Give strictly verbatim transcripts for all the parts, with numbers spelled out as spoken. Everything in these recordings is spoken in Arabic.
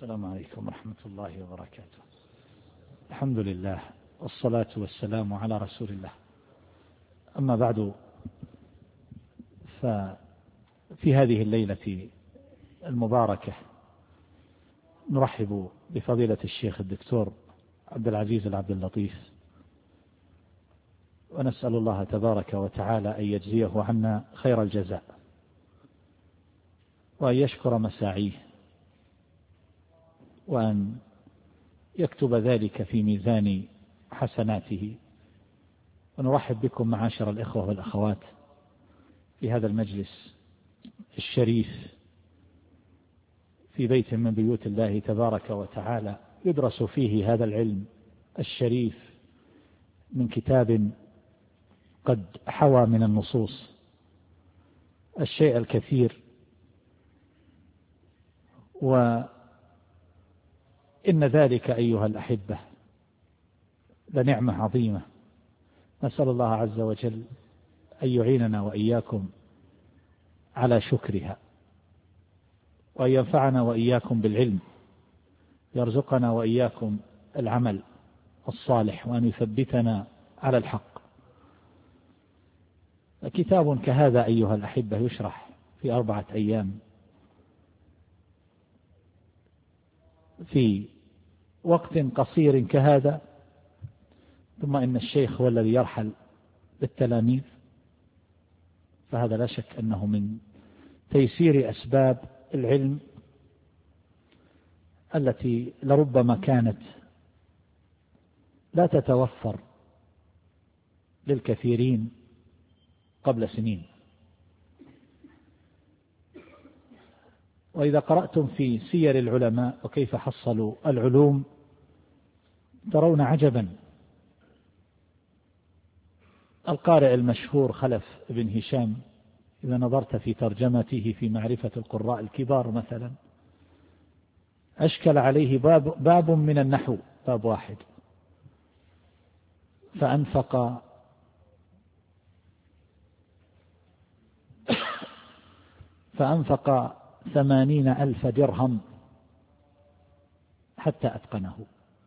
السلام عليكم ورحمة الله وبركاته. الحمد لله والصلاة والسلام على رسول الله. أما بعد، ففي هذه الليلة المباركة نرحب بفضيلة الشيخ الدكتور عبد العزيز العبد اللطيف، ونسأل الله تبارك وتعالى أن يجزيه عنا خير الجزاء، وأن يشكر مساعيه، وأن يكتب ذلك في ميزان حسناته. ونرحب بكم معاشر الإخوة والأخوات في هذا المجلس الشريف في بيت من بيوت الله تبارك وتعالى، يدرس فيه هذا العلم الشريف من كتاب قد حوى من النصوص الشيء الكثير. وإن ذلك أيها الأحبة لنعمة عظيمة، نسأل الله عز وجل أن يعيننا وإياكم على شكرها، وأن ينفعنا وإياكم بالعلم، يرزقنا وإياكم العمل الصالح، وأن يثبتنا على الحق. كتاب كهذا أيها الأحبة يشرح في أربعة أيام في وقت قصير كهذا، ثم إن الشيخ هو الذي يرحل بالتلاميذ، فهذا لا شك أنه من تيسير أسباب العلم التي لربما كانت لا تتوفر للكثيرين قبل سنين. وإذا قرأتم في سير العلماء وكيف حصلوا العلوم ترون عجبا. القارئ المشهور خلف بن هشام، إذا نظرت في ترجمته في معرفة القراء الكبار مثلا، أشكل عليه باب, باب من النحو، باب واحد، فأنفق فأنفق ثمانين ألف درهم حتى أتقنه.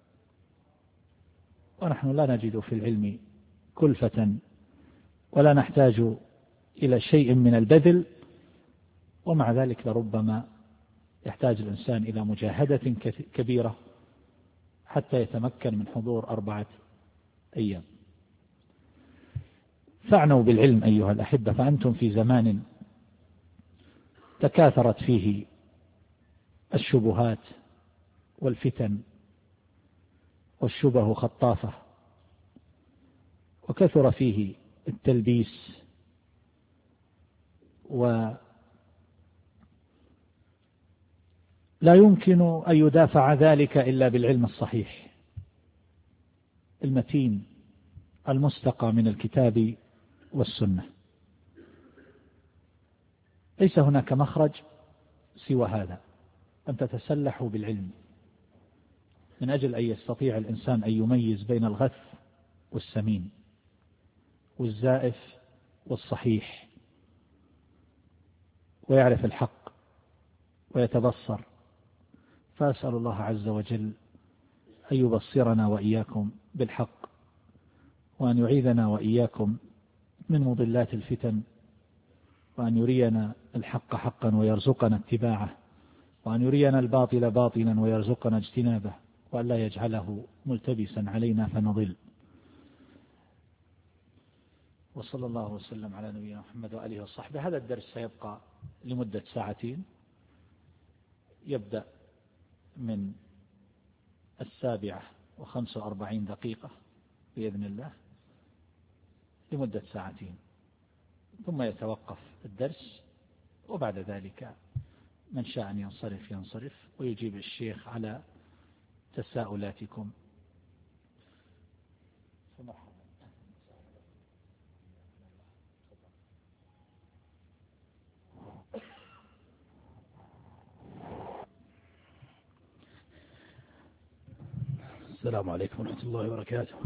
ونحن لا نجد في العلم كلفة ولا نحتاج إلى شيء من البذل، ومع ذلك لربما يحتاج الإنسان إلى مجاهدة كبيرة حتى يتمكن من حضور أربعة أيام. فاعنوا بالعلم أيها الأحبة، فأنتم في زمان تكاثرت فيه الشبهات والفتن، والشبه خطافة، وكثر فيه التلبيس، ولا يمكن أن يدافع ذلك إلا بالعلم الصحيح المتين المستقى من الكتاب والسنة. ليس هناك مخرج سوى هذا، أن تتسلحوا بالعلم من أجل أن يستطيع الإنسان أن يميز بين الغث والسمين، والزائف والصحيح، ويعرف الحق ويتبصر. فأسأل الله عز وجل أن يبصرنا وإياكم بالحق، وأن يعيذنا وإياكم من مضلات الفتن، وأن يرينا الحق حقا ويرزقنا اتباعه، وأن يرينا الباطل باطلا ويرزقنا اجتنابه، وأن لا يجعله ملتبسا علينا فنضل. وصلى الله وسلم على نبينا محمد وآله وصحبه. هذا الدرس سيبقى لمدة ساعتين، يبدأ من السابعة وخمس وأربعين دقيقة بإذن الله لمدة ساعتين، ثم يتوقف الدرس، وبعد ذلك من شاء أن ينصرف ينصرف، ويجيب الشيخ على تساؤلاتكم. السلام عليكم ورحمة الله وبركاته.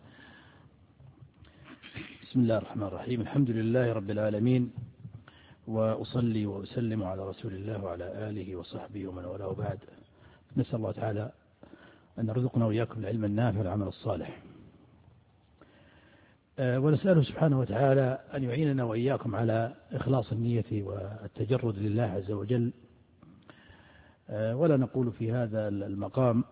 بسم الله الرحمن الرحيم. الحمد لله رب العالمين، وأصلي وأسلم على رسول الله وعلى آله وصحبه ومن والاه بعد. نسأل الله تعالى أن يرزقنا وإياكم العلم النافع والعمل الصالح، ونسأله سبحانه وتعالى أن يعيننا وإياكم على إخلاص النية والتجرد لله عز وجل. ولا نقول في هذا المقام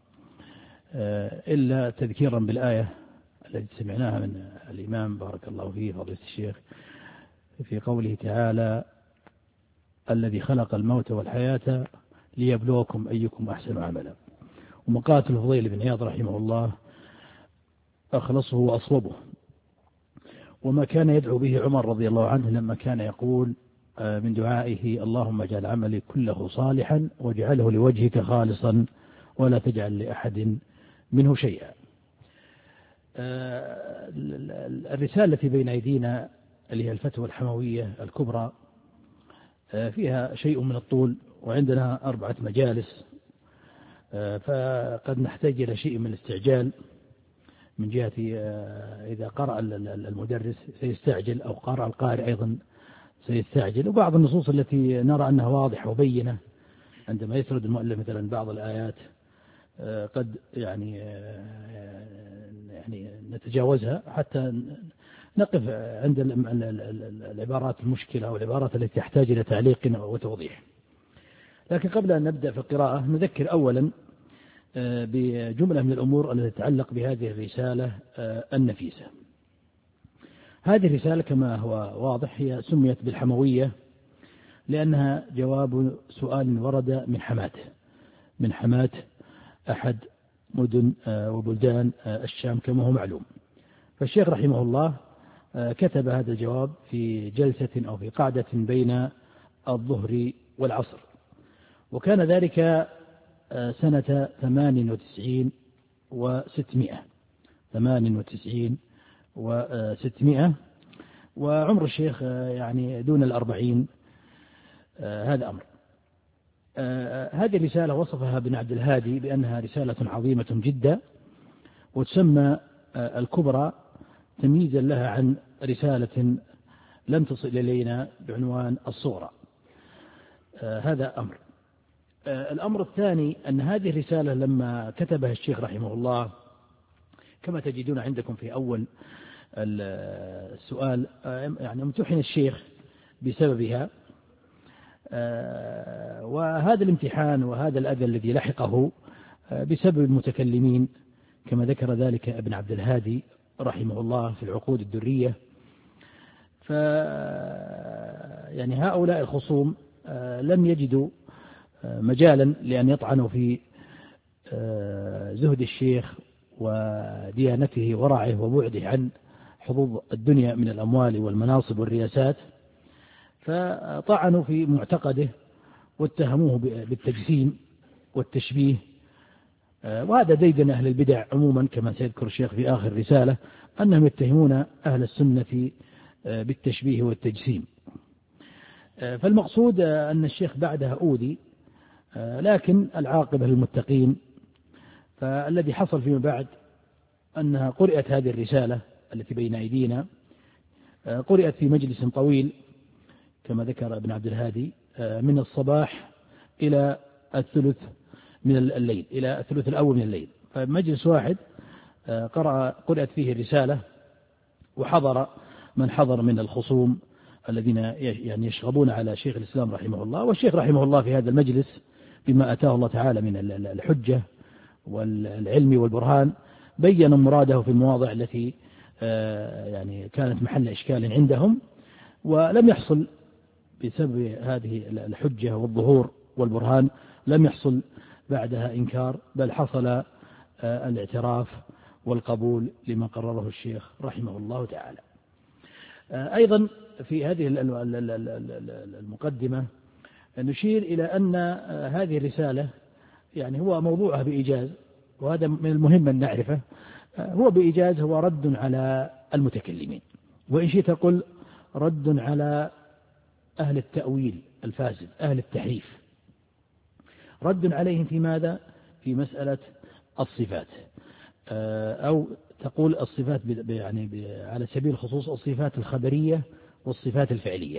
إلا تذكيرا بالآية التي سمعناها من الإمام بارك الله فيه فضيلة الشيخ في قوله تعالى: الذي خلق الموت والحياة ليبلوكم أيكم أحسن عملا. ومقاتل الفضيل بن عياض رحمه الله أخلصه وأصوبه، وما كان يدعو به عمر رضي الله عنه لما كان يقول من دعائه: اللهم اجعل عملي كله صالحا واجعله لوجهك خالصا ولا تجعل لأحد منه شيئا. الرسالة التي بين أيدينا اللي هي الفتوى الحموية الكبرى فيها شيء من الطول، وعندنا أربعة مجالس، فقد نحتاج إلى شيء من الاستعجال من جهة إذا قرأ المدرس سيستعجل أو قرأ القارئ أيضا سيستعجل. وبعض النصوص التي نرى أنها واضحة وبينة عندما يسرد المؤلف مثلا بعض الآيات قد يعني يعني نتجاوزها حتى نقف عند العبارات المشكلة أو العبارات التي تحتاج إلى تعليق وتوضيح. لكن قبل أن نبدأ في القراءة نذكر أولا بجملة من الأمور التي تتعلق بهذه الرسالة النفيسة. هذه الرسالة كما هو واضح هي سميت بالحموية لأنها جواب سؤال ورد من حماة من حماة أحد مدن وبلدان الشام كما هو معلوم. فالشيخ رحمه الله كتب هذا الجواب في جلسة أو في قعدة بين الظهر والعصر، وكان ذلك سنة ثمان وتسعين وستمائة ثمان وتسعين وستمائة وعمر الشيخ يعني دون الأربعين. هذا أمر. هذه الرسالة وصفها ابن عبد الهادي بأنها رسالة عظيمة جدا، وتسمى الكبرى تمييزا لها عن رسالة لم تصل إلينا بعنوان الصغرى. هذا أمر. الأمر الثاني أن هذه الرسالة لما كتبها الشيخ رحمه الله كما تجدون عندكم في أول السؤال يعني امتحن الشيخ بسببها، وهذا الامتحان وهذا الأذى الذي لحقه بسبب المتكلمين كما ذكر ذلك ابن عبد الهادي رحمه الله في العقود الدرية. ف يعني هؤلاء الخصوم لم يجدوا مجالا لأن يطعنوا في زهد الشيخ وديانته ورعه وبعده عن حظوظ الدنيا من الأموال والمناصب والرياسات، فطعنوا في معتقده واتهموه بالتجسيم والتشبيه. وهذا ديدن أهل البدع عموما كما سيذكر الشيخ في آخر رسالة أنهم يتهمون أهل السنة بالتشبيه والتجسيم. فالمقصود أن الشيخ بعدها أوذي، لكن العاقبة للمتقين. فالذي حصل فيما بعد أنها قرأت هذه الرسالة التي بين أيدينا، قرأت في مجلس طويل كما ذكر ابن عبد الهادي من الصباح إلى الثلث من الليل إلى الثلث الأول من الليل. فمجلس واحد قرأ قرأت فيه الرسالة، وحضر من حضر من الخصوم الذين يعني يشغبون على شيخ الإسلام رحمه الله. والشيخ رحمه الله في هذا المجلس بما أتاه الله تعالى من الحجة والعلم والبرهان بين مراده في المواضع التي يعني كانت محل إشكال عندهم، ولم يحصل بسبب هذه الحجة والظهور والبرهان لم يحصل بعدها إنكار، بل حصل الاعتراف والقبول لما قرره الشيخ رحمه الله تعالى. أيضا في هذه المقدمة نشير إلى أن هذه الرسالة يعني هو موضوعها بإيجاز، وهذا من المهم أن نعرفه، هو بإيجاز هو رد على المتكلمين، وإن شئت قل رد على أهل التأويل الفاسد أهل التحريف، رد عليهم في ماذا؟ في مسألة الصفات، أو تقول الصفات يعني على سبيل الخصوص الصفات الخبرية والصفات الفعلية.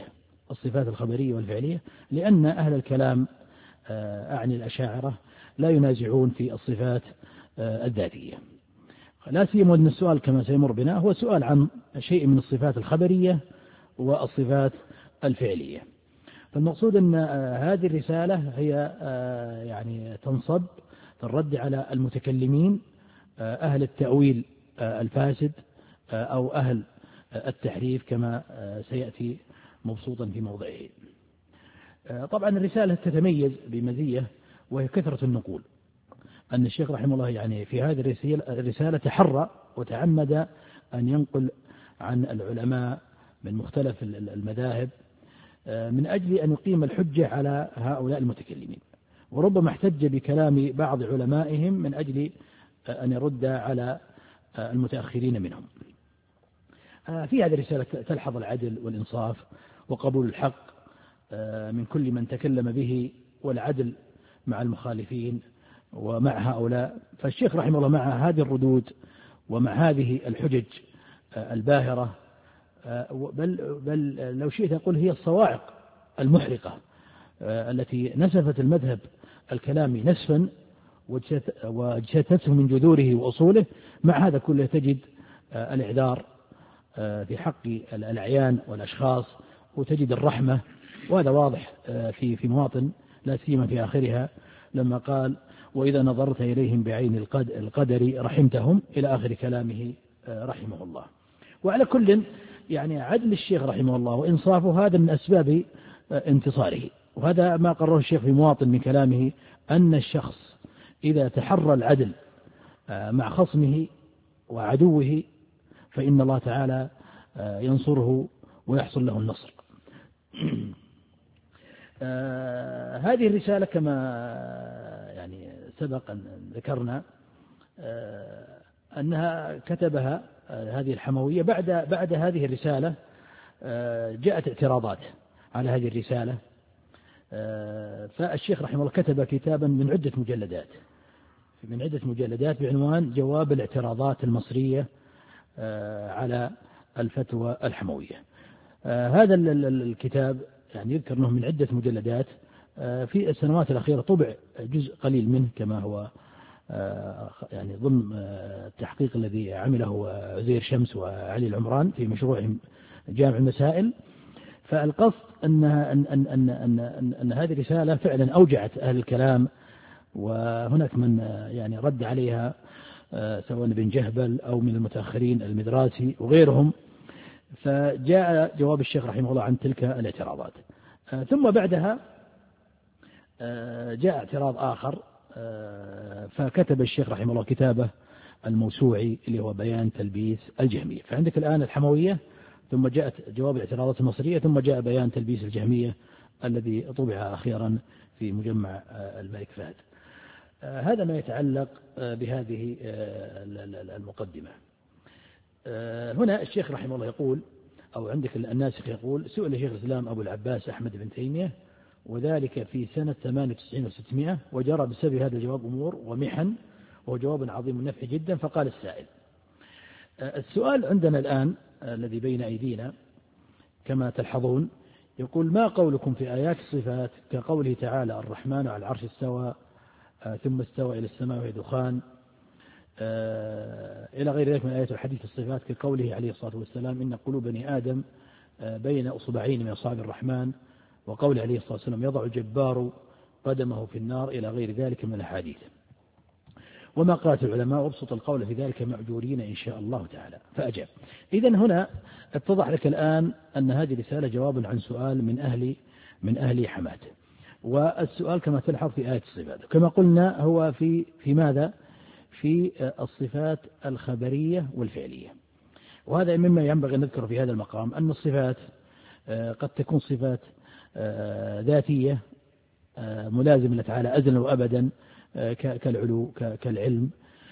الصفات الخبرية والفعلية، لأن أهل الكلام أعني الأشاعرة لا ينازعون في الصفات الذاتية، لا سيما أن السؤال كما سيمر بنا هو سؤال عن شيء من الصفات الخبرية والصفات الفعلية. فالمقصود أن هذه الرسالة هي يعني تنصب في الرد على المتكلمين أهل التأويل الفاسد أو أهل التحريف كما سيأتي مبسوطا في موضعه. طبعا الرسالة تتميز بمزية وهي كثرة النقول، أن الشيخ رحمه الله يعني في هذه الرسالة تحرى وتعمد أن ينقل عن العلماء من مختلف المذاهب من أجل أن يقيم الحجة على هؤلاء المتكلمين، وربما احتج بكلام بعض علمائهم من أجل أن يرد على المتأخرين منهم. في هذه الرسالة تلحظ العدل والإنصاف وقبول الحق من كل من تكلم به، والعدل مع المخالفين ومع هؤلاء. فالشيخ رحمه الله مع هذه الردود ومع هذه الحجج الباهرة، بل, بل لو شئت أقول هي الصواعق المحرقة التي نسفت المذهب الكلامي نسفا واجتثته من جذوره وأصوله، مع هذا كله تجد الإعذار في حق الأعيان والأشخاص، وتجد الرحمة، وهذا واضح في في مواطن لا سيما في آخرها لما قال: وإذا نظرت إليهم بعين القدر رحمتهم، إلى آخر كلامه رحمه الله. وعلى كل يعني عدل الشيخ رحمه الله وإنصافه هذا من أسباب انتصاره، وهذا ما قرره الشيخ في مواطن من كلامه، أن الشخص إذا تحرى العدل مع خصمه وعدوه فإن الله تعالى ينصره ويحصل له النصر. هذه الرسالة كما يعني سبق أن ذكرنا أنها كتبها هذه الحموية بعد بعد هذه الرسالة جاءت اعتراضات على هذه الرسالة، فالشيخ رحمه الله كتب كتابا من عدة مجلدات من عدة مجلدات بعنوان جواب الاعتراضات المصرية على الفتوى الحموية. هذا الكتاب يعني يذكر أنه من عدة مجلدات، في السنوات الأخيرة طبع جزء قليل منه كما هو يعني ضمن التحقيق الذي عمله عزير شمس وعلي العمران في مشروعهم جامع المسائل. فالقصد أن, أن, أن, أن, أن, أن, أن هذه الرسالة فعلا أوجعت أهل الكلام، وهناك من يعني رد عليها سواء بن جهبل أو من المتأخرين المدراسي وغيرهم، فجاء جواب الشيخ رحمه الله عن تلك الاعتراضات. ثم بعدها جاء اعتراض آخر، فكتب الشيخ رحمه الله كتابه الموسوعي اللي هو بيان تلبيس الجهمية. فعندك الآن الحموية، ثم جاءت جواب الاعتراضات المصرية، ثم جاء بيان تلبيس الجهمية الذي طبع أخيرا في مجمع الملك فهد. هذا ما يتعلق بهذه المقدمة. هنا الشيخ رحمه الله يقول، أو عندك الناسخ يقول: سئل شيخ الإسلام أبو العباس أحمد بن تيمية وذلك في سنة ثمانية وتسعين وستمائة، وجرى بسبب هذا الجواب أمور ومحن، وهو جواب عظيم النفع جدا. فقال السائل: السؤال عندنا الآن الذي بين أيدينا كما تلحظون يقول: ما قولكم في آيات الصفات كقوله تعالى: الرحمن على العرش استوى ثم استوى إلى السماء وهي دخان، إلى غير ذلك من آيات الحديث الصفات كقوله عليه الصلاة والسلام: إن قلوب بني آدم بين أصبعين من أصابع الرحمن، وقول عليه الصلاة والسلام: يضع الجبار قدمه في النار، إلى غير ذلك من الأحاديث. وما قالت العلماء وابسط القول في ذلك مأجورين إن شاء الله تعالى. فأجاب. إذن هنا اتضح لك الآن أن هذه رسالة جواب عن سؤال من أهل من أهل حماة، والسؤال كما تلحظ في آية الصفات كما قلنا هو في في ماذا؟ في الصفات الخبرية والفعلية. وهذا مما ينبغي أن نذكر في هذا المقام، أن الصفات قد تكون صفات ذاتية ملازمة لله تعالى أزلا وأبدا كالعلو كالعلم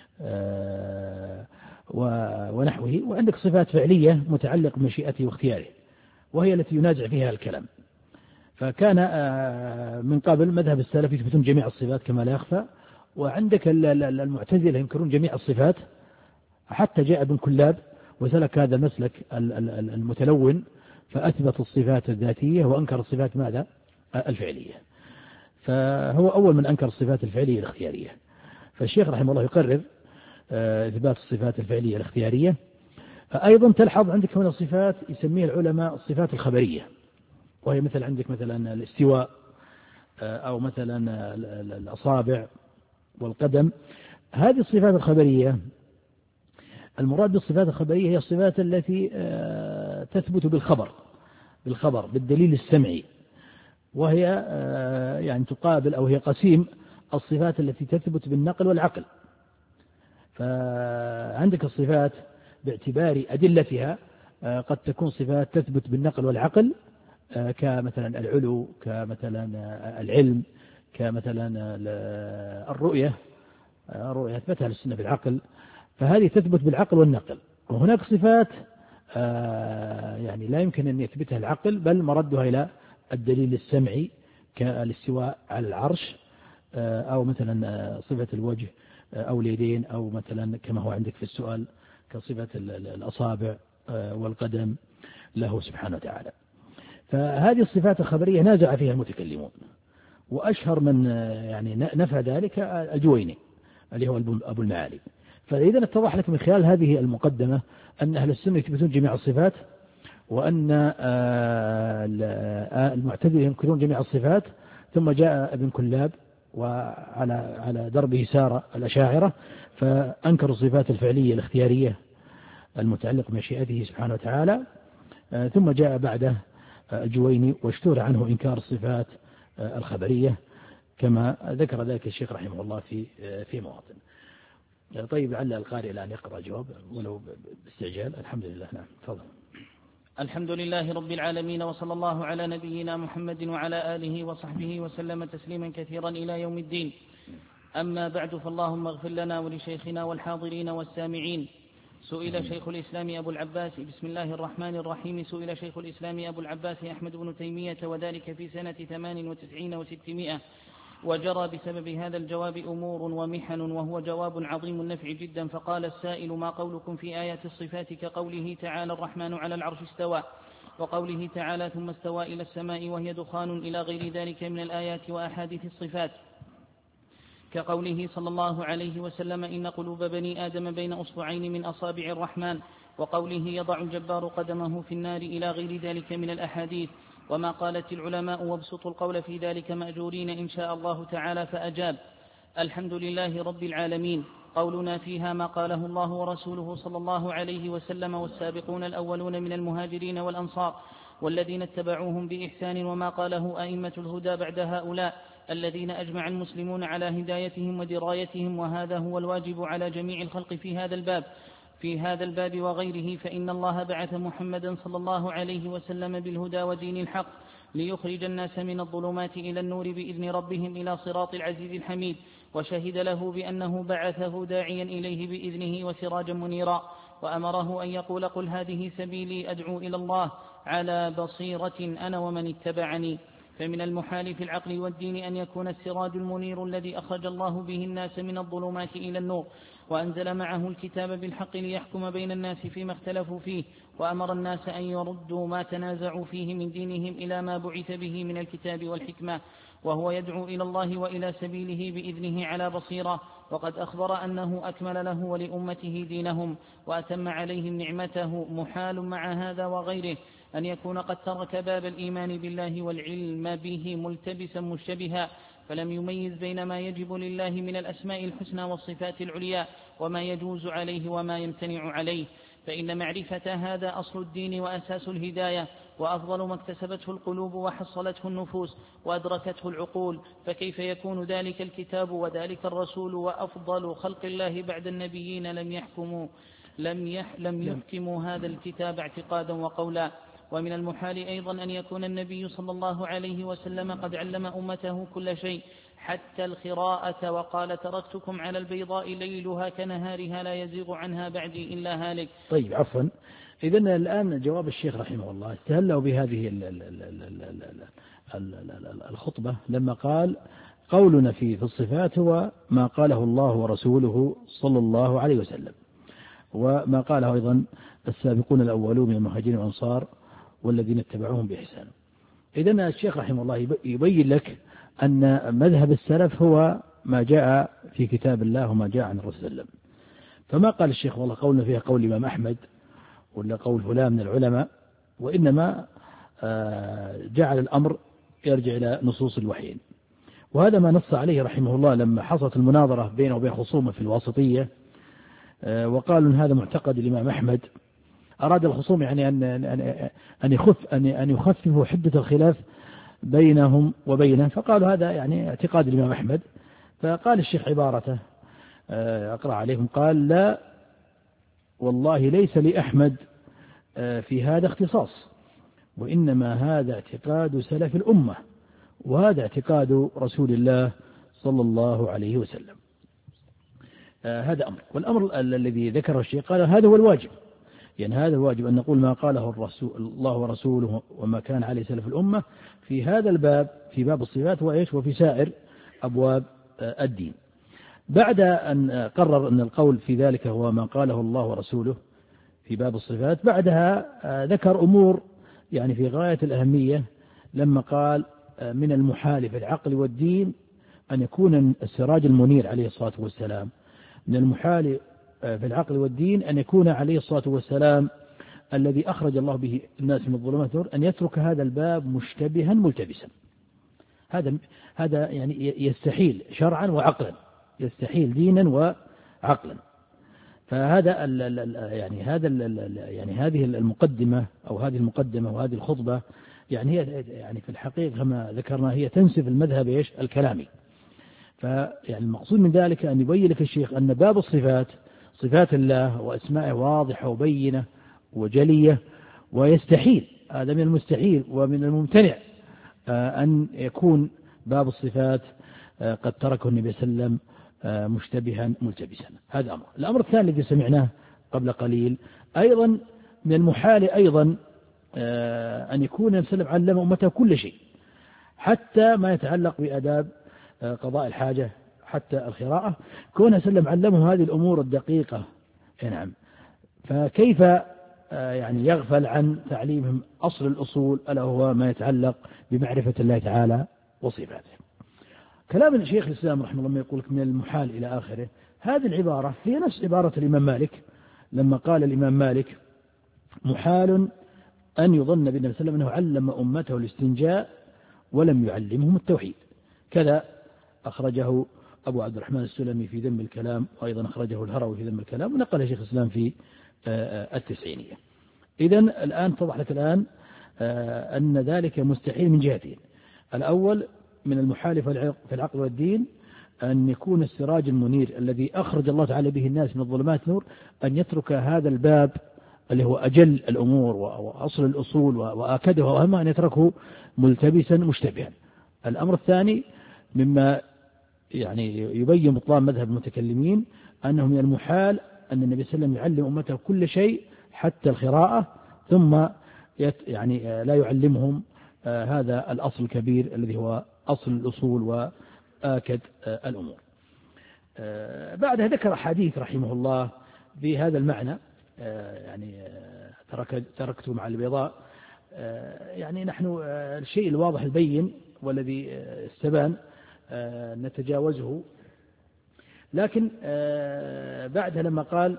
ونحوه، وعندك صفات فعلية متعلق بمشيئته واختياره، وهي التي ينازع فيها الكلام. فكان من قبل مذهب السلف يثبتون جميع الصفات كما لا يخفى، وعندك المعتزلة ينكرون جميع الصفات، حتى جاء ابن كلاب وسلك هذا المسلك المتلون فأثبت الصفات الذاتية وأنكر الصفات ماذا؟ الفعلية. فهو أول من أنكر الصفات الفعلية الاختيارية. فالشيخ رحمه الله يقرر إثبات الصفات الفعلية الاختيارية. أيضا تلحظ عندك هنا صفات يسميها العلماء الصفات الخبرية، وهي مثل عندك مثلا الاستواء أو مثلا الأصابع والقدم. هذه الصفات الخبرية، المراد بالصفات الخبرية هي الصفات التي تثبت بالخبر بالخبر بالدليل السمعي، وهي يعني تقابل أو هي قسيم الصفات التي تثبت بالنقل والعقل. فعندك الصفات باعتبار أدلتها قد تكون صفات تثبت بالنقل والعقل، كمثلا العلو، كمثلا العلم، كمثلا الرؤية الرؤية أثبتها للسنة بالعقل، فهذه تثبت بالعقل والنقل. وهناك صفات يعني لا يمكن أن يثبتها العقل، بل مردها إلى الدليل السمعي كالاستواء على العرش، أو مثلا صفة الوجه أو اليدين، أو مثلا كما هو عندك في السؤال كصفة الأصابع والقدم له سبحانه وتعالى. فهذه الصفات الخبرية نازع فيها المتكلمون، وأشهر من يعني نفى ذلك الجويني اللي هو أبو المعالي. فإذا اتضح لك من خلال هذه المقدمة أن أهل السنة يثبتون جميع الصفات، وأن المعتزلة ينكرون جميع الصفات. ثم جاء ابن كلاب وعلى على دربه سار الأشاعرة، فأنكروا الصفات الفعلية الاختيارية المتعلق بمشيئته سبحانه وتعالى. ثم جاء بعده الجويني واشتهر عنه إنكار الصفات الخبرية، كما ذكر ذلك الشيخ رحمه الله في في مواطن. طيب، لعل القارئ الآن يقرأ الجواب ولو باستعجال. الحمد لله. نعم، تفضل. الحمد لله رب العالمين، وصلى الله على نبينا محمد وعلى آله وصحبه وسلم تسليما كثيرا إلى يوم الدين. أما بعد، فاللهم اغفر لنا ولشيخنا والحاضرين والسامعين. سئل شيخ الإسلام أبو العباس بسم الله الرحمن الرحيم سئل شيخ الإسلام أبو العباس أحمد بن تيمية، وذلك في سنة ثمان وتسعين وستمائة، وجرى بسبب هذا الجواب أمور ومحن، وهو جواب عظيم النفع جدا. فقال السائل: ما قولكم في آيات الصفات كقوله تعالى الرحمن على العرش استوى، وقوله تعالى ثم استوى إلى السماء وهي دخان، إلى غير ذلك من الآيات وأحاديث الصفات، كقوله صلى الله عليه وسلم إن قلوب بني آدم بين أصبعين من أصابع الرحمن، وقوله يضع الجبار قدمه في النار، إلى غير ذلك من الأحاديث. وما قالت العلماء وابسطوا القول في ذلك مأجورين إن شاء الله تعالى. فأجاب: الحمد لله رب العالمين. قولنا فيها ما قاله الله ورسوله صلى الله عليه وسلم والسابقون الأولون من المهاجرين والأنصار والذين اتبعوهم بإحسان، وما قاله أئمة الهدى بعد هؤلاء الذين أجمع المسلمون على هدايتهم ودرايتهم، وهذا هو الواجب على جميع الخلق في هذا الباب في هذا الباب وغيره. فإن الله بعث محمدا صلى الله عليه وسلم بالهدى ودين الحق ليخرج الناس من الظلمات إلى النور بإذن ربهم إلى صراط العزيز الحميد، وشهد له بأنه بعثه داعيا إليه بإذنه وسراجا منيرا، وأمره أن يقول: قل هذه سبيلي أدعو إلى الله على بصيرة أنا ومن اتبعني. فمن المحال في العقل والدين أن يكون السراج المنير الذي أخرج الله به الناس من الظلمات إلى النور، وأنزل معه الكتاب بالحق ليحكم بين الناس فيما اختلفوا فيه، وأمر الناس أن يردوا ما تنازعوا فيه من دينهم إلى ما بعث به من الكتاب والحكمة، وهو يدعو إلى الله وإلى سبيله بإذنه على بصيرة. وقد أخبر أنه أكمل له ولأمته دينهم وأتم عليهم نعمته. محال مع هذا وغيره أن يكون قد ترك باب الإيمان بالله والعلم به ملتبسا مشتبها، فلم يميز بين ما يجب لله من الأسماء الحسنى والصفات العليا وما يجوز عليه وما يمتنع عليه. فإن معرفة هذا أصل الدين وأساس الهداية، وأفضل ما اكتسبته القلوب وحصلته النفوس وأدركته العقول. فكيف يكون ذلك الكتاب وذلك الرسول وأفضل خلق الله بعد النبيين لم يحكموا لم, يح لم يحكموا هذا الكتاب اعتقادا وقولا؟ ومن المحال أيضا أن يكون النبي صلى الله عليه وسلم قد علم أمته كل شيء حتى القراءة، وقال: تركتكم على البيضاء ليلها كنهارها لا يزيغ عنها بعدي إلا هالك. طيب، عفوا. إذن الآن جواب الشيخ رحمه الله استهلوا بهذه الخطبة لما قال: قولنا في الصفات هو ما قاله الله ورسوله صلى الله عليه وسلم، وما قاله أيضا السابقون الأولون من المهاجرين والأنصار والذين اتبعوهم بإحسان. إذن الشيخ رحمه الله يبين لك أن مذهب السلف هو ما جاء في كتاب الله وما جاء عن الرسول صلى الله عليه وسلم. فما قال الشيخ والله قولنا فيها قول الإمام أحمد ولا قول فلان من العلماء، وإنما جعل الأمر يرجع إلى نصوص الوحيين. وهذا ما نص عليه رحمه الله لما حصلت المناظرة بينه وبين خصومه في الواسطية، وقالوا أن هذا معتقد الإمام أحمد. أراد الخصوم يعني أن أن يخف أن أن يخففوا حدة الخلاف بينهم وبينه، فقالوا هذا يعني اعتقاد الإمام أحمد. فقال الشيخ عبارته أقرأ عليكم، قال: لا والله ليس لأحمد في هذا اختصاص، وإنما هذا اعتقاد سلف الأمة، وهذا اعتقاد رسول الله صلى الله عليه وسلم. هذا أمر. والأمر الذي ذكره الشيخ قال هذا هو الواجب، يعني هذا الواجب أن نقول ما قاله الرسول الله ورسوله وما كان عليه سلف الأمة في هذا الباب، في باب الصفات وإيش وفي سائر أبواب الدين. بعد أن قرر أن القول في ذلك هو ما قاله الله ورسوله في باب الصفات، بعدها ذكر أمور يعني في غاية الأهمية، لما قال من المحال في العقل والدين أن يكون السراج المنير عليه الصلاة والسلام، من المحال في العقل والدين أن يكون عليه الصلاة والسلام الذي أخرج الله به الناس من الظلمات أن يترك هذا الباب مشتبها ملتبسا. هذا هذا يعني يستحيل شرعا وعقلا، يستحيل دينا وعقلا. فهذا يعني هذا يعني هذه المقدمة أو هذه المقدمة وهذه الخطبة يعني هي يعني في الحقيقة كما ذكرنا هي تنسف المذهب ايش الكلامي. فيعني المقصود من ذلك أن يبين لك الشيخ أن باب الصفات صفات الله وأسمائه واضحة وبينة وجلية، ويستحيل هذا من المستحيل ومن الممتنع أن يكون باب الصفات قد تركه النبي صلى الله عليه وسلم مشتبها ملتبسا. هذا أمر. الأمر الثاني الذي سمعناه قبل قليل أيضا من المحال أيضا أن يكون النبي صلى الله عليه وسلم علم أمته كل شيء، حتى ما يتعلق بآداب قضاء الحاجة، حتى القراءة، كون سلم علمه هذه الأمور الدقيقة. نعم. فكيف يعني يغفل عن تعليمهم أصل الأصول ألا هو ما يتعلق بمعرفة الله تعالى وصفاته. كلام الشيخ الإسلام رحمه الله يقول من المحال إلى آخره، هذه العبارة هي نفس عبارة الإمام مالك لما قال الإمام مالك محال أن يظن بالنبي صلى الله عليه وسلم أنه علم أمته الاستنجاء ولم يعلمهم التوحيد. كذا أخرجه أبو عبد الرحمن السلمي في ذم الكلام، وأيضا أخرجه الهروي في ذم الكلام، ونقل شيخ الإسلام في التسعينية. إذن الآن توضح لك الآن أن ذلك مستحيل من جهتين. الأول من المحال في العقل والدين أن يكون السراج المنير الذي أخرج الله تعالى به الناس من الظلمات نور أن يترك هذا الباب اللي هو أجل الأمور وأصل الأصول وآكدها وأهمها أن يتركه ملتبسا مشتبها. الأمر الثاني مما يعني يبين بطلان مذهب المتكلمين أنه من المحال أن النبي صلى الله عليه وسلم يعلم أمته كل شيء حتى القراءة، ثم يعني لا يعلمهم هذا الأصل الكبير الذي هو أصل الأصول وآكد الأمور. بعدها ذكر حديث رحمه الله بهذا المعنى، يعني تركته مع البيضاء. يعني نحن الشيء الواضح البين والذي استبان نتجاوزه، لكن بعدها لما قال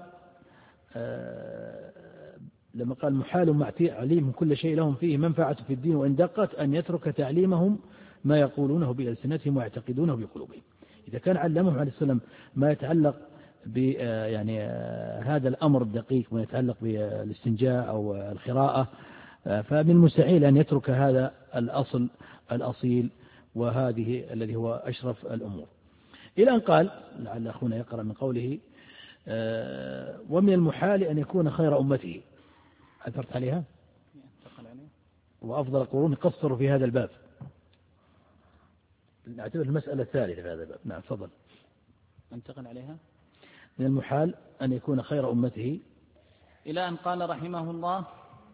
لما قال محال مع عليم كل شيء لهم فيه منفعة في الدين وإن دقت أن يترك تعليمهم ما يقولونه بألسنتهم ويعتقدونه بقلوبهم. إذا كان علمهم عليه السلام ما يتعلق ب يعني هذا الأمر الدقيق ما يتعلق بالاستنجاء أو القراءة، فمن المستحيل أن يترك هذا الأصل الأصيل وهذه الذي هو أشرف الأمور. إلى أن قال لعل أخونا يقرأ من قوله ومن المحال أن يكون خير أمته. أثرت عليها وأفضل القرون قصروا في هذا الباب. نعتبر المسألة الثالثة في هذا الباب. نعم تفضل. انتقل عليها. من المحال أن يكون خير أمته إلى أن قال رحمه الله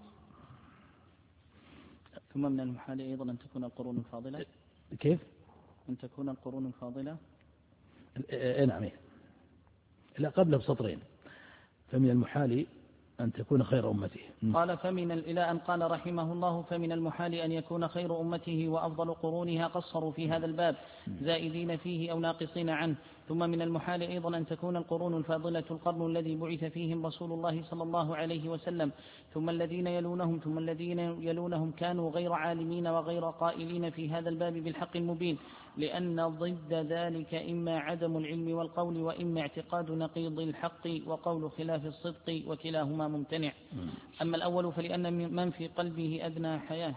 ثم من المحال أيضا أن تكون القرون الفاضلة. كيف؟ أن تكون القرون الفاضلة. إيه نعم. لا قبله بسطرين. فمن المحال أن تكون خير أمته. قال فمن إلى أن قال رحمه الله فمن المحال أن يكون خير أمته وأفضل قرونها قصروا في هذا الباب زائدين فيه أو ناقصين عنه. ثم من المحال أيضا أن تكون القرون الفاضلة القرن الذي بعث فيهم رسول الله صلى الله عليه وسلم ثم الذين يلونهم ثم الذين يلونهم كانوا غير عالمين وغير قائلين في هذا الباب بالحق المبين، لأن ضد ذلك إما عدم العلم والقول وإما اعتقاد نقيض الحق وقول خلاف الصدق وكلاهما ممتنع. أما الأول فلأن من في قلبه أدنى حياة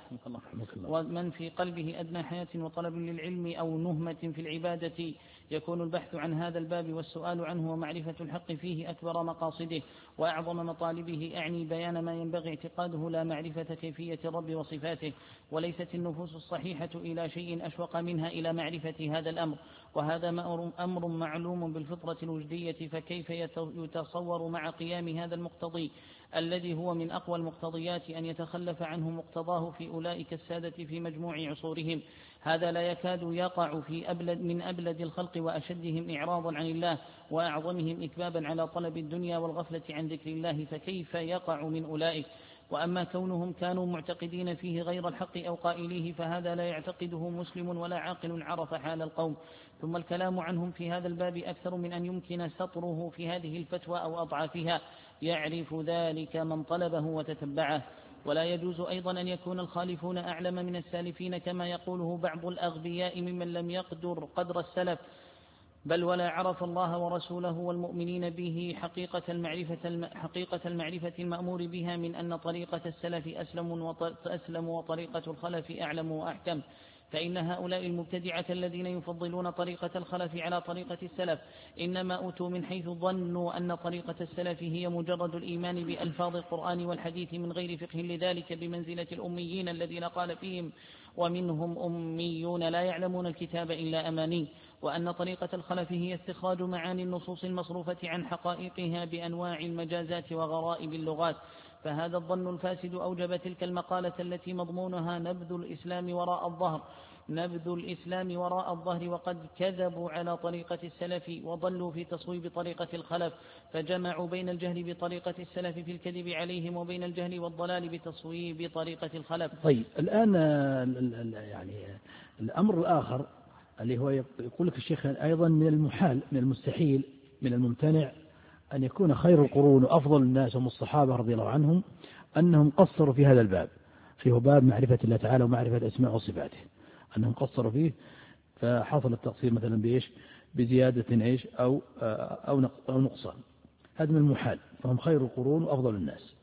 ومن في قلبه أدنى حياة وطلب للعلم أو نهمة في العبادة يكون البحث عن هذا الباب والسؤال عنه ومعرفة الحق فيه أكبر مقاصده وأعظم مطالبه، أعني بيان ما ينبغي اعتقاده لا معرفة كيفية الرب وصفاته. وليست النفوس الصحيحة إلى شيء أشوق منها إلى معرفة هذا الأمر، وهذا أمر معلوم بالفطرة الوجدية، فكيف يتصور مع قيام هذا المقتضي الذي هو من أقوى المقتضيات أن يتخلف عنه مقتضاه في أولئك السادة في مجموع عصورهم؟ هذا لا يكاد يقع في أبلد من أبلد الخلق وأشدهم إعراضا عن الله وأعظمهم إكبابا على طلب الدنيا والغفلة عن ذكر الله، فكيف يقع من أولئك؟ وأما كونهم كانوا معتقدين فيه غير الحق أو قائليه فهذا لا يعتقده مسلم ولا عاقل عرف حال القوم. ثم الكلام عنهم في هذا الباب أكثر من أن يمكن سطره في هذه الفتوى أو أضعافها، يعرف ذلك من طلبه وتتبعه. ولا يجوز أيضا أن يكون الخالفون أعلم من السالفين كما يقوله بعض الأغبياء ممن لم يقدر قدر السلف، بل ولا عرف الله ورسوله والمؤمنين به حقيقة المعرفة, حقيقة المعرفة المأمور بها من أن طريقة السلف أسلم, أسلم وطريقة الخلف أعلم وأحكم. فإن هؤلاء المبتدعة الذين يفضلون طريقة الخلف على طريقة السلف إنما أوتوا من حيث ظنوا أن طريقة السلف هي مجرد الإيمان بألفاظ القرآن والحديث من غير فقه لذلك بمنزلة الأميين الذين قال فيهم ومنهم أميون لا يعلمون الكتاب إلا أماني، وأن طريقة الخلف هي استخراج معاني النصوص المصروفة عن حقائقها بأنواع المجازات وغرائب اللغات. فهذا الظن الفاسد أوجب تلك المقالة التي مضمونها نبذ الإسلام وراء الظهر نبذ الإسلام وراء الظهر وقد كذبوا على طريقة السلف وضلوا في تصويب طريقة الخلف، فجمعوا بين الجهل بطريقة السلف في الكذب عليهم وبين الجهل والضلال بتصويب طريقة الخلف. طيب الآن يعني الأمر الآخر اللي هو يقول لك الشيخ أيضا من المحال من المستحيل من الممتنع أن يكون خير القرون وأفضل الناس هم الصحابة رضي الله عنهم أنهم قصروا في هذا الباب، فيه باب معرفة الله تعالى ومعرفة أسماء وصفاته، أنهم قصروا فيه فحصل التقصير مثلا بإيش بزيادة إيش أو أو أو نقصان. هذا من المحال، فهم خير القرون وأفضل الناس.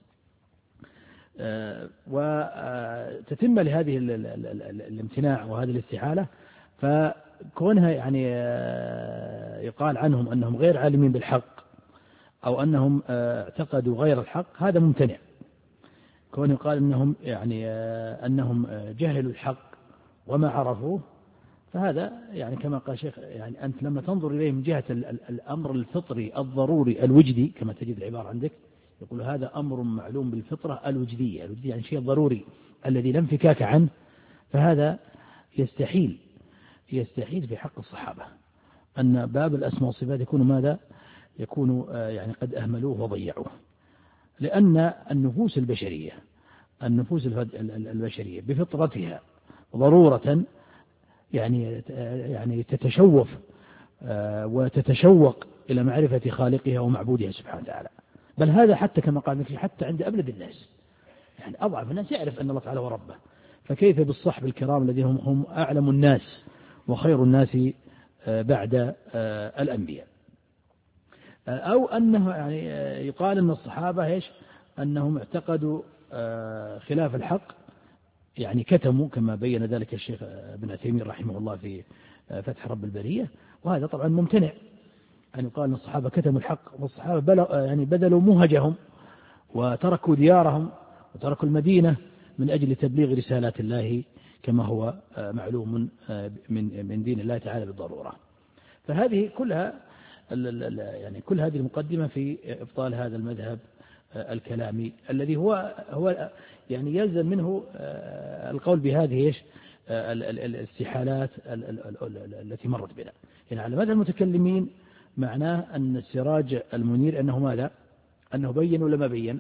وتتم لهذه الامتناع وهذه الاستحالة، فكونها يعني يقال عنهم أنهم غير عالمين بالحق أو أنهم اعتقدوا غير الحق هذا ممتنع. كون يقال أنهم يعني أنهم جهلوا الحق وما عرفوه فهذا يعني كما قال شيخ يعني أنت لما تنظر إليه من جهة الأمر الفطري الضروري الوجدي كما تجد العبارة عندك يقول هذا أمر معلوم بالفطرة الوجدية، الوجدية يعني شيء ضروري الذي لا انفكاك عنه، فهذا يستحيل يستحيل في حق الصحابة أن باب الأسماء والصفات يكون ماذا يكون يعني قد أهملوه وضيعوه، لأن النفوس البشرية النفوس البشرية بفطرتها ضرورة يعني يعني تتشوف وتتشوق إلى معرفة خالقها ومعبودها سبحانه وتعالى، بل هذا حتى كما قال مثل حتى عند أبلد الناس، يعني أضعف الناس يعرف أن الله تعالى هو ربه، فكيف بالصحب الكرام الذين هم, هم أعلم الناس وخير الناس بعد الأنبياء. أو أنه يعني يقال أن الصحابة إيش أنهم اعتقدوا خلاف الحق، يعني كتموا كما بين ذلك الشيخ ابن عثيمين رحمه الله في فتح رب البرية، وهذا طبعا ممتنع أن يقال أن الصحابة كتموا الحق، والصحابة يعني بذلوا مهجهم وتركوا ديارهم وتركوا المدينة من أجل تبليغ رسالات الله كما هو معلوم من من دين الله تعالى بالضرورة. فهذه كلها يعني كل هذه المقدمة في إبطال هذا المذهب الكلامي الذي هو هو يعني يلزم منه القول بهذه ايش الاستحالات التي مرت بنا. يعني على مذهب المتكلمين معناه أن السراج المنير أنه ماذا؟ أنه بين ولا ما بين؟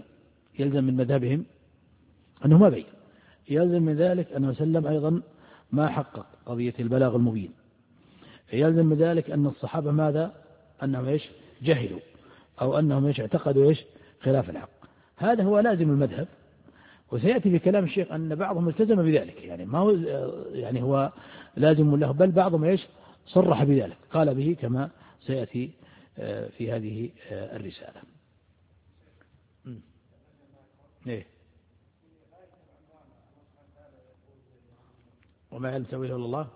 يلزم من مذهبهم أنه ما بين، يلزم من ذلك أنه سلم أيضا ما حقق قضية البلاغ المبين، يلزم من ذلك أن الصحابة ماذا؟ أنهم إيش؟ جهلوا، أو أنهم إيش؟ اعتقدوا إيش؟ خلاف الحق. هذا هو لازم المذهب. وسيأتي في كلام الشيخ أن بعضهم التزم بذلك، يعني ما هو يعني هو لازم له، بل بعضهم إيش؟ صرح بذلك، قال به كما سيأتي في هذه الرسالة. إيه؟ وما يعلم تأويله إلا الله.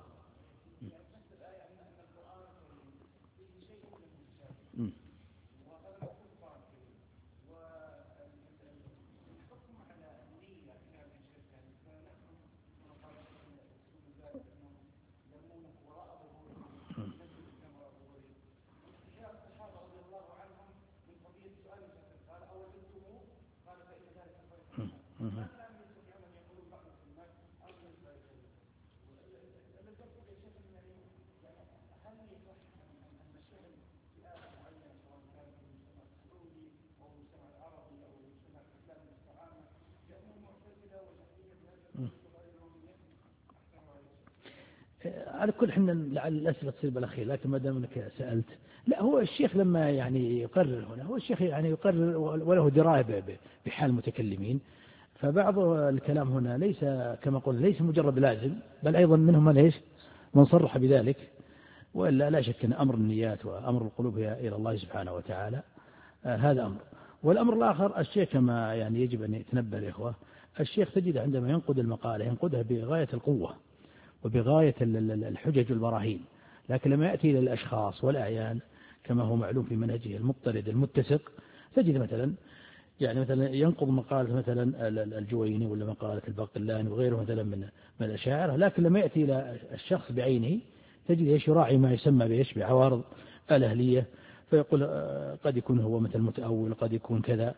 على كل حنا لعل الأسئلة تصير بالأخير، لكن ما دام أنك سألت، لا هو الشيخ لما يعني يقرر هنا، هو الشيخ يعني يقرر وله دراية بحال المتكلمين، فبعض الكلام هنا ليس كما قلنا ليس مجرد لازم، بل أيضا منهم من إيش؟ من صرح بذلك، وإلا لا شك أن أمر النيات وأمر القلوب إلى الله سبحانه وتعالى آه هذا أمر. والأمر الآخر الشيخ كما يعني يجب أن يتنبه الإخوة، الشيخ تجد عندما ينقد المقالة ينقدها بغاية القوة وبغاية الحجج والبراهين، لكن لما يأتي إلى الأشخاص والأعيان كما هو معلوم في منهجه المضطرد المتسق، تجد مثلا يعني مثلا ينقض مقالة مثلا الجويني ولا مقالة الباقلاني وغيره مثلا من من الأشاعرة، لكن لما يأتي إلى الشخص بعينه تجد ايش؟ يراعي ما يسمى بايش؟ بعوارض الأهلية، فيقول قد يكون هو مثل متأول، قد يكون كذا.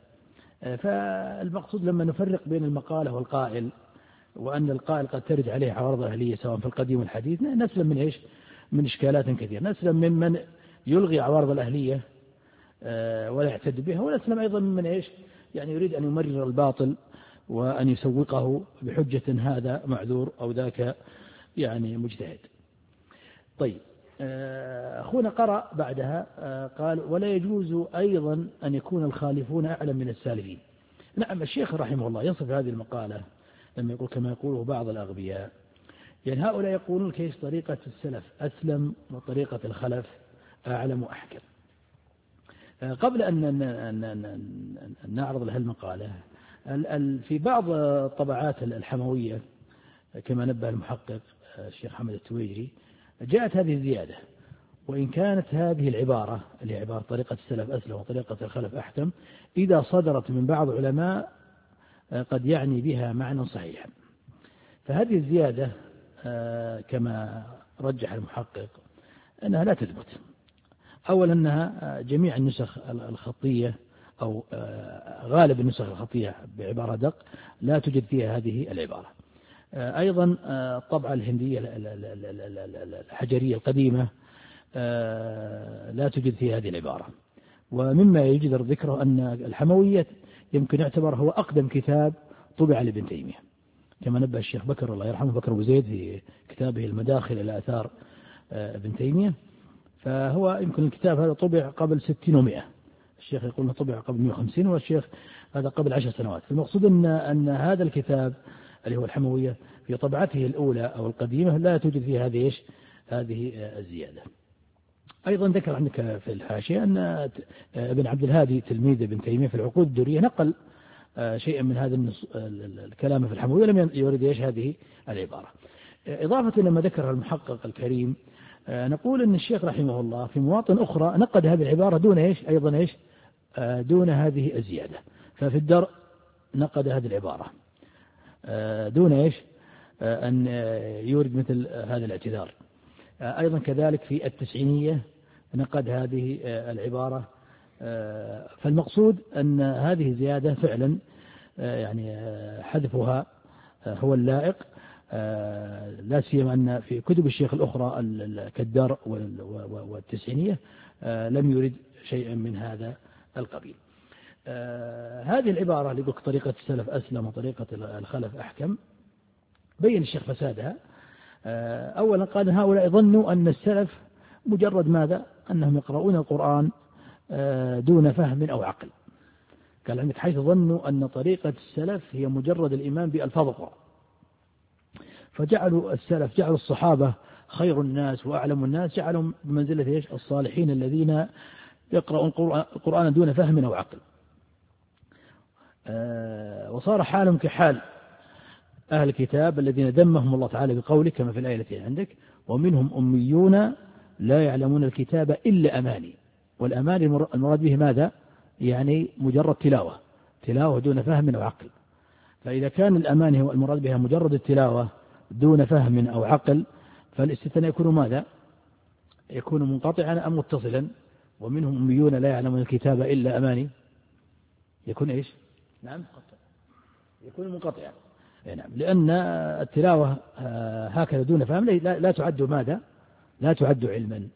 فالمقصود لما نفرق بين المقالة والقائل، وأن القائل قد ترد عليه عوارض أهلية سواء في القديم والحديث، نسلم من إيش؟ من إشكالات كثيرة، نسلم من من يلغي عوارض الأهلية ولا يعتد بها، ونسلم أيضا من إيش؟ يعني يريد أن يمرر الباطل وأن يسوقه بحجة هذا معذور أو ذاك يعني مجتهد. طيب، أخونا قرأ بعدها قال ولا يجوز أيضا أن يكون الخالفون أعلم من السالفين. نعم، الشيخ رحمه الله يصف هذه المقالة لما يقول كما يقوله بعض الأغبياء، يعني هؤلاء يقولون كيف طريقة السلف أسلم وطريقة الخلف أعلم وأحكم. قبل أن نعرض لها المقالة، في بعض طبعات الحموية كما نبه المحقق الشيخ حمد التويجري جاءت هذه الزيادة، وإن كانت هذه العبارة اللي هي عبارة طريقة السلف أسلم وطريقة الخلف أحكم إذا صدرت من بعض علماء قد يعني بها معنى صحيحا، فهذه الزيادة كما رجح المحقق أنها لا تثبت. أولا أنها جميع النسخ الخطية أو غالب النسخ الخطية بعبارة دق لا توجد فيها هذه العبارة. أيضا الطبعة الهندية الحجرية القديمة لا توجد فيها هذه العبارة. ومما يجدر ذكره أن الحموية يمكن يعتبر هو أقدم كتاب طبع لابن تيمية، كما نبه الشيخ بكر الله يرحمه بكر أبو زيد في كتابه المداخل إلى آثار ابن تيمية، فهو يمكن الكتاب هذا طبع قبل ستين ومئة، الشيخ يقول أنه طبع قبل مئة وخمسين والشيخ هذا قبل عشر سنوات. المقصود أن, أن هذا الكتاب اللي هو الحموية في طبعته الأولى أو القديمة لا توجد فيه هذه إيش؟ هذه الزيادة. أيضا ذكر عندك في الحاشية أن ابن عبد الهادي تلميذ ابن تيمية في العقود الدورية نقل شيئا من هذا الكلام في الحموية ولم يورد إيش هذه العبارة. إضافة لما ذكر المحقق الكريم نقول أن الشيخ رحمه الله في مواطن أخرى نقد هذه العبارة دون إيش أيضا إيش دون هذه الزيادة. ففي الدرء نقد هذه العبارة دون إيش أن يورد مثل هذا الاعتذار. أيضا كذلك في التسعينية نقد هذه العبارة. فالمقصود أن هذه زيادة فعلا يعني حذفها هو اللائق، لا سيما أن في كتب الشيخ الأخرى كالدرء والتسعينية لم يرد شيئا من هذا القبيل. آه هذه العبارة اللي يقول طريقة السلف أسلم وطريقة الخلف أحكم، بين الشيخ فسادها. آه أولا قال هؤلاء ظنوا أن السلف مجرد ماذا؟ أنهم يقرؤون القرآن آه دون فهم أو عقل. قال عندك حيث ظنوا أن طريقة السلف هي مجرد الإيمان بألفاظ القرآن، فجعلوا السلف جعلوا الصحابة خير الناس وأعلم الناس، جعلهم بمنزلة إيش؟ الصالحين الذين يقرؤون القرآن دون فهم أو عقل. آه وصار حالهم كحال أهل الكتاب الذين ذمهم الله تعالى بقوله كما في الآية التي عندك: ومنهم أميون لا يعلمون الكتاب إلا أماني. والأماني المراد به ماذا؟ يعني مجرد تلاوة، تلاوة دون فهم أو عقل. فإذا كان الأماني هو المراد بها مجرد التلاوة دون فهم أو عقل، فالاستثناء يكون ماذا؟ يكون منقطعا أم متصلا؟ ومنهم أميون لا يعلمون الكتاب إلا أماني، يكون إيش؟ نعم يكون منقطعا. نعم، لأن التلاوة هكذا دون فهم لا تعد ماذا؟ لا تعد علما.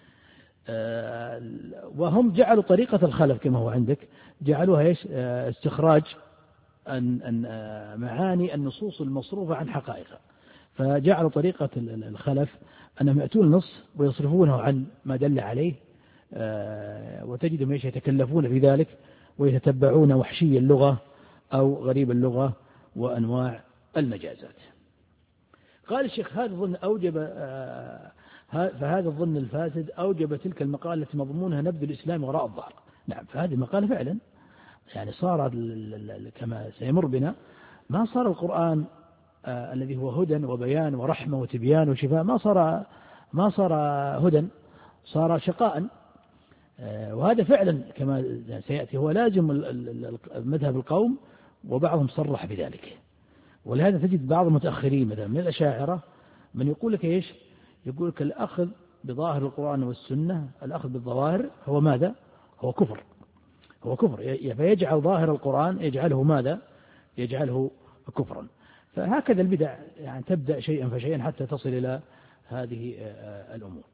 وهم جعلوا طريقة الخلف كما هو عندك، جعلوها إيش؟ استخراج أن معاني النصوص المصروفة عن حقائقها. فجعلوا طريقة الخلف أنهم يأتون النص ويصرفونه عن ما دل عليه، وتجدهم إيش؟ يتكلفون في ذلك ويتتبعون وحشي اللغة أو غريب اللغة وأنواع المجازات. قال الشيخ هذا الظن أوجب فهذا الظن الفاسد أوجب تلك المقالة التي مضمونها نبذ الإسلام وراء الظهر. نعم، فهذه المقالة فعلا يعني صار كما سيمر بنا، ما صار القرآن آه الذي هو هدى وبيان ورحمة وتبيان وشفاء، ما صار ما صار هدى، صار شقاء. آه وهذا فعلا كما سيأتي هو لازم مذهب القوم، وبعضهم صرح بذلك. ولهذا تجد بعض المتأخرين مثلا من الأشاعرة من يقول لك إيش؟ يقول لك الأخذ بظاهر القرآن والسنة، الأخذ بالظواهر هو ماذا؟ هو كفر، هو كفر. فيجعل ظاهر القرآن يجعله ماذا؟ يجعله كفرا. فهكذا البدع يعني تبدأ شيئا فشيئا حتى تصل إلى هذه الأمور.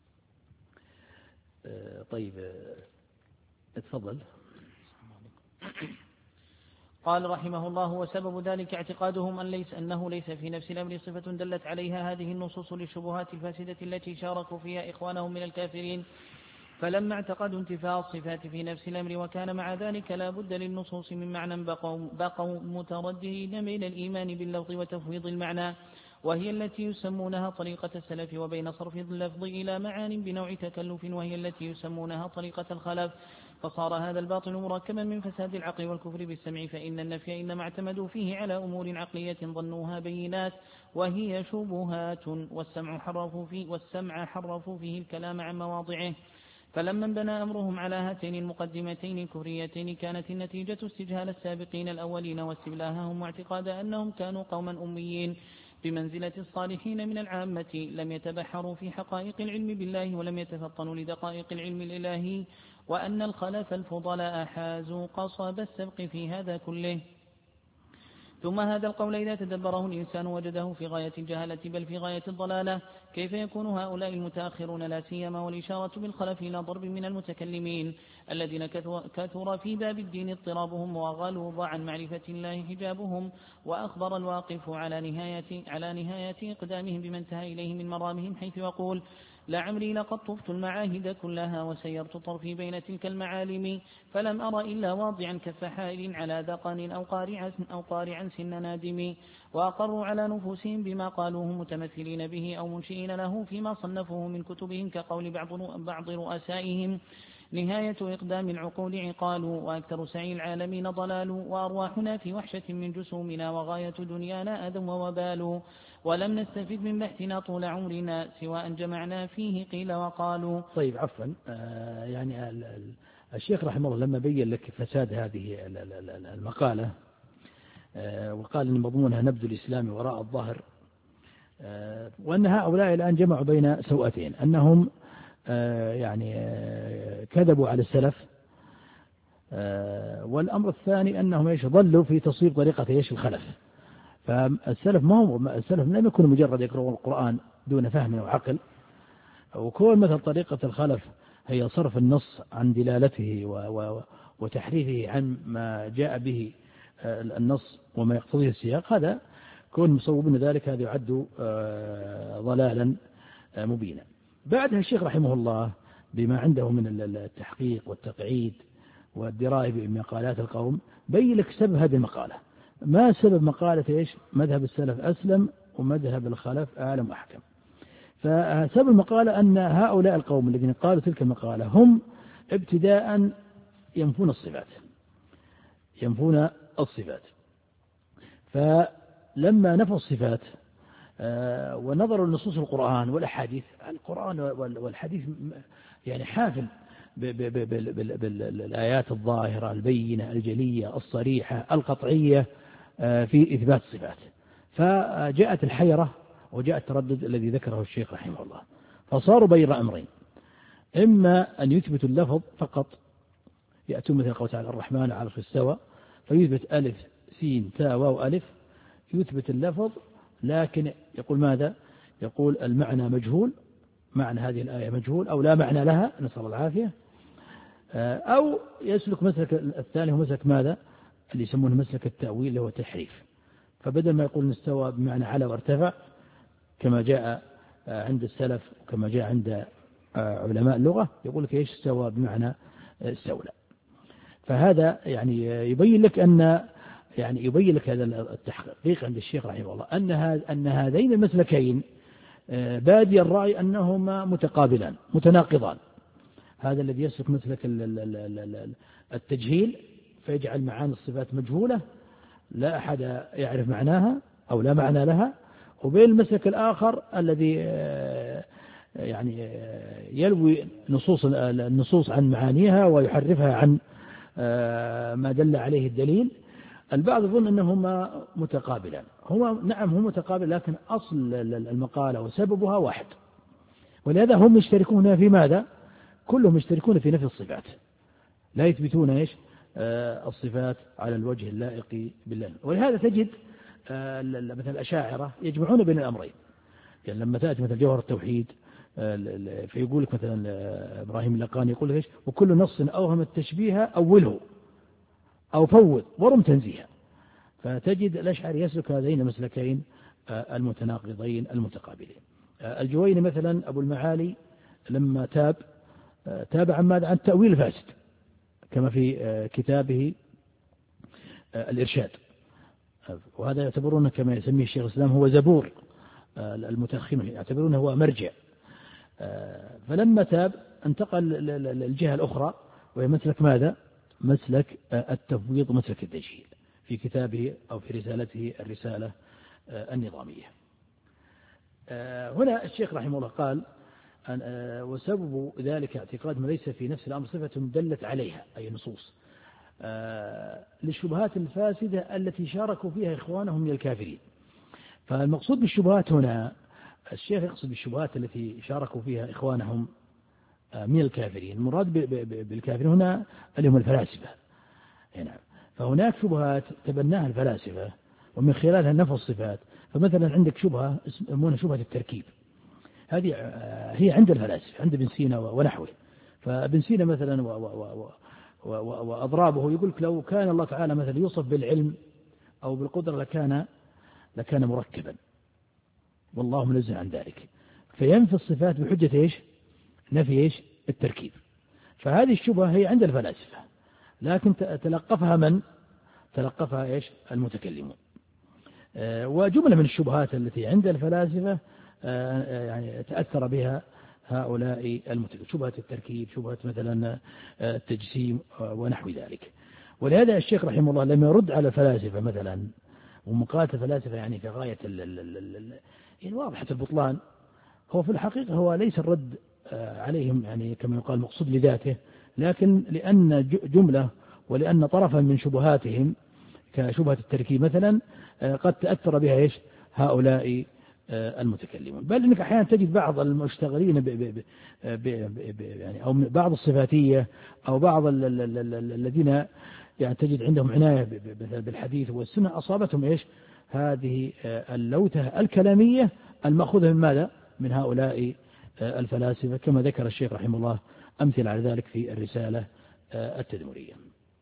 طيب اتفضل. قال رحمه الله: وسبب ذلك اعتقادهم أن ليس أنه ليس في نفس الأمر صفة دلت عليها هذه النصوص للشبهات الفاسدة التي شاركوا فيها إخوانهم من الكافرين. فلما اعتقدوا انتفاء الصفات في نفس الأمر وكان مع ذلك لا بد للنصوص من معنى بقوا, بقوا مترددين بين الإيمان باللفظ وتفويض المعنى، وهي التي يسمونها طريقة السلف، وبين صرف اللفظ إلى معان بنوع تكلف، وهي التي يسمونها طريقة الخلف. فصار هذا الباطل مركبا من فساد العقل والكفر بالسمع، فإن النفي إنما اعتمدوا فيه على أمور عقلية ظنوها بينات وهي شبهات، والسمع حرفوا فيه, والسمع حرفوا فيه الكلام عن مواضعه. فلما انبنى أمرهم على هاتين المقدمتين الكفريتين كانت النتيجة استجهال السابقين الأولين واستبلاههم واعتقاد أنهم كانوا قوما أميين بمنزلة الصالحين من العامة، لم يتبحروا في حقائق العلم بالله ولم يتفطنوا لدقائق العلم الإلهي، وأن الخلف الفضلاء حازوا قصب السبق في هذا كله. ثم هذا القول إذا تدبره الإنسان وجده في غاية الجهالة بل في غاية الضلالة. كيف يكون هؤلاء المتأخرون لا سيما والإشارة بالخلف إلى ضرب من المتكلمين الذين كثر في باب الدين اضطرابهم وغلوظ عن معرفة الله حجابهم، وأخبر الواقف على نهاية على نهاية إقدامهم بما انتهى إليه من مرامهم، حيث يقول: لعمري لقد طفت المعاهد كلها وسيرت طرفي بين تلك المعالم، فلم أر إلا واضعا كف حائل على ذقن أو قارعا, أو قارعا سن نادم، وأقروا على نفوسهم بما قالوه متمثلين به أو منشئين له فيما صنفوه من كتبهم، كقول بعض, بعض رؤسائهم: نهاية إقدام العقول عقال، وأكثر سعي العالمين ضلال، وأرواحنا في وحشة من جسومنا، وغاية دنيانا أذى ووبال، ولم نستفد من بحثنا طول عمرنا سواء جمعنا فيه قيل وقالوا. طيب عفوا، آه يعني الشيخ رحمه الله لما بين لك فساد هذه المقالة آه وقال أن مضمونها نبذ الإسلام وراء الظهر، آه وأن هؤلاء الآن جمعوا بين سوءتين، أنهم آه يعني آه كذبوا على السلف، آه والأمر الثاني أنهم ايش ضلوا في تصوير طريقة ايش الخلف. فالسلف ما هو السلف لم يكونوا مجرد يقرؤون القرآن دون فهم وعقل، وكون مثل طريقة الخلف هي صرف النص عن دلالته وتحريفه عن ما جاء به النص وما يقتضيه السياق، هذا كون مصوبون ذلك هذا يعد ضلالا مبينا. بعدها الشيخ رحمه الله بما عنده من التحقيق والتقعيد والدراية بمقالات القوم بين لك سبب هذه المقالة. ما سبب مقالة إيش؟ مذهب السلف أسلم ومذهب الخلف أعلم وأحكم. فسبب المقالة أن هؤلاء القوم الذين قالوا تلك المقالة هم ابتداء ينفون الصفات ينفون الصفات فلما نفوا الصفات ونظروا لنصوص القرآن والأحاديث، القرآن والحديث يعني حافل بالآيات الظاهرة البينة الجلية الصريحة القطعية في إثبات الصفات، فجاءت الحيرة وجاء التردد الذي ذكره الشيخ رحمه الله، فصاروا بين أمرين: إما أن يثبتوا اللفظ فقط، يأتون مثل قول تعالى الرحمن على العرش استوى، فيثبت ألف سين تاء واو ألف، يثبت اللفظ لكن يقول ماذا؟ يقول المعنى مجهول، معنى هذه الآية مجهول أو لا معنى لها، نسأل الله العافية. أو يسلك مسلك الثاني هو مسلك ماذا؟ اللي يسمونه مسلك التأويل اللي هو تحريف، فبدل ما يقول استوى بمعنى على وارتفع كما جاء عند السلف وكما جاء عند علماء اللغة، يقول لك إيش؟ استوى بمعنى استولى. فهذا يعني يبين لك أن يعني يبين لك هذا التحقيق عند الشيخ رحمه الله أن أن هذين المسلكين بادي الرأي أنهما متقابلان متناقضان. هذا الذي يسلك مسلك التجهيل فيجعل معاني الصفات مجهولة لا أحد يعرف معناها أو لا معنى لها، وبين المسلك الآخر الذي يعني يلوي نصوص النصوص عن معانيها ويحرفها عن ما دل عليه الدليل. البعض يظن أنهما متقابلان، هما نعم هم متقابل، لكن أصل المقالة وسببها واحد، ولهذا هم يشتركون في ماذا؟ كلهم يشتركون في نفي الصفات، لا يثبتون إيش؟ الصفات على الوجه اللائق بالله. ولهذا تجد مثل الأشاعرة يجمعون بين الأمرين، يعني لما تأتي مثل جوهر التوحيد فيقول لك مثلا إبراهيم اللقاني يقول لك إيش؟ وكل نص أوهم التشبيه أوله أو فوض ورم تنزيها. فتجد الأشعري يسلك هذين المسلكين المتناقضين المتقابلين. الجويني مثلا أبو المعالي لما تاب تاب عن ماذا؟ عن تأويل الفاسد كما في كتابه الإرشاد، وهذا يعتبرونه كما يسميه الشيخ الإسلام هو زبور المتأخرين، يعتبرونه هو مرجع. فلما تاب انتقل للجهة الأخرى وهي مسلك ماذا؟ مسلك التفويض ومسلك التجهيل في كتابه أو في رسالته الرسالة النظامية. هنا الشيخ رحمه الله قال وسبب ذلك اعتقاد ما ليس في نفس الأمر صفة دلت عليها أي نصوص للشبهات الفاسدة التي شاركوا فيها إخوانهم من الكافرين. فالمقصود بالشبهات هنا الشيخ يقصد بالشبهات التي شاركوا فيها إخوانهم من الكافرين، المراد بالكافرين هنا اللي هم الفلاسفة. نعم، فهناك شبهات تبناها الفلاسفة ومن خلالها نفوا الصفات. فمثلا عندك شبهة يسمونها شبهة التركيب، هذه هي عند الفلاسفة عند ابن سينا ونحوه. فابن سينا مثلا وأضرابه يقول لك لو كان الله تعالى مثلا يوصف بالعلم أو بالقدرة لكان لكان مركبا، والله منزه عن ذلك، فينفي الصفات بحجة إيش؟ نفي إيش؟ التركيب. فهذه الشبهة هي عند الفلاسفة، لكن تلقفها من؟ تلقفها إيش؟ المتكلمون. وجملة من الشبهات التي عند الفلاسفة يعني تأثر بها هؤلاء المتكلمون، شبهة التركيب، شبهة مثلا التجسيم ونحو ذلك. ولهذا الشيخ رحمه الله لما يرد على الفلاسفة مثلا، ومقالة الفلاسفة يعني في غاية يعني واضحة البطلان، هو في الحقيقة هو ليس الرد عليهم يعني كما يقال مقصود لذاته، لكن لأن جملة ولأن طرفا من شبهاتهم كشبهة التركيب مثلا قد تأثر بها إيش؟ هؤلاء المتكلمون. بل إنك أحيانا تجد بعض المشتغلين ب ب ب ب يعني أو بعض الصفاتية أو بعض الذين يعني تجد عندهم عناية بالحديث والسنة أصابتهم إيش؟ هذه اللوثة الكلامية المأخوذة من ماذا؟ من هؤلاء الفلاسفة، كما ذكر الشيخ رحمه الله أمثل على ذلك في الرسالة التدمرية.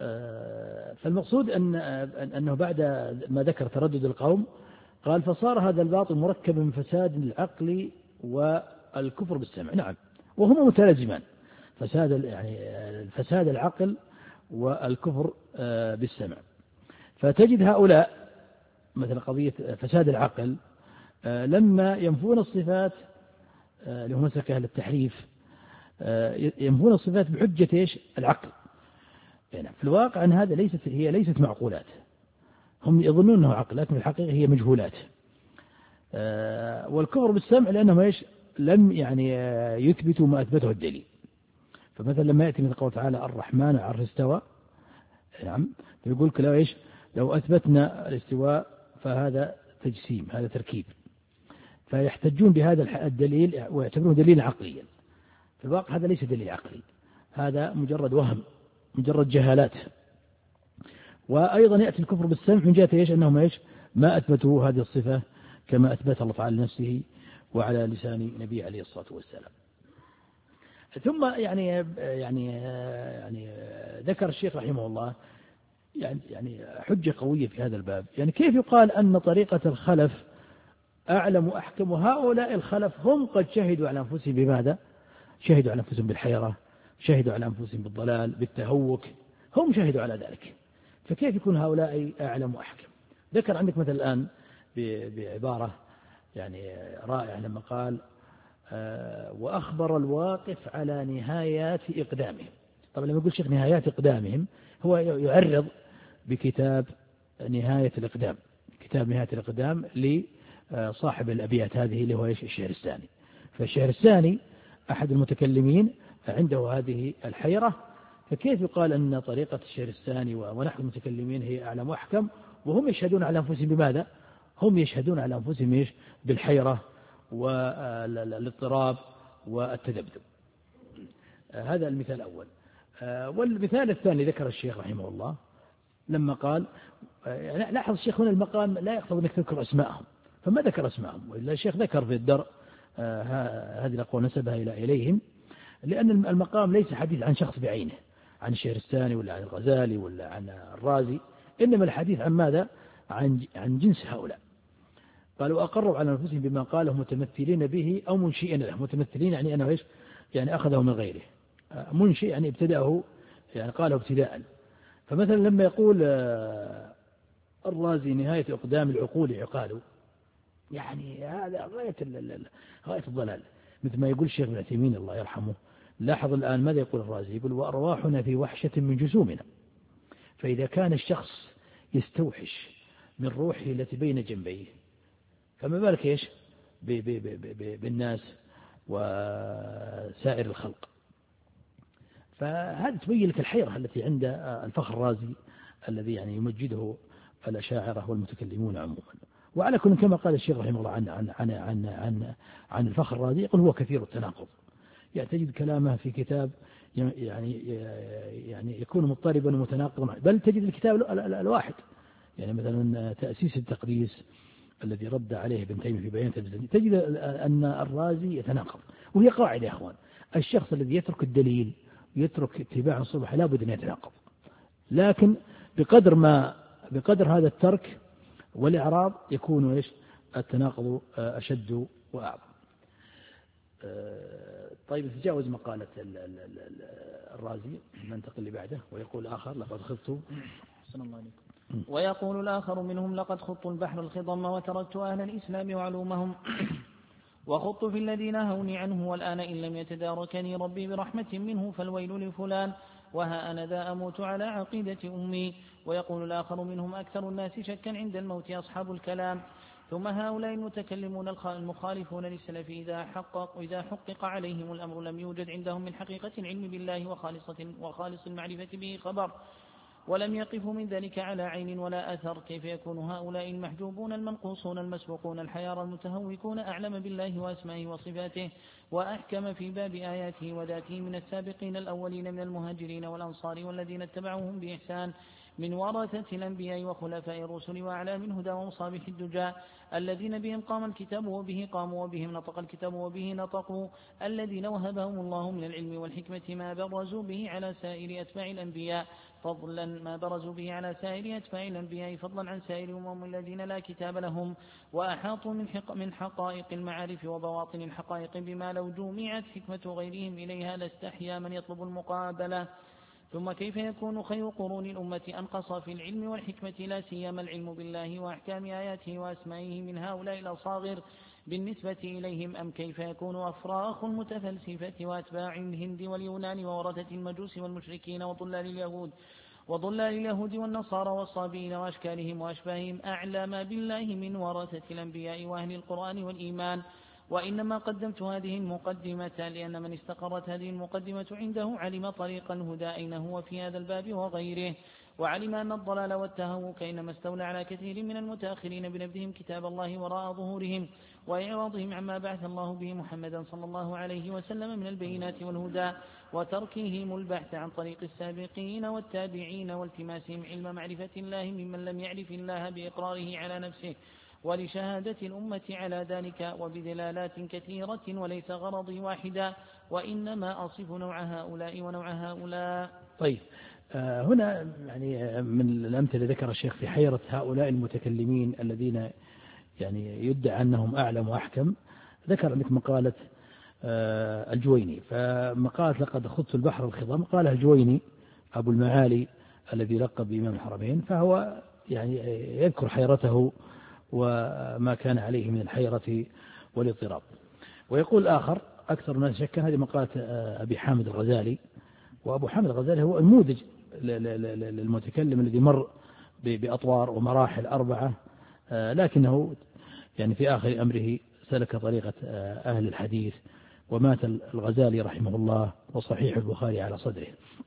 فالمقصود أن أنه بعد ما ذكر تردد القوم قال فصار هذا الباطل مركبا من فساد العقل والكفر بالسمع. نعم، وهما متلازمان، فساد يعني فساد العقل والكفر بالسمع. فتجد هؤلاء مثل قضية فساد العقل لما ينفون الصفات اللي هم مسلك أهل التحريف ينفون الصفات بحجة إيش؟ العقل. يعني في الواقع أن هذا ليست هي ليست معقولات، هم يظنون أنه عقل لكن في الحقيقة هي مجهولات. والكفر بالسمع لأنهم إيش؟ لم يعني يثبتوا ما أثبته الدليل. فمثلا لما يأتي من قول تعالى الرحمن على العرش استوى، نعم، يقول لك لو إيش؟ لو أثبتنا الاستواء فهذا تجسيم، هذا تركيب، فيحتجون بهذا الدليل ويعتبرونه دليلا عقليا. في الواقع هذا ليس دليل عقلي، هذا مجرد وهم، مجرد جهالات. وأيضا يأتي الكفر بالسمع من جهة إيش؟ أنهم إيش؟ ما أثبتوا هذه الصفة كما أثبت الله تعالى لنفسه وعلى لسان نبيه عليه الصلاة والسلام. ثم يعني يعني يعني ذكر الشيخ رحمه الله يعني يعني حجة قوية في هذا الباب. يعني كيف يقال أن طريقة الخلف أعلم وأحكم، وهؤلاء الخلف هم قد شهدوا على أنفسهم بماذا؟ شهدوا على أنفسهم بالحيرة، شهدوا على أنفسهم بالضلال، بالتهوك، هم شهدوا على ذلك، فكيف يكون هؤلاء أعلم وأحكم؟ ذكر عندك مثل الآن بعبارة يعني رائعة لما قال وأخبر الواقف على نهايات إقدامهم. طبعا لما يقول شيخ نهايات إقدامهم هو يعرض بكتاب نهاية الإقدام، كتاب نهاية الإقدام لصاحب الأبيات هذه اللي هو الشهرستاني. فالشهرستاني أحد المتكلمين عنده هذه الحيرة، فكيف يقال أن طريقة الشهرستاني ونحن المتكلمين هي أعلم وأحكم وهم يشهدون على أنفسهم بماذا؟ هم يشهدون على أنفسهم إيش؟ بالحيرة والاضطراب والتذبذب. هذا المثال الأول. والمثال الثاني ذكر الشيخ رحمه الله لما قال، لاحظ الشيخ هنا المقام لا يقتضي أنك تذكر أسماءهم، فما ذكر أسماءهم، وإلا الشيخ ذكر في الدرء هذه الأقوال نسبها إلى إليهم، لأن المقام ليس حديث عن شخص بعينه، عن الشهرستاني ولا عن الغزالي ولا عن الرازي، إنما الحديث عن ماذا؟ عن عن جنس هؤلاء. قالوا أقروا على أنفسهم بما قاله متمثلين به أو منشئين له. متمثلين يعني أنه إيش؟ يعني أخذه من غيره. منشئ يعني ابتدأه، يعني قاله ابتداء. فمثلا لما يقول الرازي نهاية أقدام العقول عقاله، يعني هذا غاية غاية الضلال، مثل ما يقول الشيخ ابن عثيمين الله يرحمه. لاحظ الآن ماذا يقول الرازي؟ يقول وأرواحنا في وحشة من جسومنا، فإذا كان الشخص يستوحش من روحه التي بين جنبيه فما بالك إيش بي بي بي بي بالناس وسائر الخلق. فهذا تبين لك الحيرة التي عند الفخر الرازي الذي يعني يمجده الأشاعرة والمتكلمون عموما. وعلى كل كما قال الشيخ رحمه الله عن عن عن عن عن, عن الفخر الرازي يقول هو كثير التناقض، يعني تجد كلامه في كتاب يعني يعني يكون مضطربا ومتناقضا، بل تجد الكتاب الواحد يعني مثلا تأسيس التقديس الذي رد عليه ابن تيمية في بيان تجد, تجد أن الرازي يتناقض. وهي قاعدة يا أخوان، الشخص الذي يترك الدليل ويترك اتباع الصبح لا بد أن يتناقض، لكن بقدر ما بقدر هذا الترك والإعراض يكون إيش التناقض أشد وأعظم. طيب تجاوز مقالة الرازي ننتقل اللي بعده، ويقول آخر لقد خضت أحسن الله عليكم. ويقول الآخر منهم لقد خضت البحر الخضم وتركت أهل الإسلام وعلومهم وخضت في الذي نهوني عنه، والآن إن لم يتداركني ربي برحمة منه فالويل لفلان، وها أنا ذا أموت على عقيدة أمي. ويقول الآخر منهم أكثر الناس شكا عند الموت أصحاب الكلام. ثم هؤلاء المتكلمون المخالفون للسلف إذا حقق, إذا حقق عليهم الأمر لم يوجد عندهم من حقيقة العلم بالله وخالصة وخالص المعرفة به خبر، ولم يقفوا من ذلك على عين ولا أثر. كيف يكون هؤلاء المحجوبون المنقوصون المسبوقون الحيار المتهوكون أعلم بالله وأسمائه وصفاته وأحكم في باب آياته وذاته من السابقين الأولين من المهاجرين والأنصار والذين اتبعوهم بإحسان من ورثة الأنبياء وخلفاء الرسل وأعلام الهدى ومصابيح الدجى الذين بهم قام الكتاب وبه قاموا وبهم نطق الكتاب وبه نطقوا الذين وهبهم الله من العلم والحكمة ما برزوا به على سائر أتباع الأنبياء فضلا ما برزوا به على سائر أتباع الأنبياء فضلا عن سائر الأمم الذين لا كتاب لهم وأحاطوا من, حق من حقائق المعارف وبواطن الحقائق بما لو جمعت حكمة غيرهم إليها لاستحيا من يطلب المقابلة. ثم كيف يكون خير قرون الأمة أنقص في العلم والحكمة لا سيما العلم بالله وأحكام آياته وأسمائه من هؤلاء الأصاغر بالنسبة إليهم أم كيف يكون أفراخ المتفلسفة وأتباع الهند واليونان وورثة المجوس والمشركين وضلال اليهود وضلال اليهود والنصارى والصابين وأشكالهم وأشباههم أعلم بالله من ورثة الأنبياء وأهل القرآن والإيمان. وإنما قدمت هذه المقدمة لأن من استقرت هذه المقدمة عنده علم طريق الهدى أين هو في هذا الباب وغيره وعلم أن الضلال والتهوك إنما استولى على كثير من المتأخرين بنبذهم كتاب الله وراء ظهورهم وإعراضهم عما بعث الله به محمدا صلى الله عليه وسلم من البينات والهدى وتركهم البحث عن طريق السابقين والتابعين والتماسهم علم معرفة الله ممن لم يعرف الله بإقراره على نفسه ولشهادة الأمة على ذلك وبدلالات كثيرة وليس غرضي واحدا وإنما أصف نوع هؤلاء ونوع هؤلاء. طيب آه هنا يعني من الأمثلة ذكر الشيخ في حيرة هؤلاء المتكلمين الذين يعني يدعى أنهم أعلم وأحكم. ذكر عندك مقالة آه الجويني فمقالة لقد خضت البحر الخضم قالها الجويني أبو المعالي الذي لقب بإمام الحرمين فهو يعني يذكر حيرته وما كان عليه من الحيرة والاضطراب. ويقول آخر أكثر الناس شكا هذه مقالة أبي حامد الغزالي وأبو حامد الغزالي هو النموذج للمتكلم الذي مر بأطوار ومراحل أربعة لكنه يعني في آخر أمره سلك طريقة أهل الحديث ومات الغزالي رحمه الله وصحيح البخاري على صدره.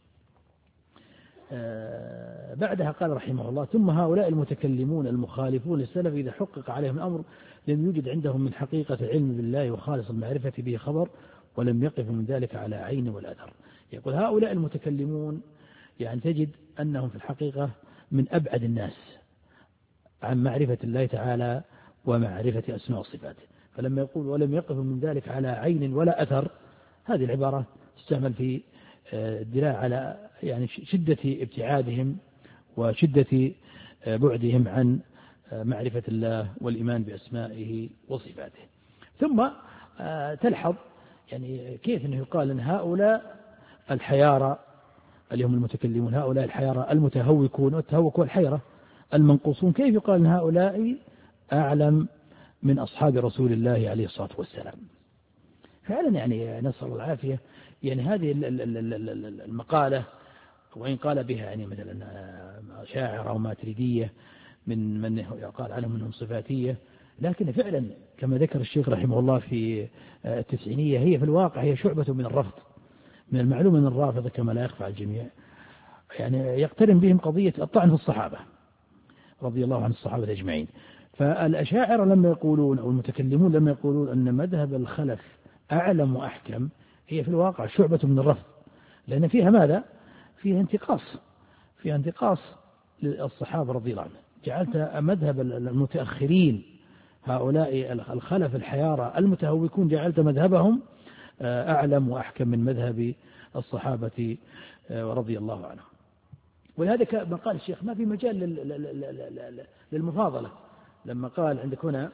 بعدها قال رحمه الله ثم هؤلاء المتكلمون المخالفون للسلف إذا حقق عليهم الأمر لم يوجد عندهم من حقيقة العلم بالله وخالص المعرفة به خبر ولم يقف من ذلك على عين ولا أثر. يقول هؤلاء المتكلمون يعني تجد أنهم في الحقيقة من أبعد الناس عن معرفة الله تعالى ومعرفة أسماء وصفاته فلما يقول ولم يقف من ذلك على عين ولا أثر هذه العبارة تستعمل في الدلاء على يعني شدة ابتعادهم وشدة بعدهم عن معرفة الله والإيمان بأسمائه وصفاته. ثم تلحظ يعني كيف أنه يقال أن هؤلاء الحيارى اللي هم المتكلمون هؤلاء الحيارى المتهوكون والتهوك والحيرة المنقوصون كيف يقال أن هؤلاء أعلم من أصحاب رسول الله عليه الصلاة والسلام. فعلا يعني نسأل الله العافية يعني هذه المقالة وإن قال بها يعني مثلا شاعر أو ماتريدية من من يقال عنهم منهم صفاتية لكن فعلا كما ذكر الشيخ رحمه الله في التسعينية هي في الواقع هي شعبة من الرفض. من المعلوم أن الرافضة كما لا يخفى على الجميع يعني يقترن بهم قضية الطعن في الصحابة رضي الله عن الصحابة أجمعين. فالأشاعرة لما يقولون أو المتكلمون لما يقولون أن مذهب الخلف أعلم وأحكم هي في الواقع شعبة من الرفض لأن فيها ماذا؟ فيها انتقاص فيها انتقاص للصحابة رضي الله عنهم. جعلت مذهب المتأخرين هؤلاء الخلف الحيارى المتهوكون جعلت مذهبهم أعلم وأحكم من مذهب الصحابة رضي الله عنهم. ولهذا كما قال الشيخ ما في مجال للمفاضلة لما قال عندك هنا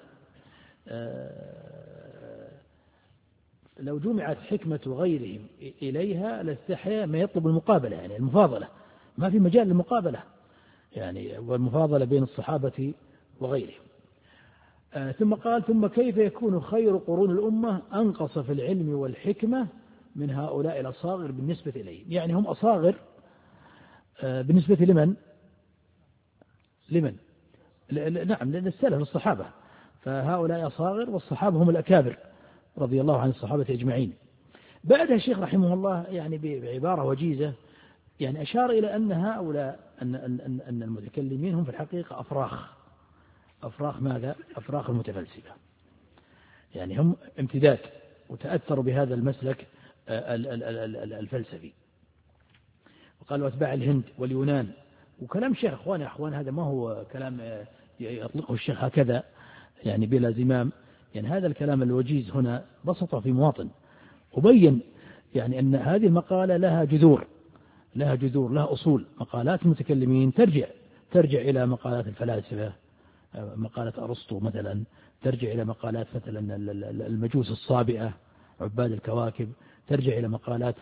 لو جمعت حكمة غيرهم إليها لاستحيا ما يطلب المقابلة يعني المفاضلة ما في مجال للمقابلة يعني والمفاضلة بين الصحابة وغيرهم. آه ثم قال ثم كيف يكون خير قرون الأمة أنقص في العلم والحكمة من هؤلاء الأصاغر بالنسبة إليهم يعني هم أصاغر آه بالنسبة لمن لمن نعم للسلف الصحابة فهؤلاء أصاغر والصحابة هم الأكابر رضي الله عن الصحابة أجمعين. بعدها الشيخ رحمه الله يعني بعبارة وجيزة يعني أشار إلى أن هؤلاء أن, أن, أن المتكلمين هم في الحقيقة أفراخ أفراخ ماذا؟ أفراخ المتفلسفة يعني هم امتداد وتأثروا بهذا المسلك الفلسفي. وقالوا أتباع الهند واليونان وكلام شيخ أخوان يا أخوان هذا ما هو كلام يطلقه الشيخ هكذا يعني بلا زمام، يعني هذا الكلام الوجيز هنا بسطه في مواطن وبين يعني أن هذه المقالة لها جذور لها جذور لها أصول. مقالات المتكلمين ترجع ترجع إلى مقالات الفلاسفة، مقالة أرسطو مثلا، ترجع إلى مقالات مثلا المجوس الصابئة عباد الكواكب، ترجع إلى مقالات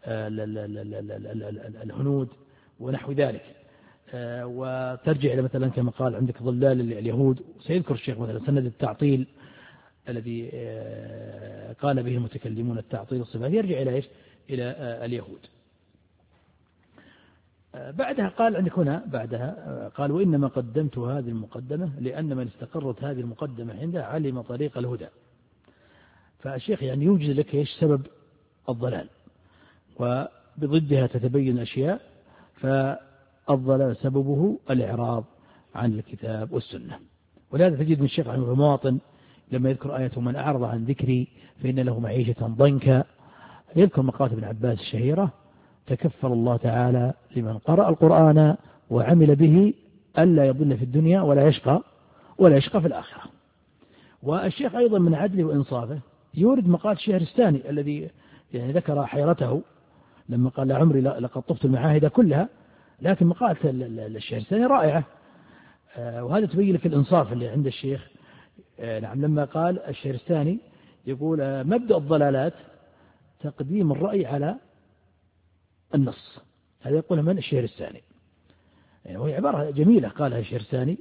الهنود ونحو ذلك، وترجع إلى مثلا كما قال عندك ظلال اليهود. سيذكر الشيخ مثلا سند التعطيل الذي قال به المتكلمون التعطيل الصفات، يرجع إلى إيش؟ إلى اليهود. بعدها قال عندك هنا بعدها قال وإنما قدمت هذه المقدمة لأن من استقرت هذه المقدمة عنده علم طريق الهدى. فالشيخ يعني يوجد لك إيش سبب الضلال، وبضدها تتبين أشياء، فالضلال سببه الإعراض عن الكتاب والسنة. ولهذا تجد من الشيخ عن المواطن لما يذكر آية من أعرض عن ذكري فإن له معيشة ضنكا، يذكر مقالة ابن عباس الشهيرة تكفل الله تعالى لمن قرأ القرآن وعمل به ألا يضل في الدنيا ولا يشقى ولا يشقى في الآخرة. والشيخ أيضا من عدله وإنصافه يورد مقال الشهرستاني الذي يعني ذكر حيرته لما قال لعمري لقد طفت المعاهد كلها، لكن مقالة الشهرستاني رائعة، وهذا تبين لك الإنصاف اللي عند الشيخ. نعم لما قال الشهرستاني يقول مبدأ الضلالات تقديم الرأي على النص، هذا يقولها من الشهرستاني، يعني وهي عبارة جميلة قالها الشهرستاني.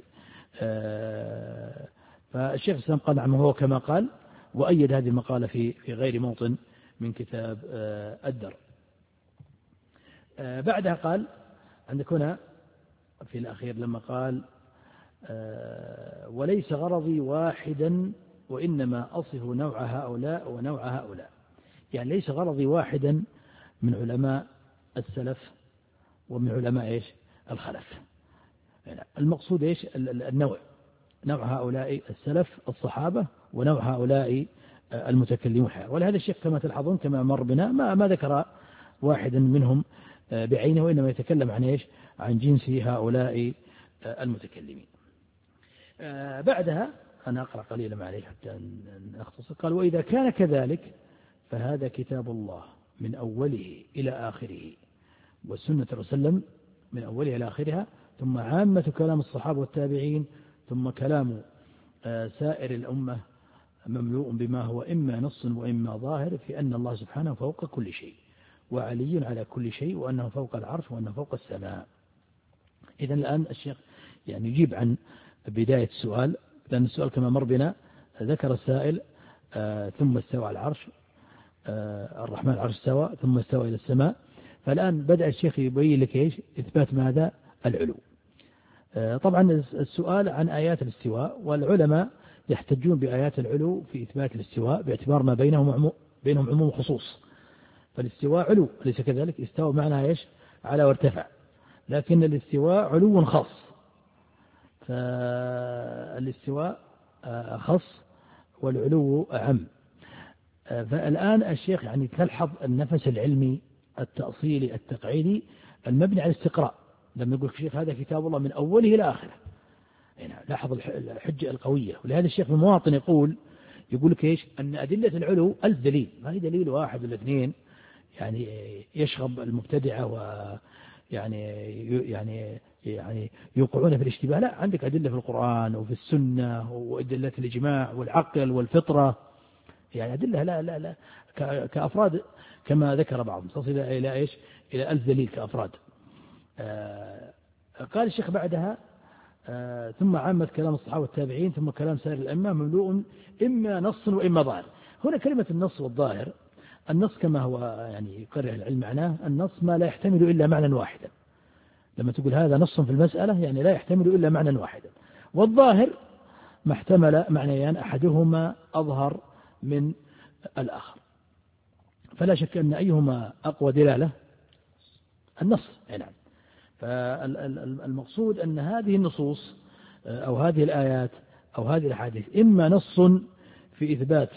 فالشيخ الإسلام قال نعم هو كما قال، وأيد هذه المقالة في في غير موطن من كتاب الدر. بعدها قال عندك هنا في الأخير لما قال وليس غرضي واحدا وإنما أصف نوع هؤلاء ونوع هؤلاء، يعني ليس غرضي واحدا من علماء السلف ومن علماء إيش الخلف، يعني المقصود إيش النوع، نوع هؤلاء السلف الصحابة ونوع هؤلاء المتكلمون. ولهذا الشيخ كما تلحظون كما مر بنا ما, ما ذكر واحدا منهم بعينه، وإنما يتكلم عن إيش عن جنس هؤلاء المتكلمين. بعدها أنا أقرأ قليلا معليه حتى أختصر. قال وإذا كان كذلك فهذا كتاب الله من أوله إلى آخره، والسنة وسلم من أولها إلى آخرها، ثم عامة كلام الصحابة والتابعين، ثم كلام سائر الأمة مملوء بما هو إما نص وإما ظاهر في أن الله سبحانه فوق كل شيء وعلي على كل شيء وأنه فوق العرش وأنه فوق السماء. إذن الآن الشيخ يعني يجيب عن بداية السؤال، لأن السؤال كما مر بنا ذكر السائل آه ثم استوى على العرش، آه الرحمن العرش استوى ثم استوى إلى السماء. فالآن بدأ الشيخ يبين لك إيش إثبات ماذا العلو. آه طبعا السؤال عن آيات الاستواء، والعلماء يحتجون بآيات العلو في إثبات الاستواء باعتبار ما بينهم عمو بينهم عموم خصوص. فالاستواء علو أليس كذلك؟ استوى معناها إيش على وارتفع، لكن الاستواء علو خاص، فالاستواء خاص والعلو أعم. فالآن الشيخ يعني تلحظ النفس العلمي التأصيلي التقعيدي المبني على الاستقراء، لما يقول الشيخ هذا كتاب الله من أوله إلى آخره، يعني لاحظ الحجة القوية. ولهذا الشيخ في المواطن يقول يقول لك إيش أن أدلة العلو ألف دليل، ما هي دليل واحد ولا اثنين يعني يشغب المبتدعة ويعني يعني يعني يوقعون في الاشتباه. لا، عندك أدلة في القرآن وفي السنة وأدلة الإجماع والعقل والفطرة، يعني أدلة لا لا لا كأفراد كما ذكر بعضهم تصل إلى إيش إلى ألف دليل كأفراد. آه قال الشيخ بعدها آه ثم عامة كلام الصحابة والتابعين ثم كلام سائر الأئمة مملوء إما نص وإما ظاهر. هنا كلمة النص والظاهر، النص كما هو يعني يقرر العلم معناه النص ما لا يحتمل إلا معنى واحدا، لما تقول هذا نص في المسألة يعني لا يحتمل إلا معنى واحدا. والظاهر ما احتمل معنيان أحدهما أظهر من الآخر، فلا شك أن أيهما أقوى دلالة النص. نعم. فالمقصود أن هذه النصوص أو هذه الآيات أو هذه الأحاديث إما نص في إثبات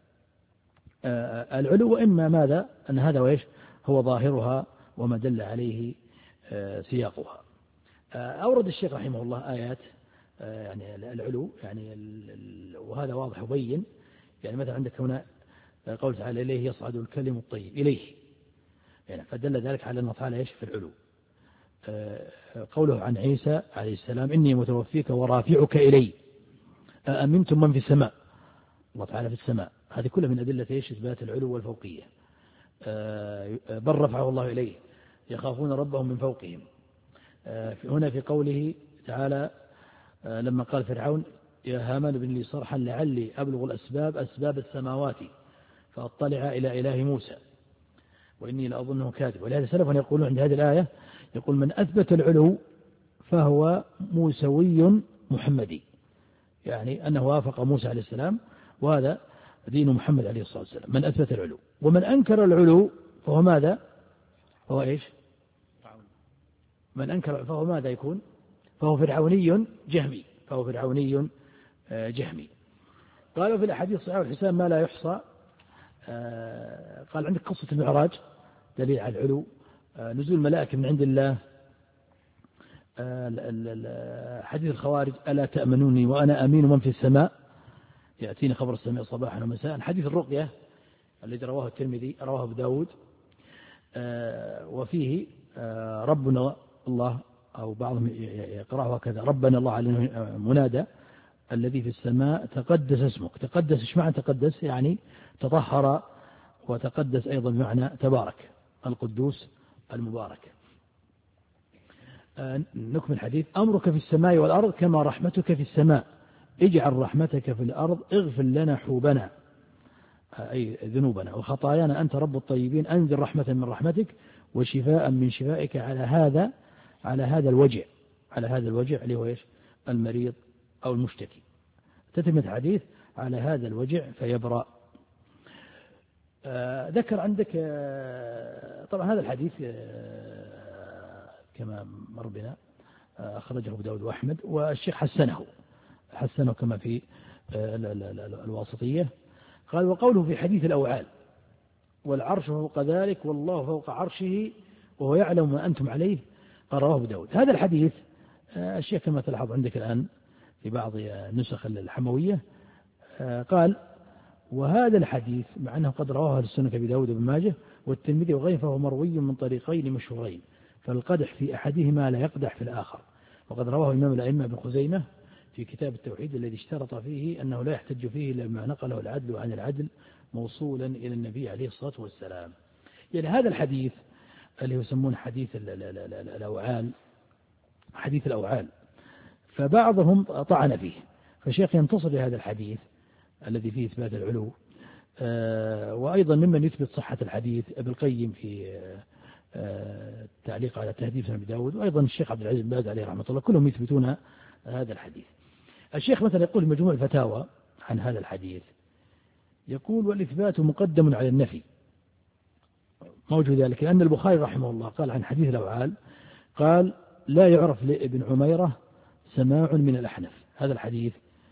العلو وإما ماذا أن هذا وإيش هو ظاهرها وما دل عليه سياقها. أورد الشيخ رحمه الله آيات يعني العلو يعني وهذا واضح وبين. يعني مثلا عندك هنا قول تعالى إليه يصعد الكلم الطيب إليه، يعني فدل ذلك على أن تعالى إيش في العلو. قوله عن عيسى عليه السلام إني متوفيك ورافعك إلي أأمنتم من في السماء، الله تعالى في السماء، هذه كلها من أدلة إيش إثبات العلو والفوقية. بل رفعه الله إليه يخافون ربهم من فوقهم. هنا في قوله تعالى لما قال فرعون يا هامان ابن لي صرحا لعلي أبلغ الأسباب أسباب السماوات فأطلع إلى إله موسى وإني لأظنه كاذب. ولهذا سلفا يقولون عند هذه الآية يقول من أثبت العلو فهو موسوي محمدي، يعني أنه وافق موسى عليه السلام، وهذا دين محمد عليه الصلاة والسلام من أثبت العلو. ومن أنكر العلو فهو ماذا؟ فهو إيش؟ من أنكر فهو ماذا يكون؟ فهو فرعوني جهمي، فهو فرعوني جهمي. قالوا في الأحاديث الصحيحة والحسان ما لا يحصى. قال عندك قصة المعراج دليل على العلو، نزول الملائكة من عند الله، حديث الخوارج ألا تأمنوني وأنا أمين من في السماء يأتيني خبر السماء صباحا ومساء، حديث الرقية الذي رواه الترمذي رواه أبو داود، وفيه ربنا الله أو بعضهم يقرأه هكذا ربنا الله على منادى الذي في السماء تقدس اسمك. تقدس ايش معنى تقدس؟ يعني تطهر، وتقدس أيضا بمعنى تبارك، القدوس المبارك. نكمل الحديث. أمرك في السماء والأرض كما رحمتك في السماء اجعل رحمتك في الأرض اغفر لنا حوبنا أي ذنوبنا وخطايانا أنت رب الطيبين أنزل رحمة من رحمتك وشفاء من شفائك على هذا على هذا الوجع على هذا الوجع اللي هو إيش؟ المريض أو المشتكي. تتمة الحديث على هذا الوجع فيبرأ. آه ذكر عندك آه طبعا هذا الحديث آه كما مر بنا آه أخرجه أبو داود وأحمد، والشيخ حسنه حسنه كما في آه الواسطية. قال وقوله في حديث الأوعال والعرش فوق ذلك والله فوق عرشه وهو يعلم ما أنتم عليه، قال رواه أبو داود. هذا الحديث آه الشيخ كما تلاحظ عندك الآن في بعض النسخ الحموية آه قال وهذا الحديث مع أنه قد رواه السنة كأبي داود وابن ماجه والترمذي وغيره فهو مروي من طريقين مشهورين، فالقدح في أحدهما لا يقدح في الآخر. وقد رواه الإمام الأئمة ابن خزيمة في كتاب التوحيد الذي اشترط فيه أنه لا يحتج فيه إلا بما نقله العدل عن العدل موصولا إلى النبي عليه الصلاة والسلام. يعني هذا الحديث اللي يسمون حديث الأوعال حديث الأوعال فبعضهم طعن فيه، فالشيخ ينتصر لهذا الحديث الذي فيه إثبات العلو. آه وأيضا ممن يثبت صحة الحديث ابن القيم في آه تعليق على تهذيب سنن أبي داود، وأيضا الشيخ عبد العزيز بن باز عليه رحمة الله، كلهم يثبتون هذا الحديث. الشيخ مثلا يقول في مجموع الفتاوى عن هذا الحديث يقول والإثبات مقدم على النفي. موجود ذلك لأن البخاري رحمه الله قال عن حديث الأوعال قال لا يعرف لابن عميرة سماع من الأحنف. هذا الحديث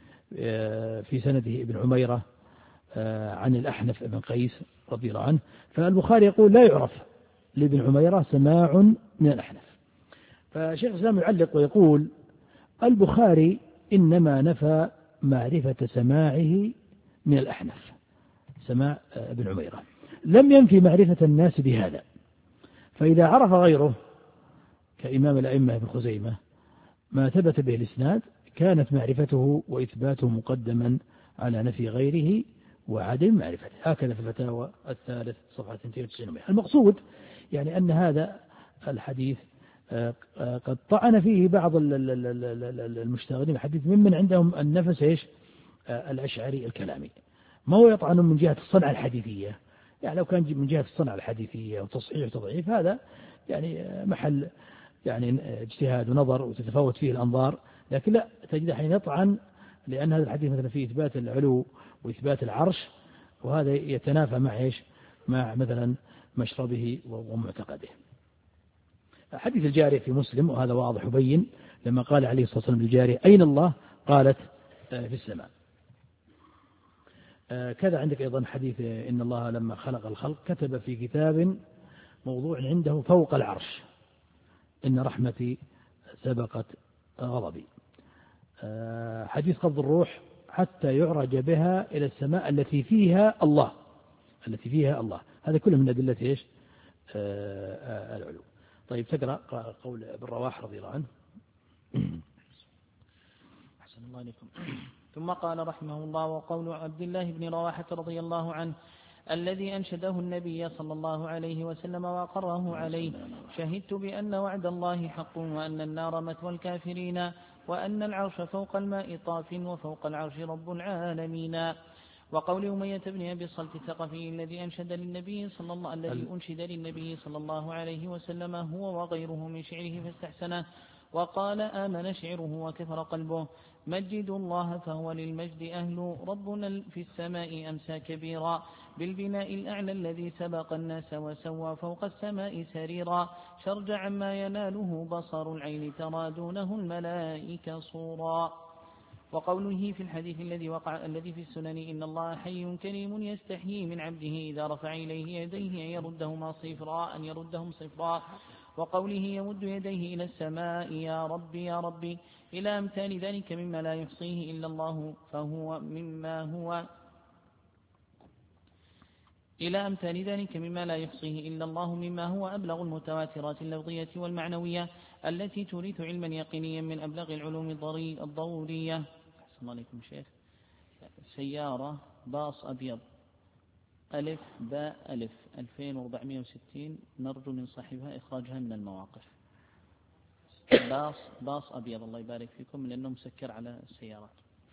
في سنده ابن عميرة عن الأحنف بن قيس رضي الله عنه، فالبخاري يقول لا يعرف لابن عميرة سماع من الأحنف. فشيخ الإسلام يعلق ويقول البخاري إنما نفى معرفة سماعه من الأحنف سماع ابن عميرة، لم ينفي معرفة الناس بهذا. فإذا عرف غيره كإمام الأئمة ابن خزيمة ما ثبت به الإسناد كانت معرفته وإثباته مقدما على نفي غيره وعدم معرفته. هكذا في الفتاوى الثالث صفحة اثنين وتسعين. المقصود يعني أن هذا الحديث قد طعن فيه بعض المشتغلين الحديث ممن عندهم النفس إيش الأشعري الكلامي، ما هو يطعن من جهة الصنعة الحديثية. يعني لو كان من جهة الصنعة الحديثية وتصحيح وتضعيف هذا يعني محل يعني اجتهاد ونظر وتتفاوت فيه الأنظار، لكن لا تجد حين يطعن لأن هذا الحديث مثلا فيه إثبات العلو وإثبات العرش، وهذا يتنافى مع إيش مع مثلا مشربه ومعتقده. حديث الجارية في مسلم وهذا واضح وبين لما قال عليه الصلاة والسلام للجارية أين الله؟ قالت في السماء. كذا عندك أيضا حديث إن الله لما خلق الخلق كتب في كتاب موضوع عنده فوق العرش إن رحمتي سبقت غضبي. حديث قبض الروح حتى يعرج بها إلى السماء التي فيها الله التي فيها الله هذا كله من أدلة إيش؟ العلو. طيب تقرأ قول ابن رواحة رضي الله عنه. أحسن الله عليكم. ثم قال رحمه الله: وقول عبد الله بن رواحة رضي الله عنه الذي أنشده النبي صلى الله عليه وسلم وأقره عليه: شهدت بأن وعد الله حق وأن النار مثوى الكافرين وأن العرش فوق الماء طاف وفوق العرش رب العالمين. وقول أمية بن أبي الصلت الثقفي الذي أنشد للنبي صلى الله الذي أنشد للنبي صلى الله عليه وسلم هو وغيره من شعره فاستحسنه وقال: آمن شعره وكفر قلبه. مجد الله فهو للمجد أهل، ربنا في السماء أمسى كبيرا بالبناء الأعلى الذي سبق الناس وسوى فوق السماء سريرا شرجا عما يناله بصر العين ترى دونه الملائكة صورا. وقوله في الحديث الذي وقع الذي في السنن: إن الله حي كريم يستحيي من عبده إذا رفع إليه يديه أن يردهما صفرا أن يردهم صفرا. وقوله: يمد يديه إلى السماء يا ربي يا ربي، إلى أمثال ذلك مما لا يحصيه إلا الله فهو مما هو إلى أمثال ذلك مما لا يحصيه إلا الله مما هو أبلغ المتواترات اللفظية والمعنوية التي تورث علما يقينيا من أبلغ العلوم الضرورية. أحسن الله عليكم شيخ. سيارة باص أبيض ألف باء ألف ألفين وأربعمائة وستين نرجو من صاحبها إخراجها من المواقف. باص باص أبيض الله يبارك فيكم لأنه مسكر على السيارات.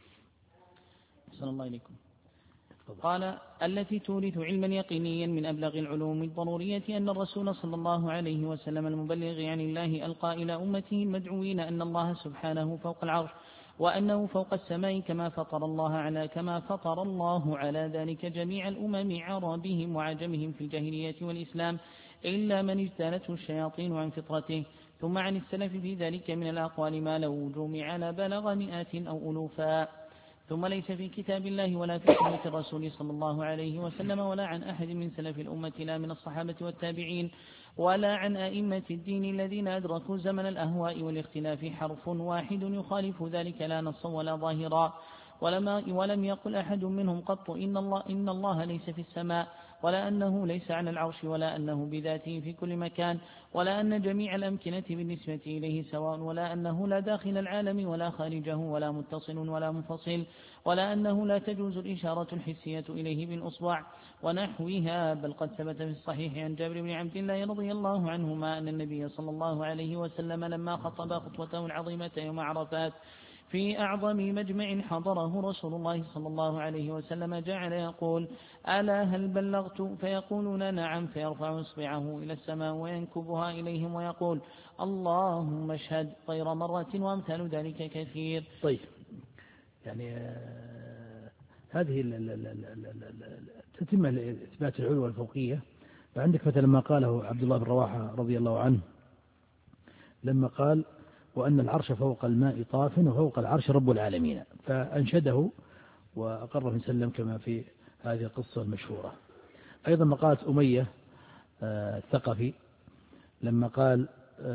أحسن الله إليكم. قال: التي تورث علما يقينيا من أبلغ العلوم الضرورية أن الرسول صلى الله عليه وسلم المبلغ عن الله ألقى إلى أمته المدعوين أن الله سبحانه فوق العرش وأنه فوق السماء كما فطر الله على كما فطر الله على ذلك جميع الأمم عربهم وعجمهم في الجاهلية والإسلام إلا من اجتالته الشياطين عن فطرته. ثم عن السلف في ذلك من الأقوال ما لو جمع لبلغ مئات أو ألوفا. ثم ليس في كتاب الله ولا في سنة الرسول صلى الله عليه وسلم ولا عن أحد من سلف الأمة لا من الصحابة والتابعين ولا عن أئمة الدين الذين أدركوا زمن الأهواء والاختلاف حرف واحد يخالف ذلك لا نصا ولا ظاهرا. ولما ولم يقل أحد منهم قط إن الله, إن الله ليس في السماء ولا أنه ليس على العرش ولا أنه بذاته في كل مكان ولا أن جميع الأمكنة بالنسبة إليه سواء ولا أنه لا داخل العالم ولا خارجه ولا متصل ولا منفصل ولا أنه لا تجوز الإشارة الحسية إليه بالأصبع ونحوها. بل قد ثبت في الصحيح عن جابر بن عبد الله رضي الله عنهما أن النبي صلى الله عليه وسلم لما خطب خطوته العظيمة يوم عرفات في أعظم مجمع حضره رسول الله صلى الله عليه وسلم جعل يقول: ألا هل بلغت؟ فيقولون نعم، فيرفع إصبعه إلى السماء وينكبها إليهم ويقول: اللهم اشهد، غير مرة وأمثال ذلك كثير. طيب، يعني آه هذه تتم إثبات العلو والفوقية. فعندك مثلا ما قاله عبد الله بن رواحة رضي الله عنه لما قال: وأن العرش فوق الماء طاف وفوق العرش رب العالمين، فأنشده وأقر من سلم كما في هذه القصة المشهورة. أيضا مقالة أمية الثقفي لما قال: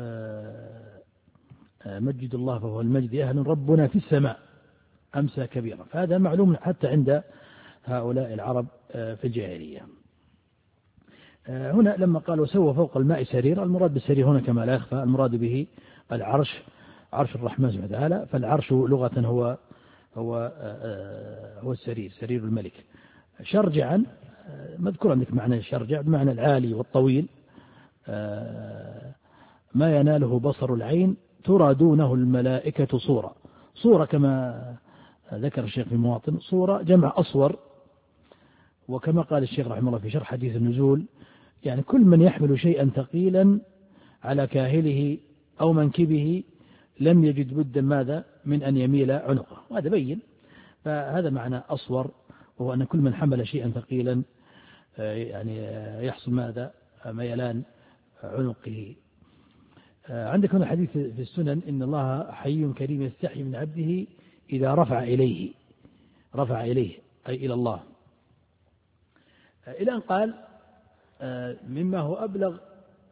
مجد الله فهو المجد أهل، ربنا في السماء أمسى كبيرا. فهذا معلوم حتى عند هؤلاء العرب في الجاهلية. هنا لما قال: وسوى فوق الماء سرير، المراد بالسرير هنا كما لا يخفى المراد به العرش، عرش الرحمن سبحانه وتعالى. فالعرش لغة هو هو هو السرير، سرير الملك. شرجعا مذكور عندك معنى شرجع بمعنى العالي والطويل، ما يناله بصر العين ترى دونه الملائكة صورة. صورة كما ذكر الشيخ في مواطن، صورة جمع أصور، وكما قال الشيخ رحمه الله في شرح حديث النزول: يعني كل من يحمل شيئا ثقيلا على كاهله أو منكبه لم يجد بدا ماذا من أن يميل عنقه. وهذا بين. فهذا معنى أصور، وهو أن كل من حمل شيئا ثقيلا يعني يحصل ماذا ميلان عنقه. عندك هنا حديث في السنن: إن الله حي كريم يستحي من عبده إذا رفع إليه، رفع إليه أي إلى الله، إلى أن قال: مما هو أبلغ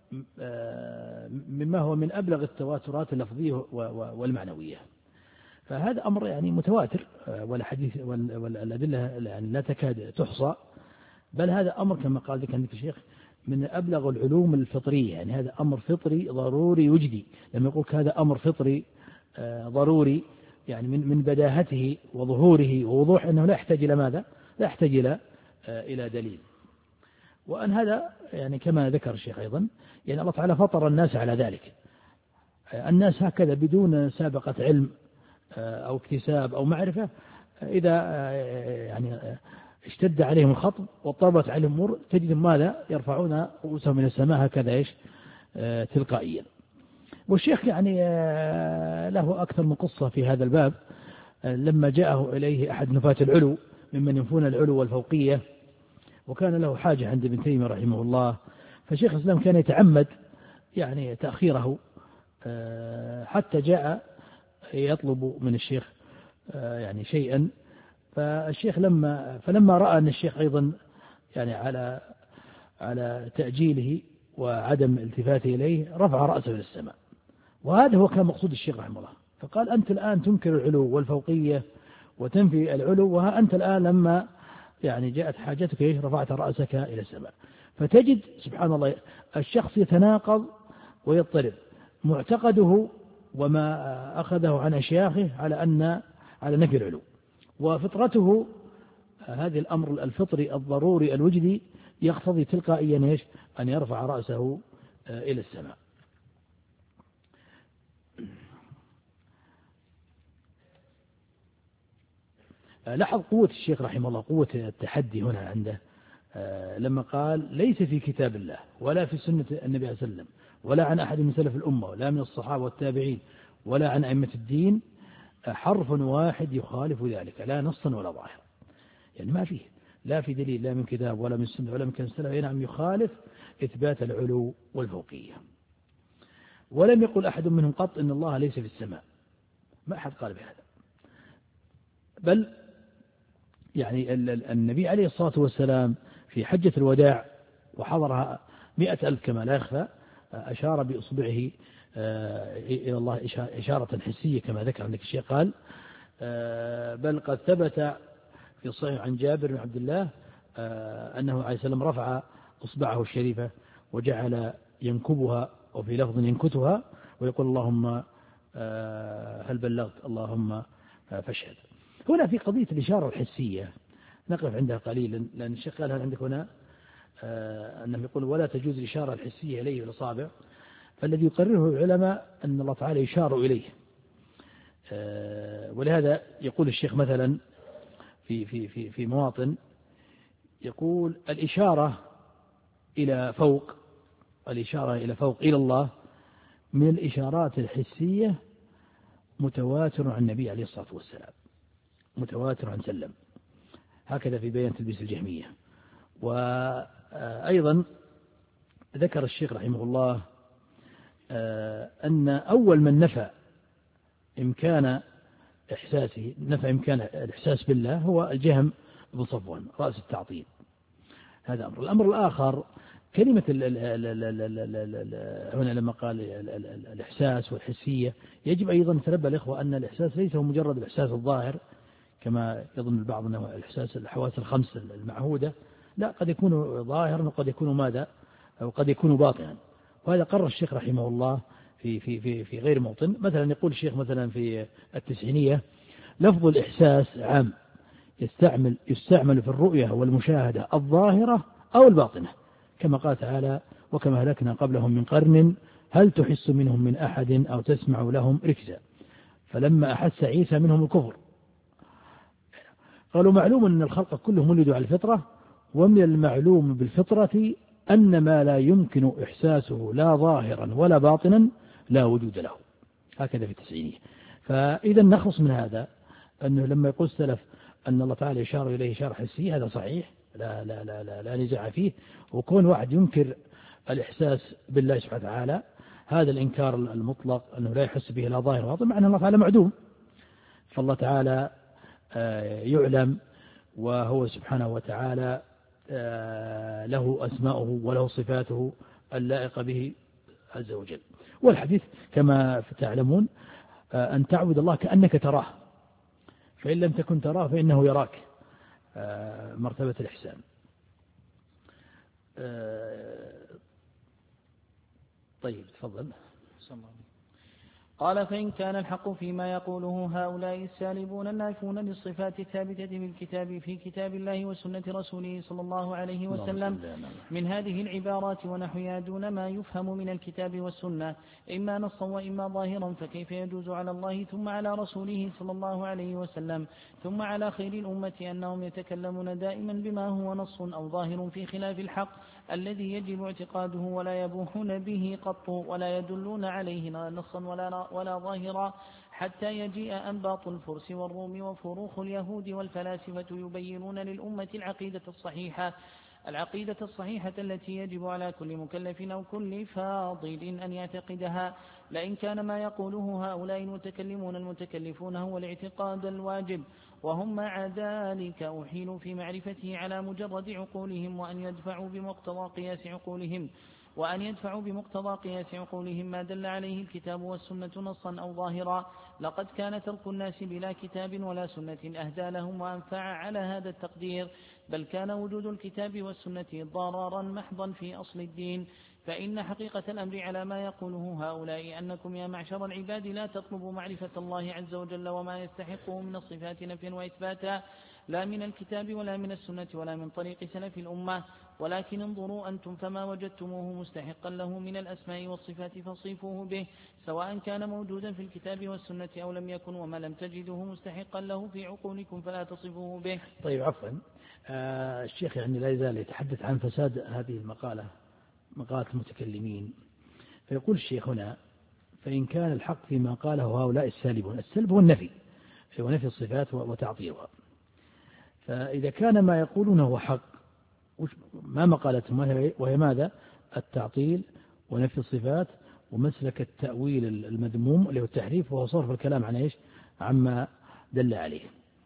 مما هو من أبلغ التواترات اللفظية والمعنوية. فهذا أمر يعني متواتر، والحديث والأدلة يعني لا تكاد تحصى، بل هذا أمر كما قال ذلك عندك الشيخ من أبلغ العلوم الفطرية، يعني هذا أمر فطري ضروري وجدي. لما يقول هذا أمر فطري ضروري يعني من من بداهته وظهوره ووضوح أنه لا يحتاج إلى ماذا؟ لا يحتاج إلى إلى دليل. وأن هذا يعني كما ذكر الشيخ أيضا يعني الله تعالى فطر الناس على ذلك، الناس هكذا بدون سابقة علم أو اكتساب أو معرفة، إذا يعني اشتد عليهم الخطب واضطربت عليهم الأمور تجدهم ماذا؟ يرفعون رؤوسهم من السماء هكذا إيش تلقائيا. والشيخ يعني له أكثر من قصة في هذا الباب. لما جاءه إليه أحد نفاة العلو ممن ينفون العلو والفوقية، وكان له حاجة عند ابن تيمية رحمه الله، فشيخ الإسلام كان يتعمد يعني تأخيره حتى جاء يطلب من الشيخ يعني شيئا. فالشيخ لما فلما رأى أن الشيخ أيضا يعني على على تأجيله وعدم التفاته إليه رفع رأسه إلى السماء، وهذا هو كان مقصود الشيخ رحمه الله. فقال أنت الآن تنكر العلو والفوقية وتنفي العلو، وها أنت الآن لما يعني جاءت حاجتك رفعت رأسك إلى السماء. فتجد سبحان الله الشخص يتناقض ويضطرب، معتقده وما أخذه عن أشياخه على أن على نفي العلو، وفطرته هذه الأمر الفطري الضروري الوجدي يقتضي تلقائيا ايش؟ أن يرفع رأسه إلى السماء. لاحظ قوة الشيخ رحمه الله، قوة التحدي هنا عنده لما قال ليس في كتاب الله ولا في سنة النبي صلى الله عليه وسلم ولا عن أحد من سلف الأمة ولا من الصحابة والتابعين ولا عن أئمة الدين حرف واحد يخالف ذلك، لا نصا ولا ظاهرا. يعني ما فيه لا في دليل لا من كتاب ولا من سنة ولا من كلام السلف نعم يخالف إثبات العلو والفوقية. ولم يقل أحد منهم قط إن الله ليس في السماء، ما أحد قال بهذا. بل يعني النبي عليه الصلاة والسلام في حجة الوداع وحضرها مئة ألف كما لا يخفى، أشار بإصبعه إلى الله إشارة حسية كما ذكر عندك الشيخ. قال بل قد ثبت في الصحيح عن جابر بن عبد الله أنه عليه السلام رفع إصبعه الشريفة وجعل ينكبها، وفي لفظ ينكتها، ويقول اللهم هل بلغت اللهم فاشهد. هنا في قضية الإشارة الحسية نقف عندها قليلا، لأن الشيخ قال هل عندك هنا أنه يقول ولا تجوز الإشارة الحسية إليه بالأصابع، فالذي يقرره العلماء أن الله تعالى يشار إليه. ولهذا يقول الشيخ مثلا في في في في مواطن يقول الإشارة إلى فوق، الإشارة إلى فوق إلى الله من الإشارات الحسية متواتر عن النبي عليه الصلاة والسلام، متواتر عن سلم، هكذا في بيان تلبيس الجهمية. وأيضا ذكر الشيخ رحمه الله أن أول من نفى إمكان إحساسه نفى إمكان الإحساس بالله هو الجهم بن صفوان رأس التعطيل. هذا أمر. الأمر الآخر كلمة ال ال ال ال ال ال ال هنا لما قال ال ال ال الإحساس والحسية، يجب أيضا نتنبه الإخوة أن الإحساس ليس هو مجرد الإحساس الظاهر كما يظن البعض أنه الإحساس الحواس الخمس المعهودة، لا، قد يكون ظاهرا وقد يكون ماذا وقد يكون باطنا. وهذا قرر الشيخ رحمه الله في في في في غير موطن. مثلا يقول الشيخ مثلا في التسعينية لفظ الإحساس عام يستعمل يستعمل في الرؤية والمشاهدة الظاهرة أو الباطنة، كما قال تعالى وكما هلكنا قبلهم من قرن هل تحس منهم من أحد أو تسمع لهم ركزا فلما أحس عيسى منهم الكفر قالوا معلوم أن الخلق كلهم ولدوا على الفطرة، ومن المعلوم بالفطرة أن ما لا يمكن إحساسه لا ظاهرا ولا باطنا لا وجود له. هكذا في التسعينية. فإذا نخلص من هذا أنه لما يقول السلف أن الله تعالى يشار إليه إشارة حسية هذا صحيح، لا, لا, لا, لا, لا نزاع فيه. وكون واحد ينكر الإحساس بالله سبحانه وتعالى هذا الإنكار المطلق أنه لا يحس به لا ظاهر باطن، مع أن الله تعالى معدوم. فالله تعالى يعلم وهو سبحانه وتعالى له أسماؤه وله صفاته اللائقة به عز وجل. والحديث كما تعلمون أن تعبد الله كأنك تراه، فإن لم تكن تراه فإنه يراك، مرتبة الإحسان. طيب تفضل. قال: فإن كان الحق فيما يقوله هؤلاء السالبون النافون للصفات الثابتة بالكتاب في كتاب الله وسنة رسوله صلى الله عليه وسلم من هذه العبارات ونحوها دون ما يفهم من الكتاب والسنة إما نصا وإما ظاهرا، فكيف يجوز على الله ثم على رسوله صلى الله عليه وسلم ثم على خير الأمة أنهم يتكلمون دائما بما هو نص أو ظاهر في خلاف الحق الذي يجب اعتقاده ولا يبوحون به قط ولا يدلون عليه نصا ولا ولا ظاهرا، حتى يجيء أنباط الفرس والروم وفروخ اليهود والفلاسفة يبينون للأمة العقيدة الصحيحة العقيدة الصحيحة التي يجب على كل مكلف أو كل فاضل أن يعتقدها. لئن كان ما يقوله هؤلاء المتكلمون المتكلفون هو الاعتقاد الواجب وهم مع ذلك أحيلوا في معرفته على مجرد عقولهم وأن يدفعوا بمقتضى قياس عقولهم وأن يدفعوا بمقتضى قياس عقولهم ما دل عليه الكتاب والسنة نصا أو ظاهرا، لقد كان ترك الناس بلا كتاب ولا سنة أهدى لهم وأنفع على هذا التقدير، بل كان وجود الكتاب والسنة ضررا محضا في أصل الدين. فإن حقيقة الأمر على ما يقوله هؤلاء أنكم يا معشر العباد لا تطلبوا معرفة الله عز وجل وما يستحقه من الصفات نفيا وإثباتا، لا من الكتاب ولا من السنة ولا من طريق سلف الأمة، ولكن انظروا أنتم فما وجدتموه مستحقا له من الأسماء والصفات فصفوه به، سواء كان موجودا في الكتاب والسنة أو لم يكن، وما لم تجدوه مستحقا له في عقولكم فلا تصفوه به. طيب عفوا، آه الشيخ يعني لا يزال يتحدث عن فساد هذه المقالة، مقالة المتكلمين، فيقول الشيخ هنا: فإن كان الحق فيما قاله هؤلاء السالبون، السلب هو النفي، هو نفي الصفات وتعطيلها، فإذا كان ما يقولونه هو حق ما مقالتهم وهي ماذا؟ التعطيل ونفي الصفات ومسلك التأويل المذموم اللي هو التحريف، وهو صرف الكلام عن إيش؟ عما دل عليه.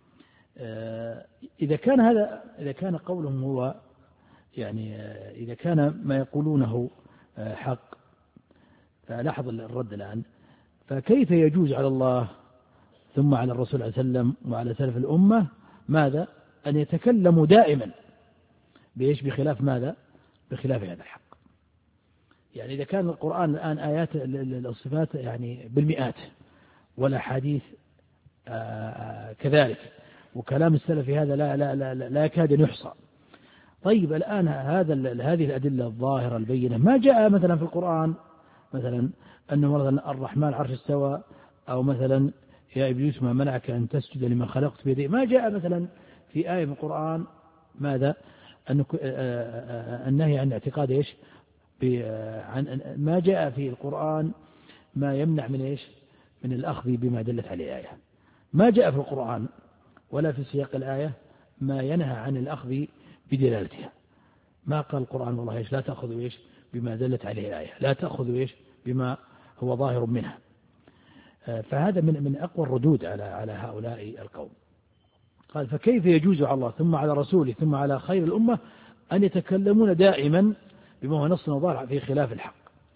إذا كان هذا إذا كان قولهم هو يعني إذا كان ما يقولونه حق، فلاحظ الرد الآن، فكيف يجوز على الله ثم على الرسول عليه وسلم وعلى سلف الأمة ماذا؟ أن يتكلموا دائما بإيش؟ بخلاف ماذا؟ بخلاف هذا الحق. يعني إذا كان القرآن الآن آيات الصفات يعني بالمئات والأحاديث كذلك، وكلام السلف في هذا لا لا لا لا يكاد يحصى. طيب الآن هذا هذه الأدلة الظاهرة البينة ما جاء مثلا في القرآن مثلا أنه مثلا الرحمن عرش استوى، أو مثلا يا إبليس ما منعك أن تسجد لما خلقت بيدي، ما جاء مثلا في آية من القرآن ماذا؟ النهي عن اعتقاد إيش؟ عن ما جاء في القرآن ما يمنع من إيش؟ من الأخذ بما دلت عليه الآية. ما جاء في القرآن ولا في سياق الآية ما ينهى عن الأخذ بدلالتها. ما قال القرآن والله إيش؟ لا تأخذوا إيش؟ بما دلت عليه الآية، لا تأخذوا إيش؟ بما هو ظاهر منها. فهذا من من أقوى الردود على على هؤلاء القوم. قال: فكيف يجوز على الله ثم على رسوله ثم على خير الأمة أن يتكلمون دائما بما هو نص وظاهر في خلاف الحق،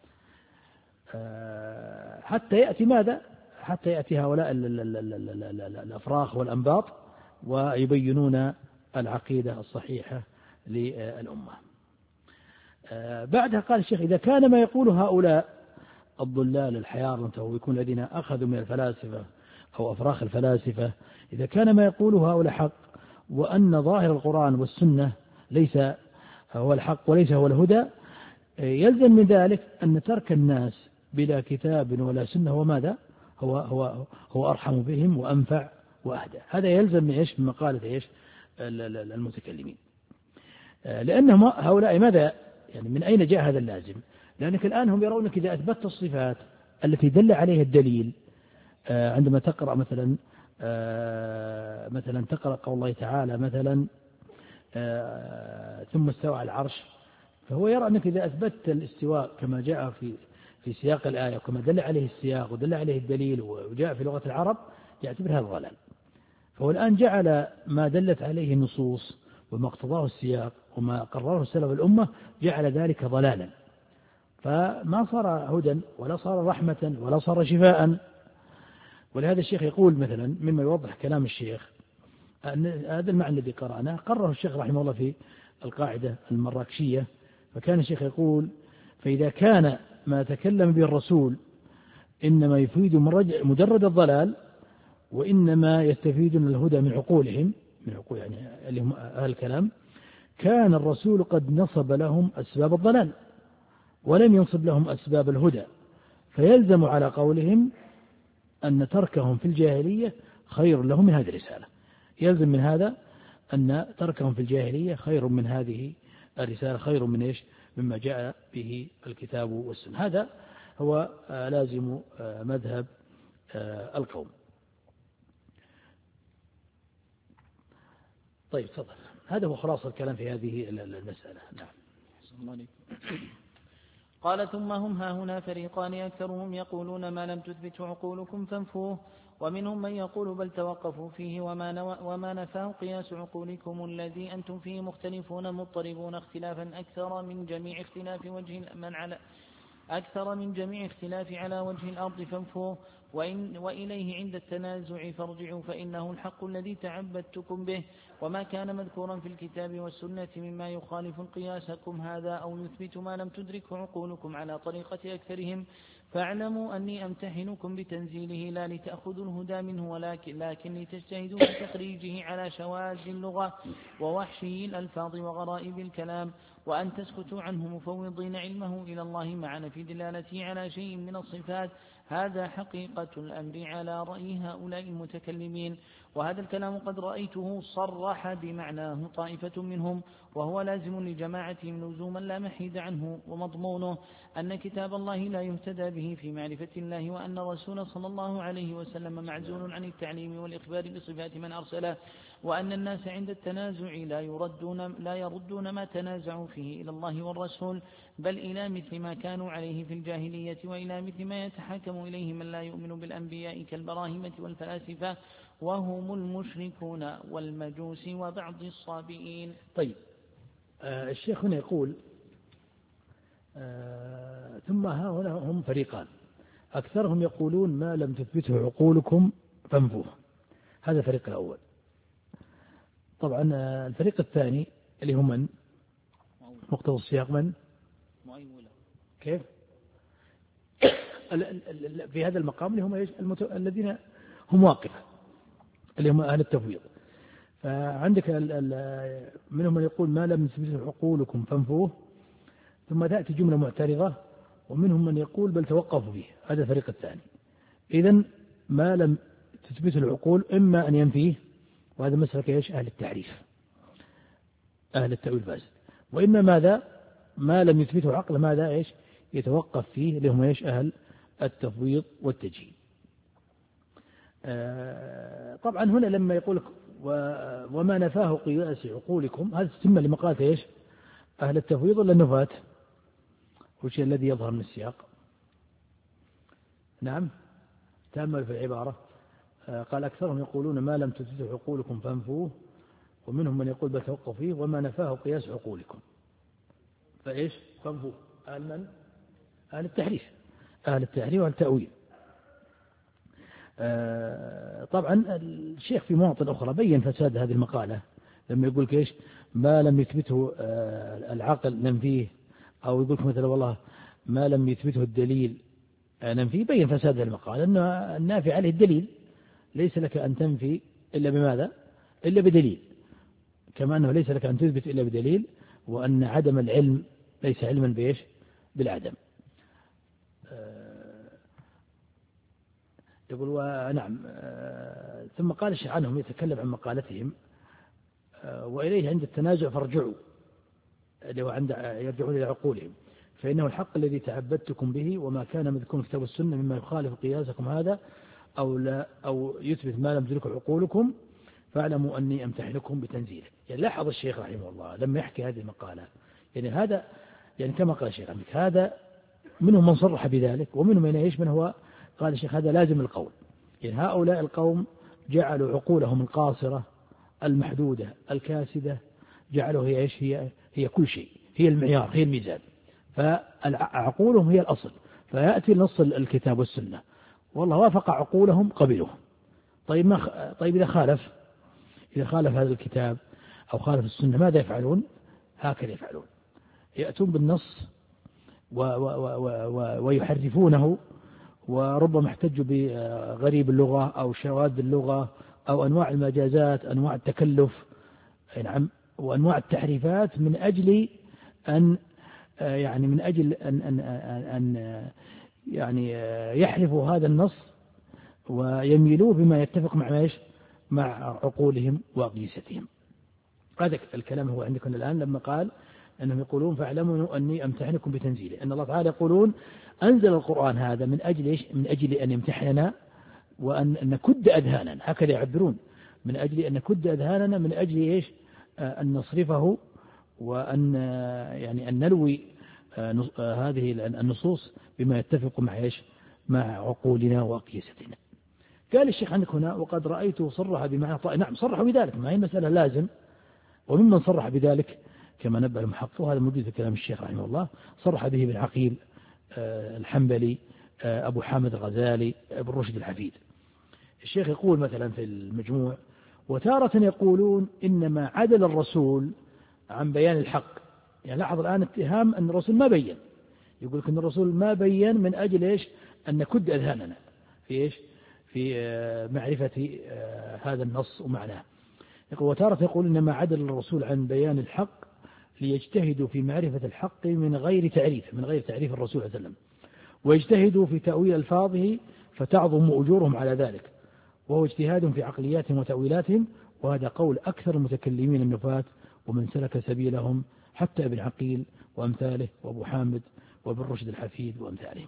حتى يأتي ماذا؟ حتى يأتي هؤلاء الأفراخ والأنباط ويبينون العقيدة الصحيحة للأمة. بعدها قال الشيخ: إذا كان ما يقول هؤلاء الضلال الحيار ويكون الذين أخذوا من الفلاسفة أو أفراخ الفلاسفة، إذا كان ما يقوله هؤلاء حق وأن ظاهر القرآن والسنة ليس هو الحق وليس هو الهدى، يلزم من ذلك أن ترك الناس بلا كتاب ولا سنة هو ماذا؟ هو هو هو أرحم بهم وأنفع وأهدى. هذا يلزم من إيش؟ من مقالة إيش؟ المتكلمين. لأنهم هؤلاء ماذا؟ يعني من أين جاء هذا اللازم؟ لأنك الآن هم يرونك إذا أثبتت الصفات التي دل عليها الدليل، عندما تقرأ مثلا مثلا تقرأ قول الله تعالى مثلا ثم استوى على العرش، فهو يرى أنك إذا أثبتت الاستواء كما جاء في في سياق الآية وكما دل عليه السياق ودل عليه الدليل وجاء في لغة العرب يعتبر هذا ضلال. فهو الآن جعل ما دلت عليه النصوص وما اقتضاه السياق وما قرره سلف الأمة جعل ذلك ضلالا، فما صار هدى ولا صار رحمة ولا صار شفاء. ولهذا الشيخ يقول مثلا مما يوضح كلام الشيخ أن هذا المعنى الذي قرأناه قرره الشيخ رحمه الله في القاعدة المراكشية. فكان الشيخ يقول: فإذا كان ما تكلم به الرسول إنما يفيد مجرد الضلال وإنما يستفيدون الهدى من عقولهم، من عقول يعني اللي هم أهل الكلام، كان الرسول قد نصب لهم أسباب الضلال ولم ينصب لهم أسباب الهدى، فيلزم على قولهم أن تركهم في الجاهلية خير لهم من هذه الرسالة. يلزم من هذا أن تركهم في الجاهلية خير من هذه الرسالة، خير من إيش؟ مما جاء به الكتاب والسنة. هذا هو لازم مذهب القوم. طيب تفضل. هذا هو خلاص الكلام في هذه المسألة. نعم. قال: ثم هم هاهنا فريقان أكثرهم يقولون ما لم تثبته عقولكم فانفوه، ومنهم من يقول بل توقفوا فيه وما, وما نفاه قياس عقولكم الذي أنتم فيه مختلفون مضطربون اختلافا أكثر من جميع اختلاف وجه من على أكثر من جميع اختلاف على وجه الأرض فانفوه، وإن وإليه عند التنازع فارجعوا فإنه الحق الذي تعبدتكم به، وما كان مذكورا في الكتاب والسنة مما يخالف قياسكم هذا أو يثبت ما لم تدركه عقولكم على طريقة أكثرهم، فاعلموا أني أمتحنكم بتنزيله لا لتأخذوا الهدى منه ولكن لكن لتجتهدوا في تخريجه على شواذ اللغة ووحشي الألفاظ وغرائب الكلام، وأن تسكتوا عنه مفوضين علمه إلى الله مع نفي دلالته على شيء من الصفات. هذا حقيقة الأمر على رأي هؤلاء المتكلمين، وهذا الكلام قد رأيته صرح بمعناه طائفة منهم، وهو لازم لجماعتهم لزوما لا محيد عنه، ومضمونه أن كتاب الله لا يهتدى به في معرفة الله، وأن الرسول صلى الله عليه وسلم معزول عن التعليم والإخبار بصفات من أرسله، وأن الناس عند التنازع لا يردون, لا يردون ما تنازعوا فيه إلى الله والرسول، بل إلى مثل ما كانوا عليه في الجاهلية، وإلى مثل ما يتحاكم إليه من لا يؤمن بالأنبياء كالبراهمة والفلاسفة وهم المشركون والمجوس وبعض الصابئين. طيب آه الشيخ هنا يقول آه ثم ها هنا هم فريقان أكثرهم يقولون ما لم تثبته عقولكم فانفوه. هذا الفريق الأول. طبعا الفريق الثاني اللي هم من مقتضى السياق من كيف في هذا المقام اللي هم المت... الذين هم واقفة اللي هم أهل التفويض. فعندك ال... ال... منهم من يقول ما لم تثبته عقولكم فانفوه، ثم تأتي جملة معترضة، ومنهم من يقول بل توقفوا فيه. هذا الفريق الثاني. إذن ما لم تثبته العقول إما أن ينفيه، وهذا مسلك ايش؟ أهل التعريف أهل التأويل الفاسد، وإما ماذا؟ ما لم يثبته عقل ماذا ايش؟ يتوقف فيه اللي هم ايش؟ أهل التفويض والتجهيل. آه طبعا هنا لما يقول وما نفاه قياس عقولكم، هذا تتم لمقالة ايش؟ أهل التفويض ولا النفاة؟ وش الذي يظهر من السياق؟ نعم تأمل في العبارة. قال أكثرهم يقولون ما لم تثبته عقولكم فانفوه، ومنهم من يقول بل توقفوا فيه وما نفاه قياس عقولكم فإيش؟ فانفوه. أهل من؟ أهل التحريف أهل التحريف والتأويل. آه طبعا الشيخ في مواطن أخرى بين فساد هذه المقالة لما يقول كيش ما لم يثبته آه العقل ننفيه، أو يقول مثلا والله ما لم يثبته الدليل آه ننفيه. بين فساد هذه المقالة أن النافي عليه الدليل، ليس لك أن تنفي إلا بماذا؟ إلا بدليل، كما أنه ليس لك أن تثبت إلا بدليل، وأن عدم العلم ليس علما بإيش؟ بالعدم. آه يقول ونعم. آه ثم قال الشيخ عنهم يتكلم عن مقالتهم آه وإليه عند التنازع فارجعوا، اللي هو عند يرجعون إلى عقولهم، فإنه الحق الذي تعبدتكم به، وما كان مذكور في كتاب السنة مما يخالف قياسكم هذا أو لا أو يثبت ما لم تدركه عقولكم، فاعلموا أني أمتحنكم بتنزيله. يعني لاحظ الشيخ رحمه الله لما يحكي هذه المقالة، يعني هذا يعني كما قال الشيخ عندك هذا منهم من صرح بذلك، ومنهم من ايش؟ من هو قال الشيخ هذا لازم القول. يعني هؤلاء القوم جعلوا عقولهم القاصرة المحدودة الكاسدة، جعلوا هي ايش؟ هي هي كل شيء، هي المعيار، هي الميزان. فعقولهم هي الأصل، فيأتي نص الكتاب والسنة والله وافق عقولهم قبلوه. طيب ما طيب إذا خالف إذا خالف هذا الكتاب أو خالف السنة ماذا يفعلون؟ هكذا يفعلون، يأتون بالنص و و و و ويحرفونه، وربما احتجوا بغريب اللغة أو شواذ اللغة أو أنواع المجازات، أنواع التكلف، نعم، وأنواع التحريفات، من أجل أن يعني من أجل أن أن أن يعني يحرفوا هذا النص ويميلوه بما يتفق مع ايش؟ مع عقولهم وأقيستهم. هذا الكلام هو عندكم الآن لما قال أنهم يقولون فاعلموا أني أمتحنكم بتنزيله، أن الله تعالى يقولون أنزل القرآن هذا من أجل إيش؟ من أجل أن يمتحننا وأن نكد أذهاننا، هكذا يعبرون، من أجل أن نكد أذهاننا، من أجل إيش؟ أن نصرفه وأن يعني أن نلوي هذه النصوص بما يتفق مع إيش؟ مع عقولنا وأقيستنا. قال الشيخ عندك هنا وقد رأيته صرح بمعنى طائف. نعم صرح بذلك، ما هي مسألة لازم، وممن صرح بذلك كما نبه المحقق، وهذا موجود في كلام الشيخ رحمه الله، صرح به ابن عقيل الحنبلي، أبو حامد الغزالي، ابن رشد الحفيد. الشيخ يقول مثلا في المجموع: وتارة يقولون إنما عدل الرسول عن بيان الحق. يعني لاحظ الآن اتهام أن الرسول ما بين، يقول لك أن الرسول ما بين من أجل إيش؟ أن نكد أذهاننا في إيش؟ في معرفة هذا النص ومعناه. يقول: وتارة يقول إنما عدل الرسول عن بيان الحق ليجتهدوا في معرفة الحق من غير تعريف من غير تعريف الرسول صلى الله عليه وسلم، ويجتهدوا في تأويل ألفاظه فتعظم أجورهم على ذلك، وهو اجتهاد في عقلياتهم وتأويلاتهم، وهذا قول أكثر المتكلمين النفاة ومن سلك سبيلهم، حتى ابن عقيل وأمثاله وأبو حامد وابن رشد الحفيد وأمثالهم.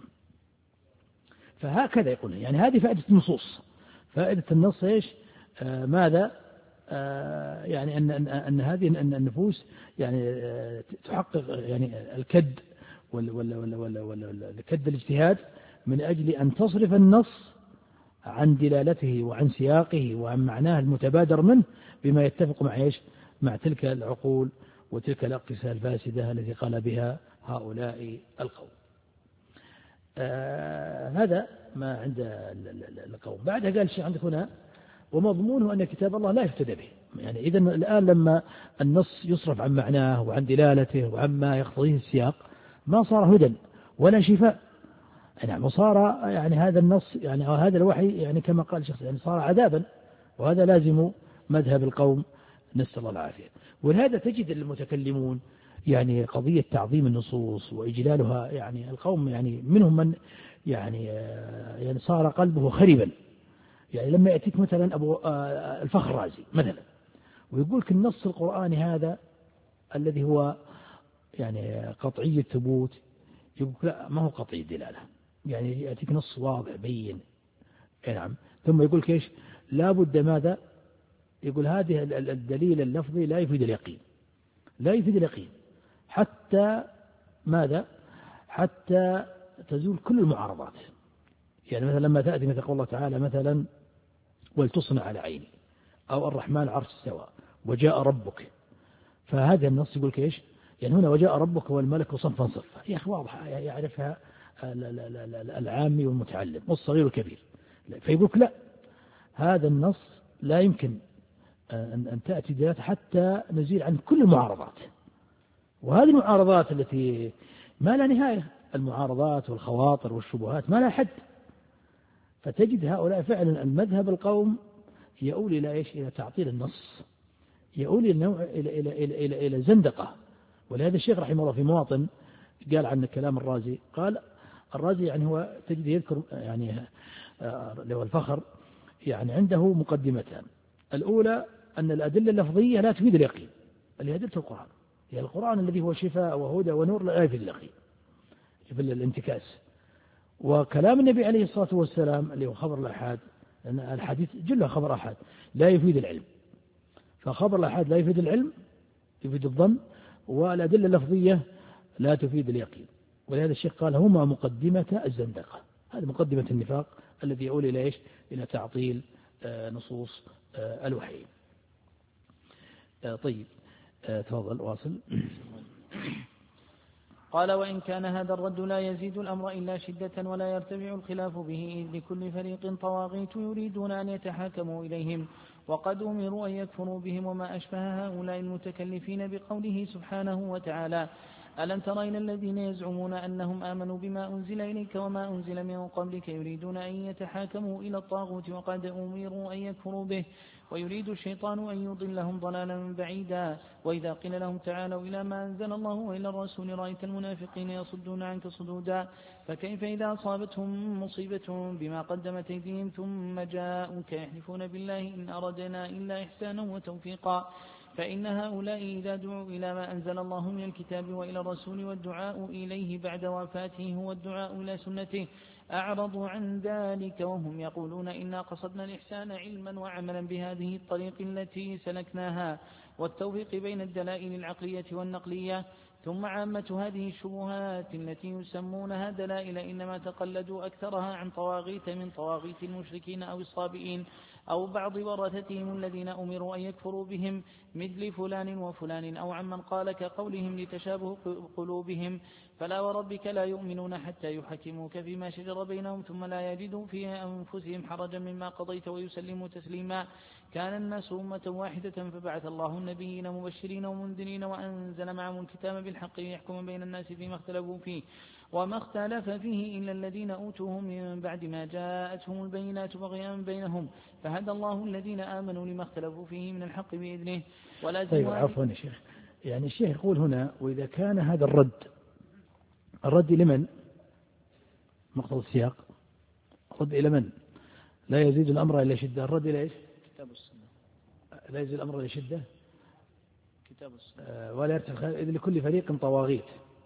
فهكذا يقولون، يعني هذه فائدة النصوص، فائدة النص إيش؟ آه ماذا؟ آه يعني أن, أن, أن هذه أن النفوس يعني آه تحقق يعني الكد ولا ولا ولا ولا ولا الكد الاجتهاد من أجل أن تصرف النص عن دلالته وعن سياقه وعن معناه المتبادر منه بما يتفق مع إيش؟ مع تلك العقول وتلك الأقيسة الفاسدة التي قال بها هؤلاء القوم. آه هذا ما عند القوم. بعدها قال الشيخ عندك هنا: ومضمونه أن كتاب الله لا يفتدى به. يعني إذن الآن لما النص يصرف عن معناه وعن دلالته وعن ما يقتضيه السياق ما صار هدى ولا شفاء، نعم، وصار يعني هذا النص يعني هذا الوحي يعني كما قال الشيخ يعني صار عذابا، وهذا لازم مذهب القوم، نسأل الله العافية. ولهذا تجد المتكلمون يعني قضية تعظيم النصوص وإجلالها، يعني القوم يعني منهم من يعني يعني صار قلبه خربا. يعني لما يأتيك مثلا أبو الفخر الرازي مثلا ويقول لك النص القرآني هذا الذي هو يعني قطعي الثبوت، يقول لا ما هو قطعي الدلالة، يعني يأتيك نص واضح بين، نعم، ثم يقول لك ايش؟ لا بد ماذا؟ يقول هذه الدليل اللفظي لا يفيد اليقين، لا يفيد اليقين حتى ماذا؟ حتى تزول كل المعارضات. يعني مثلا لما تأتي مثل قول الله تعالى مثلا: ولتصنع على عيني، أو الرحمن عرش استوى وجاء ربك، فهذا النص يقول لك ايش؟ يعني هنا وجاء ربك والملك صفا صفا، يا أخي واضحة يعرفها العامي والمتعلم والصغير والكبير، فيقول لك لا، هذا النص لا يمكن أن تأتي دلالته حتى نزيل عن كل المعارضات، وهذه المعارضات التي ما لا نهاية، المعارضات والخواطر والشبهات ما لا حد. فتجد هؤلاء فعلا المذهب القوم يؤول إلى إيش؟ إلى تعطيل النص، يؤول إلى نوع إلى إلى إلى إلى, إلى زندقة. ولهذا الشيخ رحمه الله في مواطن قال عن كلام الرازي، قال الرازي يعني هو تجد يذكر يعني له الفخر يعني عنده مقدمتان: الأولى أن الأدلة اللفظية لا تفيد اليقين، اللي أدلة القرآن، يعني القرآن الذي هو شفاء وهدى ونور لا يفيد اليقين في الانتكاس. وكلام النبي عليه الصلاة والسلام اللي هو خبر الأحاد، الحديث جله خبر أحاد لا يفيد العلم، فخبر الأحاد لا يفيد العلم، يفيد الظن، والأدلة اللفظية لا تفيد اليقين. ولهذا الشيخ قال هما مقدمة الزندقة، هذه مقدمة النفاق الذي يؤول إلى إيش؟ إلى تعطيل نصوص الوحي. طيب تفضل واصل. قال وإن كان هذا الرد لا يزيد الأمر إلا شدة ولا يرتفع الخلاف به، إذ لكل فريق طواغيت يريدون أن يتحاكموا إليهم، وقد أمروا أن يكفروا بهم، وما أشبه هؤلاء المتكلفين بقوله سبحانه وتعالى: ألم تر إلى الذين يزعمون أنهم آمنوا بما أنزل إليك وما أنزل من قبلك يريدون أن يتحاكموا إلى الطاغوت وقد أمروا أن يكفروا به، ويريد الشيطان أن يضلهم ضلالا بعيدا. وإذا قيل لهم تعالوا إلى ما أنزل الله وإلى الرسول رأيت المنافقين يصدون عنك صدودا، فكيف إذا أصابتهم مصيبة بما قدمت أيديهم ثم جاءوك يحلفون بالله إن أردنا إلا إحسانا وتوفيقا، فإن هؤلاء إذا دعوا إلى ما أنزل الله من الكتاب وإلى الرسول والدعاء إليه بعد وفاته هو الدعاء إلى سنته أعرضوا عن ذلك، وهم يقولون إنا قصدنا الإحسان علما وعملا بهذه الطريق التي سلكناها والتوفيق بين الدلائل العقلية والنقلية. ثم عامة هذه الشبهات التي يسمونها دلائل إنما تقلدوا أكثرها عن طواغيت من طواغيت المشركين أو الصابئين أو بعض ورثتهم الذين أمروا أن يكفروا بهم مثل فلان وفلان، أو عمن قال كقولهم لتشابه قلوبهم: فلا وربك لا يؤمنون حتى يحكموك فيما شجر بينهم ثم لا يجدوا في أنفسهم حرجا مما قضيت ويسلموا تسليما. كان الناس أمة واحدة فبعث الله النبيين مبشرين ومنذرين وأنزل معهم الكتاب بالحق ليحكم بين الناس فيما اختلفوا فيه وما اختلف فيه إلا الذين أوتوه من بعد ما جاءتهم البينات بغيا بينهم، فهدى الله الذين آمنوا لما اختلفوا فيه من الحق بإذنه. طيب عفوا يا شيخ، يعني الشيخ يقول هنا: وإذا كان هذا الرد الرد لمن؟ مقتضى السياق الرد إلى من؟ لا يزيد الأمر إلا شدة. الرد إلى إيش؟ كتاب السنة. لا يزيد الأمر إلا شدة كتاب السنة. آه ولا يرتفع، إذ لكل فريق طواغيت.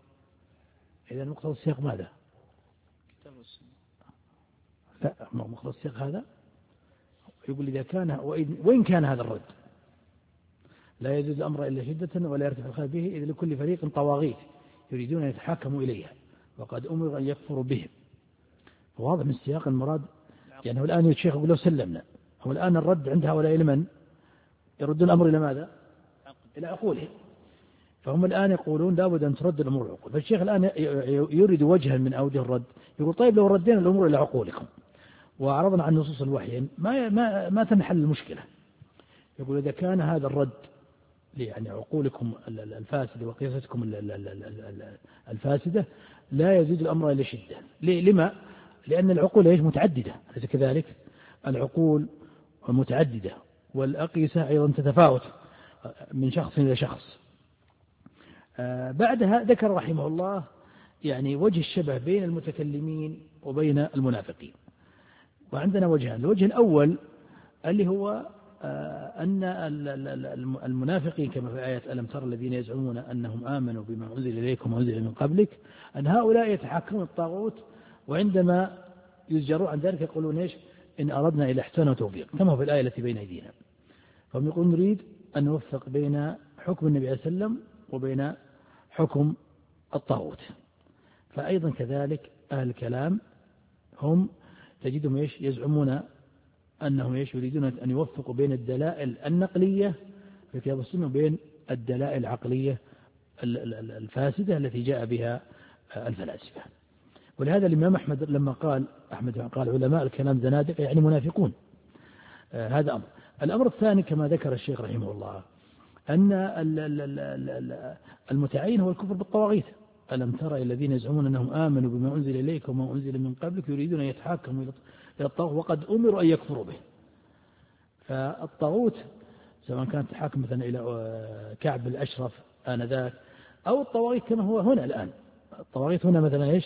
إذا مقتضى السياق ماذا؟ كتاب السنة. لا، مقتضى السياق هذا يقول إذا كان وإن كان هذا الرد لا يزيد الأمر إلا شدة ولا يرتفع الخلاف به، إذ لكل فريق طواغيت يريدون أن يتحاكموا إليها وقد أمروا أن يكفروا بهم. فواضح من السياق المراد، يعني هو الآن الشيخ يقول لو سلمنا، هو الآن الرد عند هؤلاء لمن؟ يردون الأمر إلى ماذا؟ إلى عقولهم. فهم الآن يقولون لابد أن ترد الأمور إلى عقول. فالشيخ الآن يريد وجها من أوجه الرد، يقول طيب لو ردينا الأمور إلى عقولكم وعرضنا عن نصوص الوحي ما ما ما تنحل المشكلة. يقول إذا كان هذا الرد يعني عقولكم الفاسدة وقياستكم الفاسدة لا يزيد الأمر إلا شدة. لما؟ لأن العقول إيش؟ متعددة، أليس كذلك؟ العقول متعددة والأقيسة أيضا تتفاوت من شخص إلى شخص. بعدها ذكر رحمه الله يعني وجه الشبه بين المتكلمين وبين المنافقين، وعندنا وجهان. الوجه الأول اللي هو أن المنافقين كما في آية ألم تر الذين يزعمون أنهم آمنوا بما أنزل إليكم وأنزل من قبلك، أن هؤلاء يتحكمون الطاغوت، وعندما يزجرون عن ذلك يقولون إيش؟ إن أردنا إلى إحسان وتوفيق، كما في الآية التي بين أيدينا. فهم يقولون نريد أن نوفق بين حكم النبي عليه السلام وبين حكم الطاغوت. فأيضا كذلك أهل الكلام هم تجدهم إيش؟ يزعمون أنهم إيش؟ يريدون أن يوفقوا بين الدلائل النقلية في كتاب السنة وبين الدلائل العقلية الفاسدة التي جاء بها الفلاسفة. ولهذا الإمام أحمد لما قال أحمد قال علماء الكلام زنادقة يعني منافقون. آه هذا أمر. الأمر الثاني كما ذكر الشيخ رحمه الله أن المتعين هو الكفر بالطواغيت. ألم ترى الذين يزعمون أنهم آمنوا بما أنزل إليك وما أنزل من قبلك يريدون أن يتحاكموا إلى الطاغوت وقد أمروا أن يكفروا به. فالطاغوت سواء كانت تحاكم مثلا إلى كعب الأشرف آنذاك أو الطواغيت كما هو هنا الآن. الطواغيت هنا مثلا إيش؟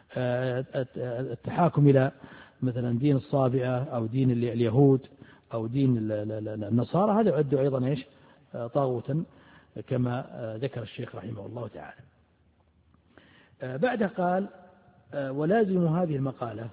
التحاكم إلى مثلا دين الصابئة أو دين اليهود أو دين النصارى، هذا يعد أيضا إيش؟ طاغوتا كما ذكر الشيخ رحمه الله تعالى. بعد قال ولازم هذه المقالة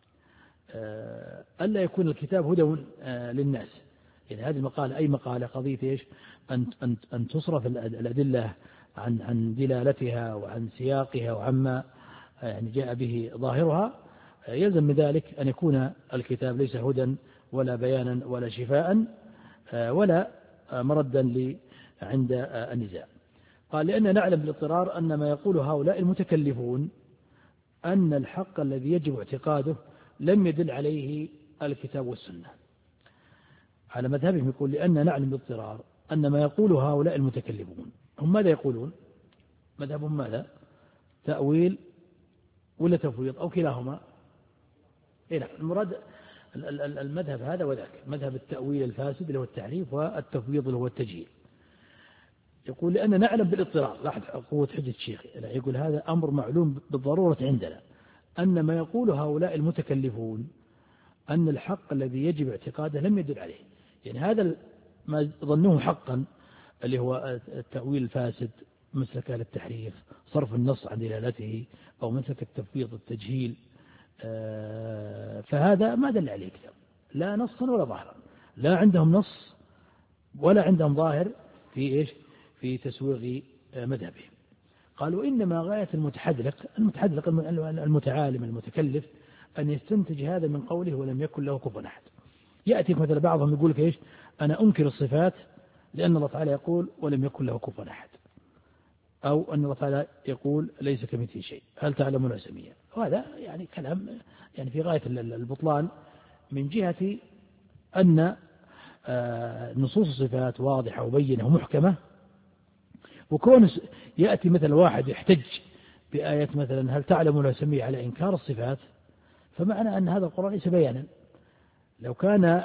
ألا يكون الكتاب هدى للناس. يعني هذه المقالة أي مقالة قضية إيش؟ أن أن أن تصرف الأدلة عن عن دلالتها وعن سياقها وعما يعني جاء به ظاهرها، يلزم من ذلك أن يكون الكتاب ليس هدى ولا بيانا ولا شفاء ولا مردا عند النزاع. قال لأن نعلم بالاضطرار أن ما يقول هؤلاء المتكلفون أن الحق الذي يجب اعتقاده لم يدل عليه الكتاب والسنة. على مذهبهم يقول لأن نعلم بالاضطرار أن ما يقول هؤلاء المتكلفون هم ماذا يقولون؟ مذهبهم ماذا؟ تأويل ولا تفويض أو كلاهما؟ إيه المراد المذهب هذا وذاك، مذهب التأويل الفاسد اللي هو التحريف والتفويض اللي هو التجهيل. يقول لأن نعلم بالاضطرار، لاحظ قوة حجة الشيخ، يقول هذا أمر معلوم بالضرورة عندنا أن ما يقول هؤلاء المتكلفون أن الحق الذي يجب اعتقاده لم يدل عليه. يعني هذا ما ظنوه حقا اللي هو التأويل الفاسد، مسلك التحريف، صرف النص عن دلالته، أو مسلك التفويض التجهيل، فهذا ما دل عليه كتاب لا نصا ولا ظاهرا، لا عندهم نص ولا عندهم ظاهر في إيش في تسويغ مذهبهم. قالوا إنما غاية المتحدلق المتحدلق المتعالم المتكلف أن يستنتج هذا من قوله ولم يكن له كفوا أحد. يأتي مثل بعضهم يقول لك إيش أنا أنكر الصفات لأن الله تعالى يقول ولم يكن له كفوا أحد، أو أن الله تعالى يقول ليس كمثله شيء، هل تعلمون سميا؟ وهذا يعني كلام يعني في غاية البطلان من جهة أن نصوص الصفات واضحة وبينة ومحكمة، وكون يأتي مثل واحد يحتج بآية مثلا هل تعلمون سميا على إنكار الصفات، فمعنى أن هذا القرآن ليس بيانا. لو كان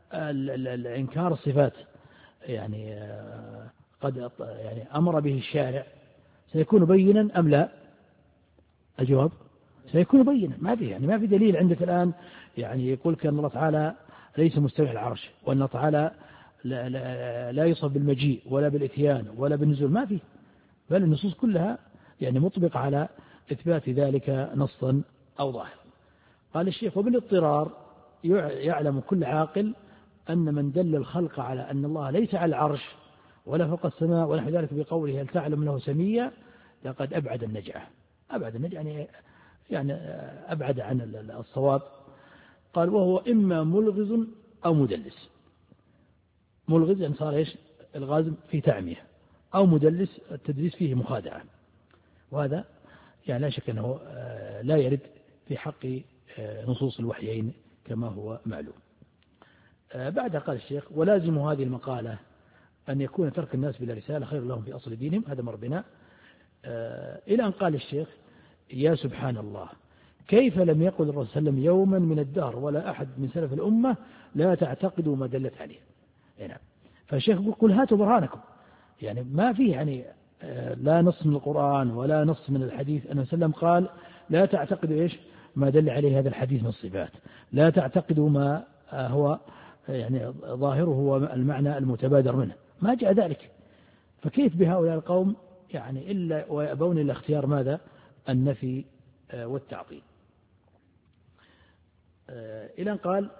إنكار الصفات يعني قد يعني أمر به الشارع سيكون بينا أم لا؟ الجواب سيكون بينا. ما في يعني ما في دليل عندك الآن يعني يقول كأن الله تعالى ليس مستوي على العرش، وأن الله تعالى لا, لا, لا يصف بالمجيء ولا بالإتيان ولا بالنزول، ما في، بل النصوص كلها يعني مطبقة على إثبات ذلك نصا أو ظاهرا. قال الشيخ وبالاضطرار يعلم كل عاقل أن من دل الخلق على أن الله ليس على العرش ولا فوق السماء ونحو ذلك بقوله هل تعلم له سميا لقد أبعد النجعة، أبعد النجعة يعني يعني أبعد عن الصواب. قال وهو إما ملغز أو مدلس. ملغز يعني صار إيش الغاز في تعمية، أو مدلس التدليس فيه مخادعة، وهذا يعني لا شك أنه لا يرد في حق نصوص الوحيين كما هو معلوم. بعدها قال الشيخ ولازم هذه المقالة أن يكون ترك الناس بلا رسالة خير لهم في أصل دينهم، هذا مر بنا إلى أن قال الشيخ يا سبحان الله كيف لم يقل الرسول صلى الله عليه وسلم يوما من الدهر ولا أحد من سلف الأمة لا تعتقدوا ما دلت عليه. يعني فالشيخ يقول هاتوا برهانكم، يعني ما فيه يعني لا نص من القرآن ولا نص من الحديث أنه وسلم قال لا تعتقدوا إيش ما دل عليه هذا الحديث من الصفات، لا تعتقدوا ما هو يعني ظاهره هو المعنى المتبادر منه، ما جاء ذلك. فكيف بهؤلاء القوم يعني إلا ويأبون إلا اختيار ماذا؟ النفي والتعطيل. إلى أن قال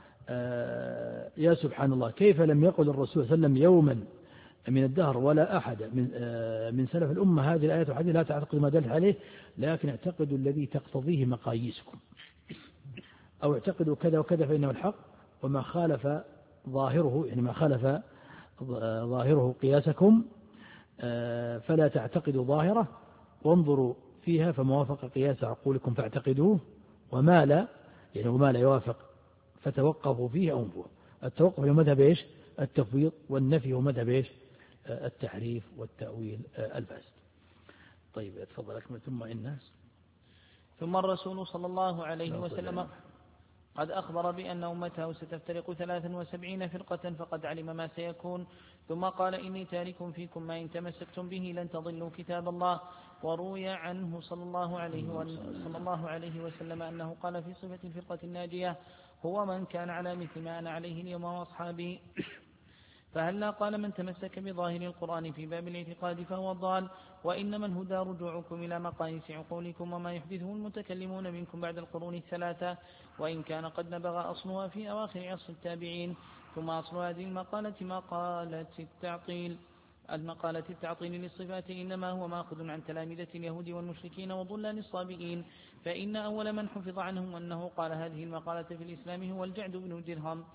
يا سبحان الله كيف لم يقل الرسول صلى الله عليه وسلم يوما من الدهر ولا أحد من من سلف الأمة هذه الآية وحديث لا تعتقد ما دلت عليه لكن اعتقدوا الذي تقتضيه مقاييسكم، أو اعتقدوا كذا وكذا فإنه الحق وما خالف ظاهره يعني ما خالف ظاهره قياسكم فلا تعتقدوا ظاهره وانظروا فيها فما وافق قياس عقولكم فاعتقدوه وما لا يعني وما لا يوافق فتوقفوا فيه أو انفوه. التوقف هو مذهب إيش؟ التفويض، والنفي هو مذهب إيش؟ التحريف والتأويل الفاسد. طيب تفضل أكمل. ثم إن ثم الرسول صلى الله عليه وسلم قد أخبر بأن أمته ستفترق ثلاثا وسبعين فرقة فقد علم ما سيكون، ثم قال إني تارك فيكم ما إن تمسكتم به لن تضلوا كتاب الله. وروي عنه صلى الله عليه صلى الله عليه وسلم أنه قال في صفة الفرقة الناجية هو من كان على مثل ما أنا عليه اليوم وأصحابي. فهلا قال من تمسك بظاهر القرآن في باب الاعتقاد فهو الضال، وإنما الهدى رجوعكم إلى مقاييس عقولكم وما يحدثه المتكلمون منكم بعد القرون الثلاثة، وإن كان قد نبغى أصلها في أواخر عصر التابعين. ثم أصل هذه المقالة مقالة التعطيل المقالة التعطيل للصفات إنما هو ماخذ عن تلامذة اليهود والمشركين وضلال الصابئين، فإن أول من حفظ عنهم أنه قال هذه المقالة في الإسلام هو الجعد بن درهم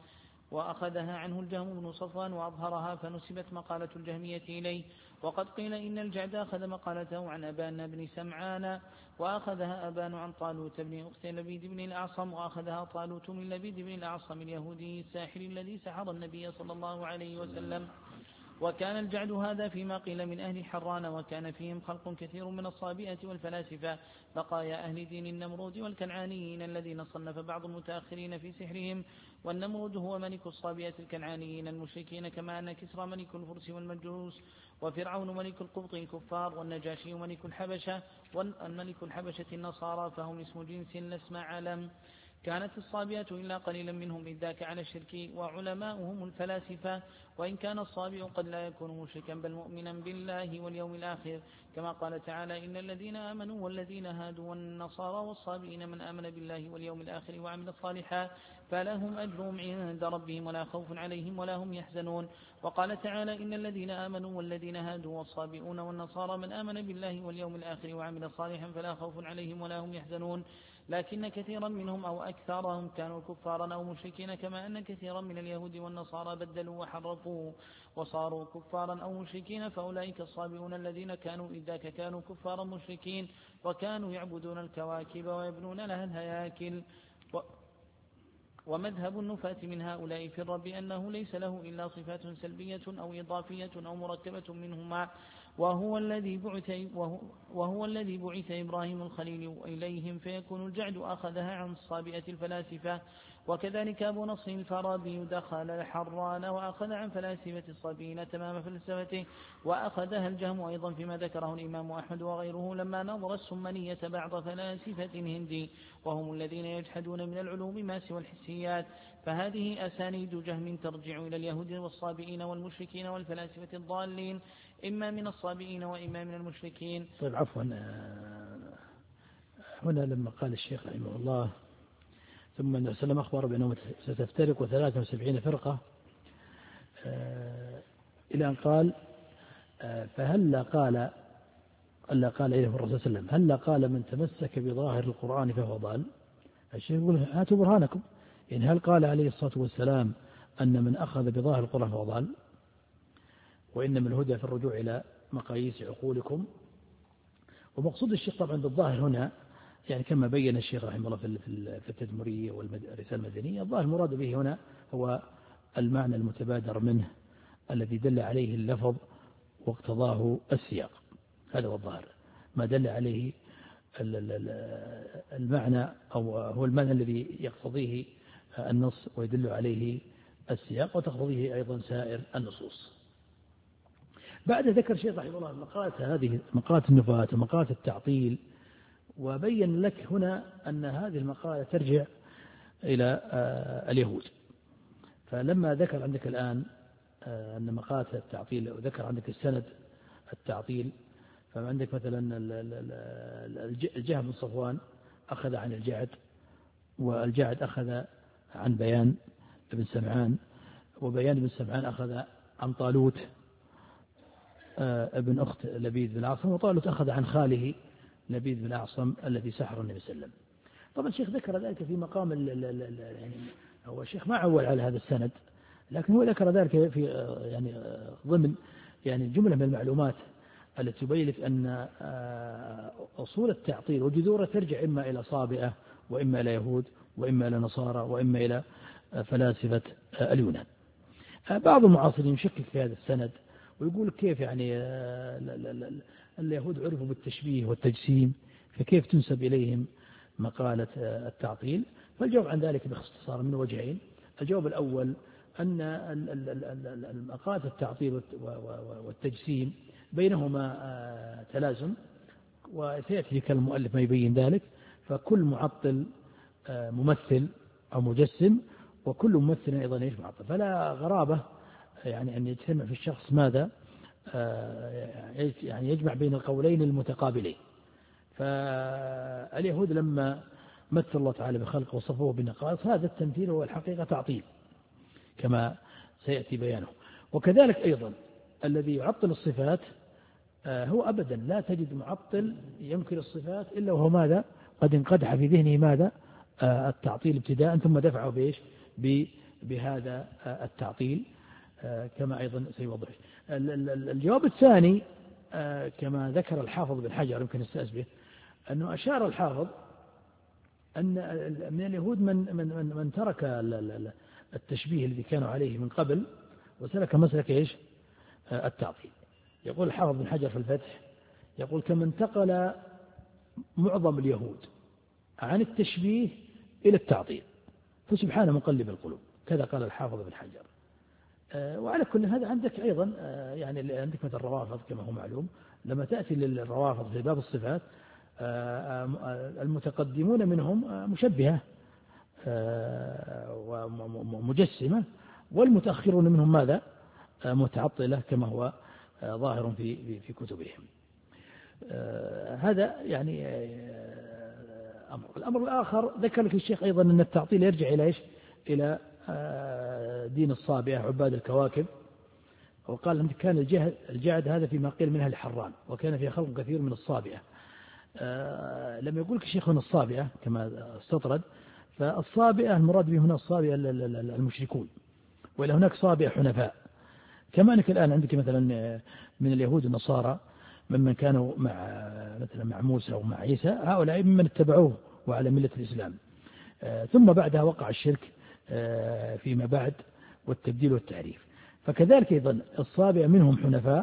وأخذها عنه الجهم بن صفوان وأظهرها فنسبت مقالة الجهمية إليه. وقد قيل إن الجعد أخذ مقالته عن أبان بن سمعان وأخذها أبان عن طالوت بن أخت لبيد بن الأعصم وأخذها طالوت من لبيد بن الأعصم اليهودي الساحر الذي سحر النبي صلى الله عليه وسلم. وكان الجعد هذا فيما قيل من أهل حران، وكان فيهم خلق كثير من الصابئة والفلاسفة بقايا أهل دين النمرود والكنعانيين الذين صنف بعض المتأخرين في سحرهم. والنمرود هو ملك الصابئة الكنعانيين المشركين، كما أن كسرى ملك الفرس والمجوس، وفرعون ملك القبط الكفار، والنجاشي ملك الحبشة، والملك الحبشة النصارى، فهم اسم جنس لا اسم علم. كانت الصابئة إلا قليلا منهم إذ ذاك على الشرك، وعلماؤهم الفلاسفة، وإن كان الصابئ قد لا يكون مشركا بل مؤمنا بالله واليوم الآخر، كما قال تعالى: إن الذين آمنوا والذين هادوا والنصارى والصابئين من آمن بالله واليوم الآخر وعمل صالحا فلهم أجرهم عند ربهم ولا خوف عليهم ولا هم يحزنون. وقال تعالى: إن الذين آمنوا والذين هادوا والصابئون والنصارى من آمن بالله واليوم الآخر وعمل صالحا فلا خوف عليهم ولا هم يحزنون. لكن كثيرا منهم أو أكثرهم كانوا كفارا أو مشركين، كما أن كثيرا من اليهود والنصارى بدلوا وحرفوا وصاروا كفارا أو مشركين، فأولئك الصابئون الذين كانوا إذ ذاك كانوا كفارا مشركين، وكانوا يعبدون الكواكب ويبنون لها الهياكل. و ومذهب النفاة من هؤلاء في الرب أنه ليس له إلا صفات سلبية أو إضافية أو مركبة منهما، وهو الذي بعث وهو, وهو الذي بعث إبراهيم الخليل إليهم، فيكون الجعد أخذها عن الصابئة الفلاسفة. وكذلك أبو نصر الفارابي دخل الحران وأخذ عن فلاسفة الصابئين تمام فلسفته، وأخذها الجهم أيضا فيما ذكره الإمام أحمد وغيره لما نظر السمنية بعض فلاسفة هندي، وهم الذين يجحدون من العلوم ما سوى الحسيات. فهذه أسانيد جهم ترجع إلى اليهود والصابئين والمشركين والفلاسفة الضالين، إما من الصابئين وإما من المشركين. طيب عفوا، هنا لما قال الشيخ رحمه الله: ثم النبي صلى الله عليه وسلم أخبر بأنه ستفترق ثلاثة وسبعين فرقة، إلى أن قال: فهلا قال ألا قال إليه الرسول صلى الله عليه وسلم: هلا قال من تمسك بظاهر القرآن فهو ضال. الشيخ يقول: هاتوا برهانكم، يعني هل قال عليه الصلاة والسلام أن من أخذ بظاهر القرآن فهو ضال؟ وإنما الهدى في الرجوع إلى مقاييس عقولكم. ومقصود الشيخ طبعا بالظاهر هنا يعني كما بين الشيخ رحمه الله في التدمرية والرسالة المدنية، الظاهر المراد به هنا هو المعنى المتبادر منه الذي دل عليه اللفظ واقتضاه السياق، هذا هو الظاهر، ما دل عليه المعنى أو هو المعنى الذي يقتضيه النص ويدل عليه السياق وتقتضيه أيضا سائر النصوص. بعد ذكر الشيخ رحمه الله مقالات هذه مقالات النفاة ومقالات التعطيل، وبين لك هنا أن هذه المقالة ترجع إلى اليهود. فلما ذكر عندك الآن أن مقالة التعطيل وذكر عندك السند التعطيل، فعندك مثلا الجهم بن صفوان أخذ عن الجعد، والجعد أخذ عن بيان بن سمعان، وبيان بن سمعان أخذ عن طالوت ابن أخت لبيد بن الأعصم، وطالوت أخذ عن خاله لبيد بن الأعصم الذي سحر النبي صلى الله عليه وسلم. طبعا الشيخ ذكر ذلك في مقام يعني هو الشيخ ما عول على هذا السند، لكن هو ذكر ذلك في يعني ضمن يعني جملة من المعلومات التي تبين لك أن أصول التعطيل وجذوره ترجع إما إلى صابئة وإما إلى يهود وإما إلى نصارى وإما إلى فلاسفة اليونان. بعض المعاصرين يشكك في هذا السند ويقول كيف يعني اليهود عرفوا بالتشبيه والتجسيم، فكيف تنسب إليهم مقالة التعطيل؟ فالجواب عن ذلك باختصار من وجهين. الجواب الأول أن مقالة التعطيل والتجسيم بينهما تلازم، وسيأتي كلام المؤلف ما يبين ذلك. فكل معطل ممثل أو مجسم، وكل ممثل أيضا يجمع معطل، فلا غرابة يعني أن يجتمع في الشخص ماذا يعني يجمع بين القولين المتقابلين. فاليهود لما مثل الله تعالى بخلقه وصفوه بالنقائص، هذا التمثيل هو الحقيقة تعطيل كما سيأتي بيانه. وكذلك أيضا الذي يعطل الصفات هو أبدا لا تجد معطل ينكر الصفات إلا وهو ماذا قد انقدح في ذهنه ماذا التعطيل ابتداء، ثم دفعه بإيش بهذا التعطيل كما أيضا سيوضح. الجواب الثاني كما ذكر الحافظ بن حجر يمكن السأس به أنه أشار الحافظ أن من اليهود من, من, من, من ترك التشبيه الذي كانوا عليه من قبل وسلك مسلك إيش التعطيل. يقول الحافظ بن حجر في الفتح يقول كما انتقل معظم اليهود عن التشبيه إلى التعطيل فسبحان مقلب القلوب، كذا قال الحافظ بن حجر. وعلى كل هذا عندك أيضا يعني عندك مثل الروافض كما هو معلوم، لما تأتي للروافض في باب الصفات المتقدمون منهم مشبهة ومجسمة، والمتأخرون منهم ماذا؟ متعطلة كما هو ظاهر في في كتبهم. هذا يعني أمر. الأمر الآخر ذكر لك الشيخ أيضا أن التعطيل يرجع إلى إيش؟ إلى دين الصابئة عباد الكواكب، وقال أن كان الجهد الجعد هذا فيما قيل منها الحران، وكان فيها خلق كثير من الصابئة. لم يقول لك الشيخ هنا الصابئة كما استطرد، فالصابئة المراد به هنا الصابئة المشركون، وإلى هناك صابئة حنفاء. كما أنك الآن عندك مثلا من اليهود والنصارى ممن كانوا مع مثلا مع موسى ومع عيسى، هؤلاء ممن اتبعوه وعلى ملة الإسلام، ثم بعدها وقع الشرك فيما بعد والتبديل والتعريف. فكذلك أيضا الصابئة منهم حنفاء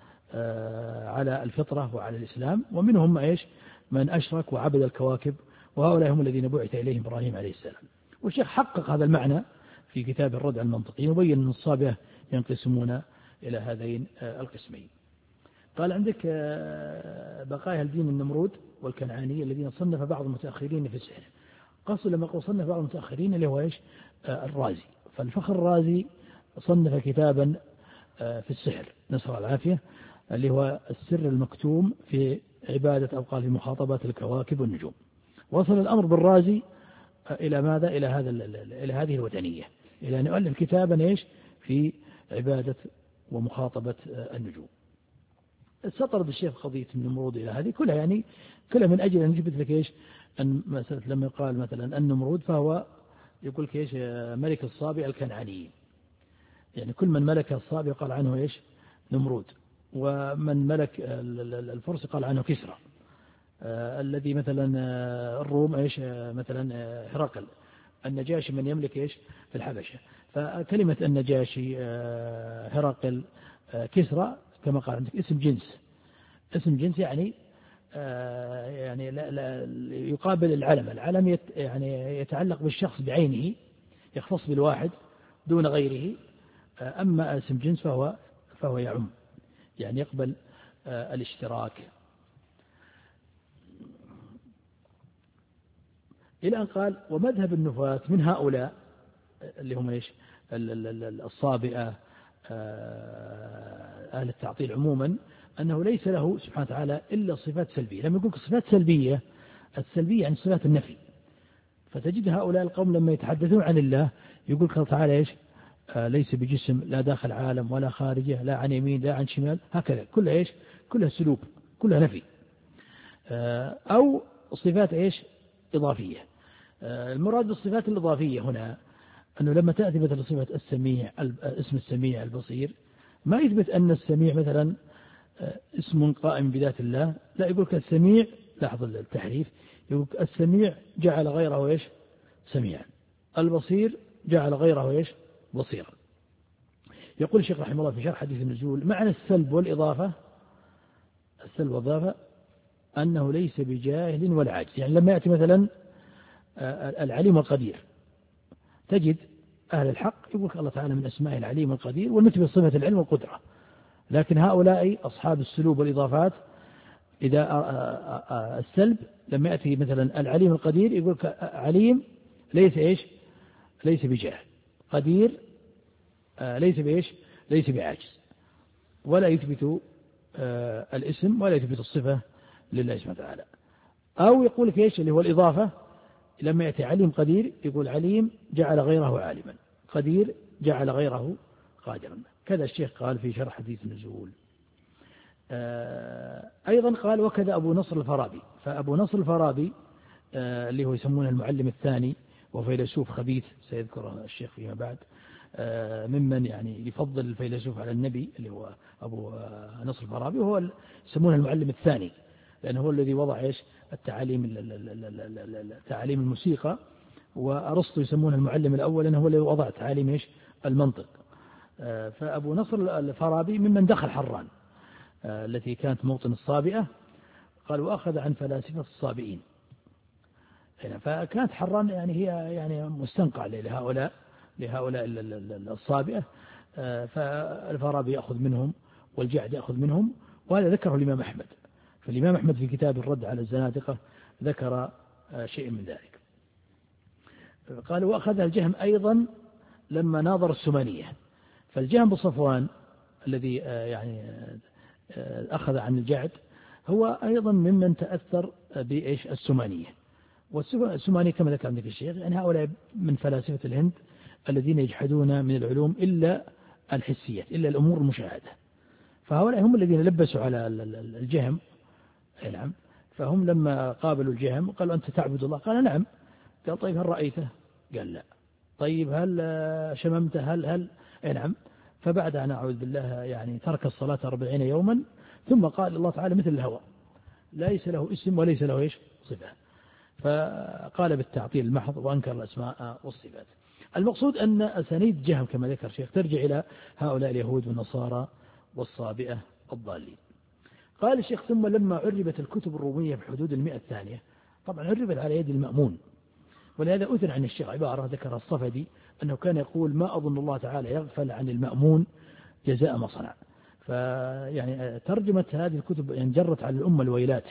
على الفطرة وعلى الإسلام، ومنهم إيش من أشرك وعبد الكواكب، وهؤلاء هم الذين بعث إليهم إبراهيم عليه السلام. والشيخ حقق هذا المعنى في كتاب الردع المنطقي، وبين أن الصابئة ينقسمون إلى هذين القسمين. قال عندك بقايا الدين النمرود والكنعاني الذين صنف بعض المتأخرين في السحر. قصد لما قال صنف بعض المتأخرين اللي هو إيش الرازي، فالفخر الرازي صنف كتابا في السحر نسأل العافية اللي هو السر المكتوم في عبادة أو قال في مخاطبات الكواكب والنجوم. وصل الأمر بالرازي إلى ماذا؟ إلى هذا إلى هذه الوثنية، إلى أن يؤلف كتابا إيش في عبادة ومخاطبة النجوم. استطرد الشيخ قضية النمرود إلى هذه كلها، يعني كلها من أجل أن يثبت لك إيش أن مثلا لما يقال مثلا النمرود فهو يقول لك إيش ملك الصابئة الكنعانيين، يعني كل من ملك الصابئة قال عنه إيش نمرود، ومن ملك الفرس قال عنه كسرى، آه الذي مثلا الروم إيش مثلا هرقل، النجاشي من يملك إيش في الحبشة. فكلمة النجاشي آه هرقل آه كسرى كما قال عندك اسم جنس، اسم جنس يعني آه يعني لا لا يقابل العلم، العلم يت يعني يتعلق بالشخص بعينه، يختص بالواحد دون غيره. آه أما اسم جنس فهو فهو يعم، يعني يقبل آه الاشتراك. إلى أن قال ومذهب النفاة من هؤلاء اللي هم إيش الصابئة أهل التعطيل عموما، أنه ليس له سبحانه وتعالى إلا صفات سلبية. لما يقول صفات سلبية، السلبية عن صفات النفي، فتجد هؤلاء القوم لما يتحدثون عن الله يقول الله تعالى إيش ليس بجسم، لا داخل عالم ولا خارجه، لا عن يمين لا عن شمال، هكذا كلها إيش كلها سلوب، كلها نفي. أو صفات إيش إضافية. المراد بالصفات الإضافية هنا أنه لما تأتي مثل صفة السميع، اسم السميع البصير، ما يثبت أن السميع مثلا اسم قائم بذات الله، لا يقول السميع، لاحظ التحريف، يقول السميع جعل غيره إيش سميعا، البصير جعل غيره إيش بصيرا. يقول الشيخ رحمه الله في شرح حديث النزول معنى السلب والإضافة، السلب والإضافة أنه ليس بجاهل ولا عاجز. يعني لما يأتي مثلا العليم والقدير، تجد أهل الحق يقول الله تعالى من أسماء العليم والقدير ونثبت صفة العلم والقدرة، لكن هؤلاء أصحاب السلوب والإضافات إذا السلب لما يأتي مثلا العليم القدير يقول عليم ليس إيش ليس بجاهل، قدير ليس بإيش ليس بعاجز، ولا يثبت الاسم ولا يثبت الصفة لله سبحانه وتعالى. أو يقول في إيش اللي هو الإضافة، لما يأتي عليم قدير يقول عليم جعل غيره عالما، قدير جعل غيره قادرا. كذا الشيخ قال في شرح حديث النزول. أيضا قال وكذا أبو نصر الفارابي، فأبو نصر الفارابي اللي هو يسمونه المعلم الثاني وفيلسوف خبيث سيذكره الشيخ فيما بعد، ممن يعني يفضل الفيلسوف على النبي اللي هو أبو نصر الفارابي، وهو يسمونه المعلم الثاني، لأنه هو الذي وضع إيش التعاليم تعاليم الموسيقى، وأرسطو يسمونه المعلم الأول لأنه هو الذي وضع تعاليم إيش المنطق. فأبو نصر الفارابي ممن دخل حران التي كانت موطن الصابئة، قال وأخذ عن فلاسفة الصابئين. فكانت حران يعني هي يعني مستنقع لهؤلاء لهؤلاء الصابئة، فالفارابي يأخذ منهم والجعد يأخذ منهم، وهذا ذكره الإمام أحمد. فالإمام أحمد في كتاب الرد على الزنادقة ذكر شيء من ذلك. قال وأخذ الجهم أيضا لما ناظر السمانية. فالجهم بصفوان الذي يعني أخذ عن الجعد هو أيضا ممن تأثر بإيش السمانية. والسمانية كما ذكر عندك الشيخ يعني هؤلاء من فلاسفة الهند الذين يجحدون من العلوم إلا الحسيات، إلا الأمور المشاهدة. فهؤلاء هم الذين لبسوا على الجهم. نعم. فهم لما قابلوا الجهم قالوا أنت تعبد الله؟ قال نعم. قال طيب هل رأيته؟ قال لا. طيب هل شممته؟ هل هل نعم. فبعد أن أعوذ بالله يعني ترك الصلاة أربعين يوما، ثم قال الله تعالى مثل الهوى ليس له اسم وليس له إيش صفة، فقال بالتعطيل المحض وأنكر الأسماء والصفات. المقصود أن أسانيد جهم كما ذكر الشيخ ترجع إلى هؤلاء اليهود والنصارى والصابئة الضالين. قال الشيخ ثم لما عربت الكتب الرومية في حدود المئة الثانية، طبعا عربت على يد المأمون، ولهذا أثر عن الشيخ عبارة ذكرها الصفدي أنه كان يقول ما أظن الله تعالى يغفل عن المأمون جزاء ما صنع. فيعني ترجمة هذه الكتب يعني جرت على الأمة الويلات،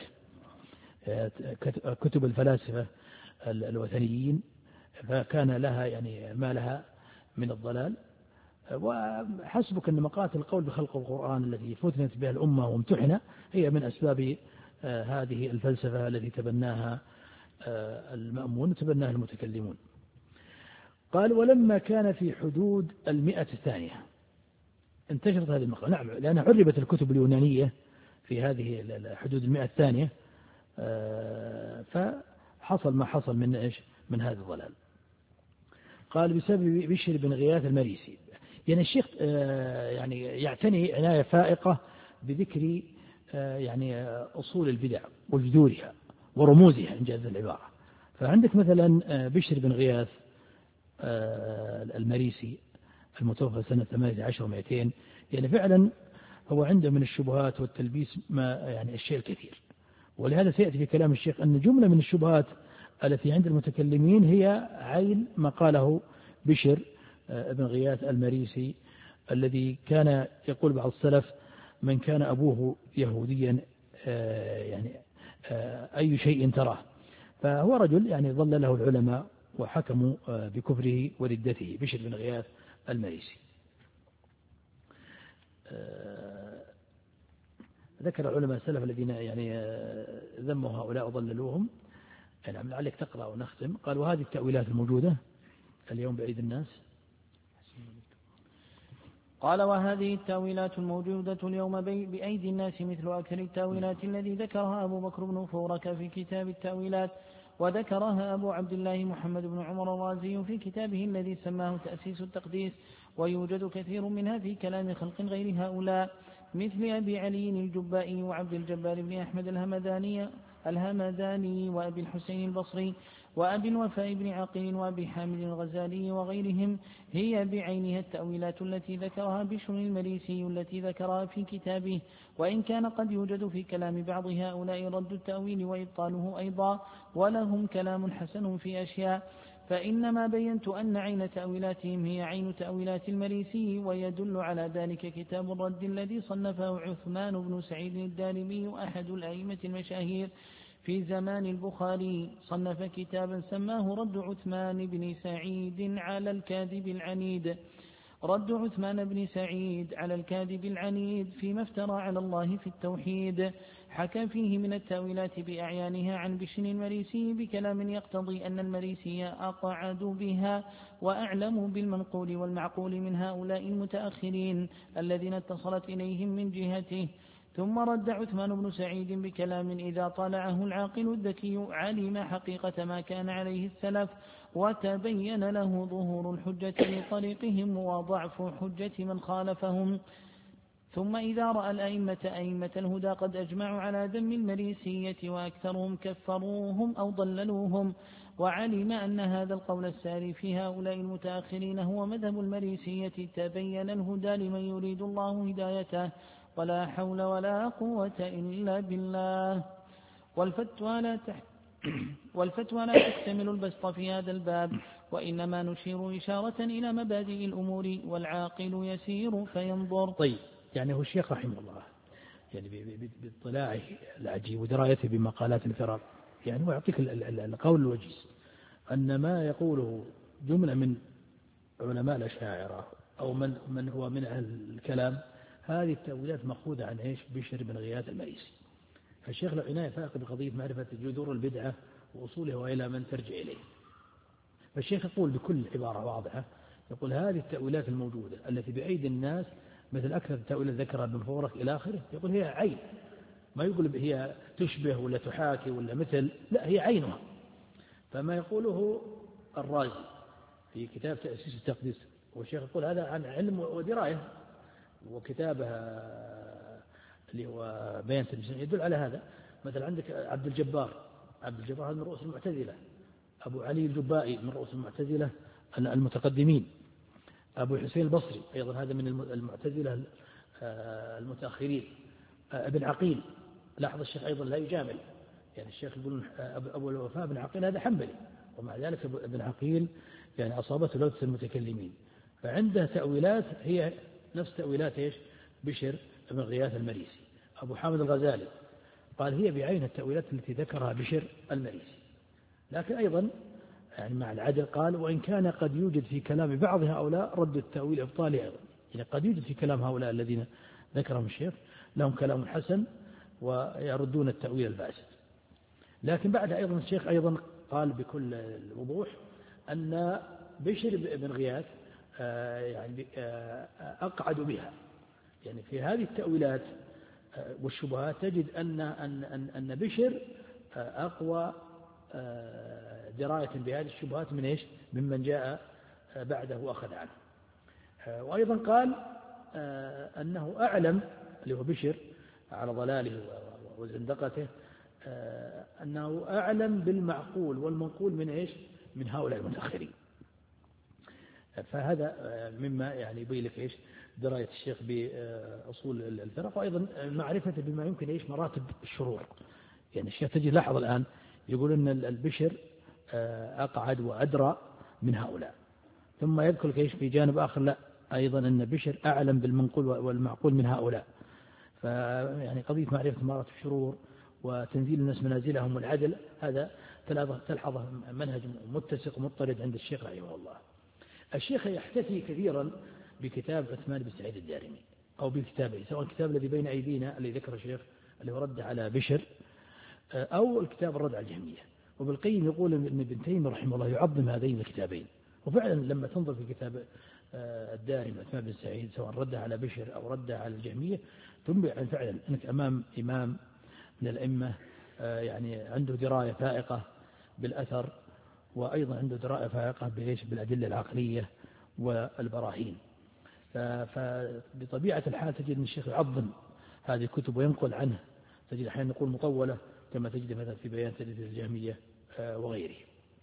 كتب الفلاسفة الوثنيين، فكان لها يعني ما لها من الضلال. وحسبك أن مقاتل القول بخلق القرآن التي فتنت بها الأمة وامتحنة هي من أسباب هذه الفلسفة التي تبناها المأمون وتبناها المتكلمون. قال ولما كان في حدود المئة الثانية انتشرت هذه المقالة. نعم، لأنها عربت الكتب اليونانية في هذه حدود المئة الثانية، فحصل ما حصل من إيش من هذا الضلال. قال بسبب بشر بن غياث المريسي. يعني الشيخ يعني يعتني عناية فائقة بذكر يعني أصول البدع وجذورها ورموزها إن جاز العبارة. فعندك مثلا بشر بن غياث المريسي المتوفى سنة ثمانية عشر ومئتين، يعني فعلا هو عنده من الشبهات والتلبيس ما يعني الشيء الكثير. ولهذا سيأتي في كلام الشيخ أن جملة من الشبهات التي عند المتكلمين هي عين ما قاله بشر بن غياث المريسي الذي كان يقول بعض السلف من كان أبوه يهوديا يعني أي شيء تراه. فهو رجل يعني ظل له العلماء وحكموا بكفره وردته، بشر بن غياث المريسي. ذكر العلماء السلف الذين يعني ذموا هؤلاء وضللوهم. يعني لعلك تقرأ ونختم. قال وهذه التأويلات الموجودة اليوم بأيدي الناس. قال وهذه التأويلات الموجودة اليوم بأيدي الناس مثل أكثر التأويلات الذي ذكرها أبو بكر بن فورك في كتاب التأويلات، وذكرها أبو عبد الله محمد بن عمر الرازي في كتابه الذي سماه تأسيس التقديس، ويوجد كثير منها في كلام خلق غير هؤلاء مثل أبي علي الجبائي وعبد الجبار بن أحمد الهمداني الهمداني وأبي الحسين البصري وأبي الوفاء بن عقيل وأبي حامد الغزالي وغيرهم. هي بعينها التأويلات التي ذكرها بشر المريسي التي ذكرها في كتابه، وإن كان قد يوجد في كلام بعض هؤلاء رد التأويل وإبطاله أيضا، ولهم كلام حسن في أشياء، فإنما بينت أن عين تأويلاتهم هي عين تأويلات المريسي. ويدل على ذلك كتاب الرد الذي صنفه عثمان بن سعيد الدارمي أحد الأئمة المشاهير في زمان البخاري، صنف كتابا سماه رد عثمان بن سعيد على الكاذب العنيد رد عثمان بن سعيد على الكاذب العنيد فيما افترى على الله في التوحيد. حكى فيه من التأويلات بأعيانها عن بشر المريسي بكلام يقتضي أن المريسي أقعد بها وأعلم بالمنقول والمعقول من هؤلاء المتأخرين الذين اتصلت إليهم من جهته. ثم رد عثمان بن سعيد بكلام إذا طالعه العاقل الذكي علم حقيقة ما كان عليه السلف وتبين له ظهور الحجة لطريقهم وضعف حجة من خالفهم. ثم إذا رأى الأئمة أئمة الهدى قد أجمعوا على ذم المريسية وأكثرهم كفروهم أو ضللوهم، وعلم أن هذا القول الساري في هؤلاء المتأخرين هو مذهب المريسية، تبين الهدى لمن يريد الله هدايته، ولا حول ولا قوة إلا بالله. والفتوى لا تحت والفتوى لا تحتمل البسط في هذا الباب، وإنما نشير إشارة إلى مبادئ الأمور، والعاقل يسير فينظر. طيب، يعني هو الشيخ رحمه الله يعني باطلاعه العجيب ودرايته بمقالات الفرق، يعني هو يعطيك القول الوجيز أن ما يقوله جملة من علماء الأشاعرة أو من من هو من أهل الكلام، هذه التأويلات مأخوذة عن إيش؟ بشر بن غياث المريسي. فالشيخ له عناية فائقة بقضية معرفة جذور البدعة وأصولها وإلى من ترجع إليه. فالشيخ يقول بكل عبارة واضحة، يقول هذه التأويلات الموجودة التي بأيدي الناس مثل أكثر التأويلات ذكرها ابن فورك إلى آخره، يقول هي عين، ما يقول هي تشبه ولا تحاكي ولا مثل، لا، هي عينها. فما يقوله الرازي في كتاب تأسيس التقديس، والشيخ يقول هذا عن علم ودراية، وكتابها اللي هو بيان تلميذ يدل على هذا. مثل عندك عبد الجبار، عبد الجبار هذا من رؤوس المعتزلة، أبو علي الجبائي من رؤوس المعتزلة المتقدمين، أبو حسين البصري أيضا هذا من المعتزلة المتأخرين، ابن عقيل. لاحظ الشيخ أيضا لا يجامل، يعني الشيخ يقول أبو الوفاء بن عقيل هذا حنبلي، ومع ذلك ابن عقيل يعني أصابته لوثة المتكلمين، فعنده تأويلات هي نفس تأويلات إيش؟ بشر بن غياث المريسي. أبو حامد الغزالي قال هي بعين التأويلات التي ذكرها بشر المريسي، لكن أيضا يعني مع العدل قال وإن كان قد يوجد في كلام بعض هؤلاء رد التأويل إبطالي أيضا، يعني قد يوجد في كلام هؤلاء الذين ذكرهم الشيخ لهم كلام حسن ويردون التأويل الفاسد. لكن بعد أيضا الشيخ أيضا قال بكل الوضوح أن بشر بن غياث يعني أقعد بها، يعني في هذه التأويلات والشبهات تجد أن أن أن بشر أقوى دراية بهذه الشبهات من إيش؟ ممن جاء بعده وأخذ عنه. وأيضا قال أنه أعلم اللي هو بشر على ضلاله وزندقته، أنه أعلم بالمعقول والمنقول من إيش؟ من هؤلاء المتأخرين. فهذا مما يعني يبين لك إيش؟ دراية الشيخ بأصول الفرق، وأيضا معرفة بما يمكن إيش؟ مراتب الشرور. يعني الشيخ تجي لاحظ الآن يقول أن البشر أقعد وأدرى من هؤلاء، ثم يذكر إيش في جانب آخر لا أيضا أن بشر أعلم بالمنقول والمعقول من هؤلاء. فيعني قضية معرفة مراتب الشرور وتنزيل الناس منازلهم والعدل، هذا تلحظ منهج متسق ومضطرد عند الشيخ رحمه الله. الشيخ يحتفي كثيرا بكتاب عثمان بن سعيد الدارمي أو بكتابه، سواء الكتاب الذي بين أيدينا الذي ذكر الشيخ اللي هو رد على بشر، أو الكتاب الرد على الجهمية. وابن القيم يقول أن ابن تيمية رحمه الله يعظم هذين الكتابين، وفعلا لما تنظر في كتاب الدارمي عثمان بن سعيد سواء رد على بشر أو رد على الجهمية تنبئ فعلا أنك أمام إمام من الأئمة يعني عنده دراية فائقة بالأثر، وأيضا عنده دراية فائقة بإيش؟ بالأدلة العقلية والبراهين. فبطبيعة الحال تجد أن الشيخ يعظم هذه الكتب وينقل عنه، تجد أحيانا يقول مطولة كما تجد مثلا في بيان تدليل الجهمية وغيره.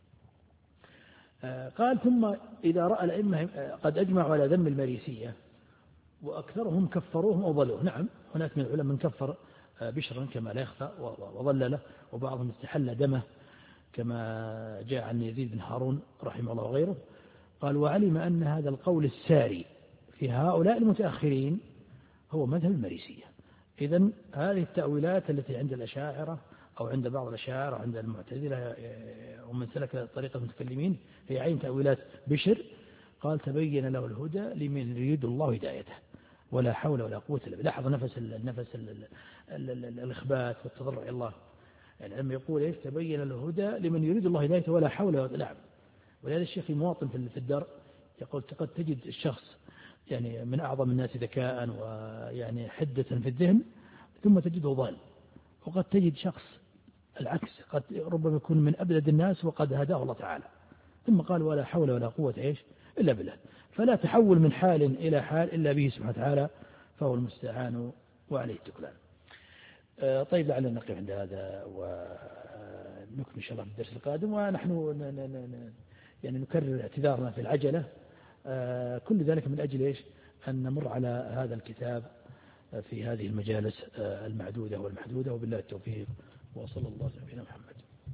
قال ثم إذا رأى الأئمة قد أجمعوا على ذم المريسية وأكثرهم كفروهم أو ضلوه. نعم، هناك من العلماء من كفر بشرا كما لا يخفى وضلله، وبعضهم استحل دمه كما جاء عن يزيد بن هارون رحمه الله وغيره. قال وعلم أن هذا القول الساري في هؤلاء المتأخرين هو مذهب المريسية. إذن هذه التأويلات التي عند الأشاعرة أو عند بعض الأشاعرة عند المعتزلة ومن سلك طريقة المتكلمين هي عين تأويلات بشر. قال تبين له الهدى لمن يريد الله هدايته ولا حول ولا قوة إلا بالله. لاحظ نفس النفس الإخبات والتضرع إلى الله، يعني لما يقول إيش؟ تبين له الهدى لمن يريد الله هدايته ولا حول ولا قوة. نعم، ولهذا الشيخ مواطن في الدار يقول قد تجد الشخص يعني من أعظم الناس ذكاء ويعني حدة في الذهن، ثم تجده ضال. وقد تجد شخص العكس، قد ربما يكون من أبلد الناس وقد هداه الله تعالى، ثم قال ولا حول ولا قوة إيش إلا بالله. فلا تحول من حال إلى حال إلا به سبحانه وتعالى، فهو المستعان وعليه التكلان. طيب لعلنا نقف عند هذا ونكمل إن شاء الله في الدرس القادم. ونحن يعني نكرر اعتذارنا في العجلة، كل ذلك من أجل إيش أن نمر على هذا الكتاب في هذه المجالس المعدودة والمحدودة. وبالله التوفيق، وصلى الله على نبينا محمد.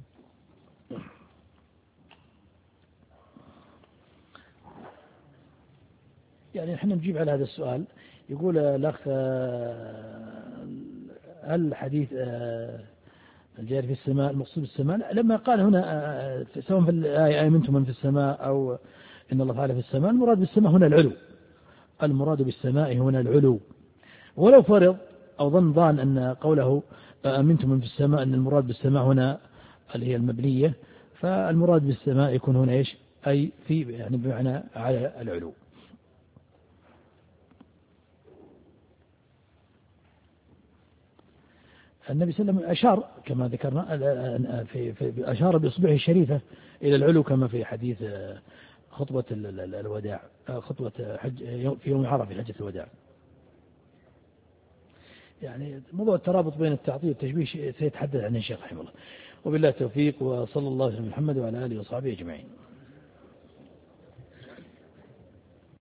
يعني نحن نجيب على هذا السؤال. يقول الأخ هل حديث الجاري في السماء المقصود بالسماء؟ لما قال هنا سواء في الآية آمنتم من في السماء أو إن الله تعالى في السماء، المراد بالسماء هنا العلو، المراد بالسماء هنا العلو. ولو فرض أو ظن ظان أن قوله آمنتم من في السماء أن المراد بالسماء هنا اللي هي المبنية، فالمراد بالسماء يكون هنا إيش أي في يعني بمعنى على العلو. النبي صلى الله عليه وسلم أشار كما ذكرنا في, في أشار بإصبعه الشريفة إلى العلو كما في حديث خطبة الوداع، خطبة حج في يوم عرفة في حجة الوداع. يعني موضوع الترابط بين التعطيل والتشبيه سيتحدث عنه الشيخ رحمه الله. وبالله التوفيق، وصلى الله على محمد وعلى آله وصحبه أجمعين.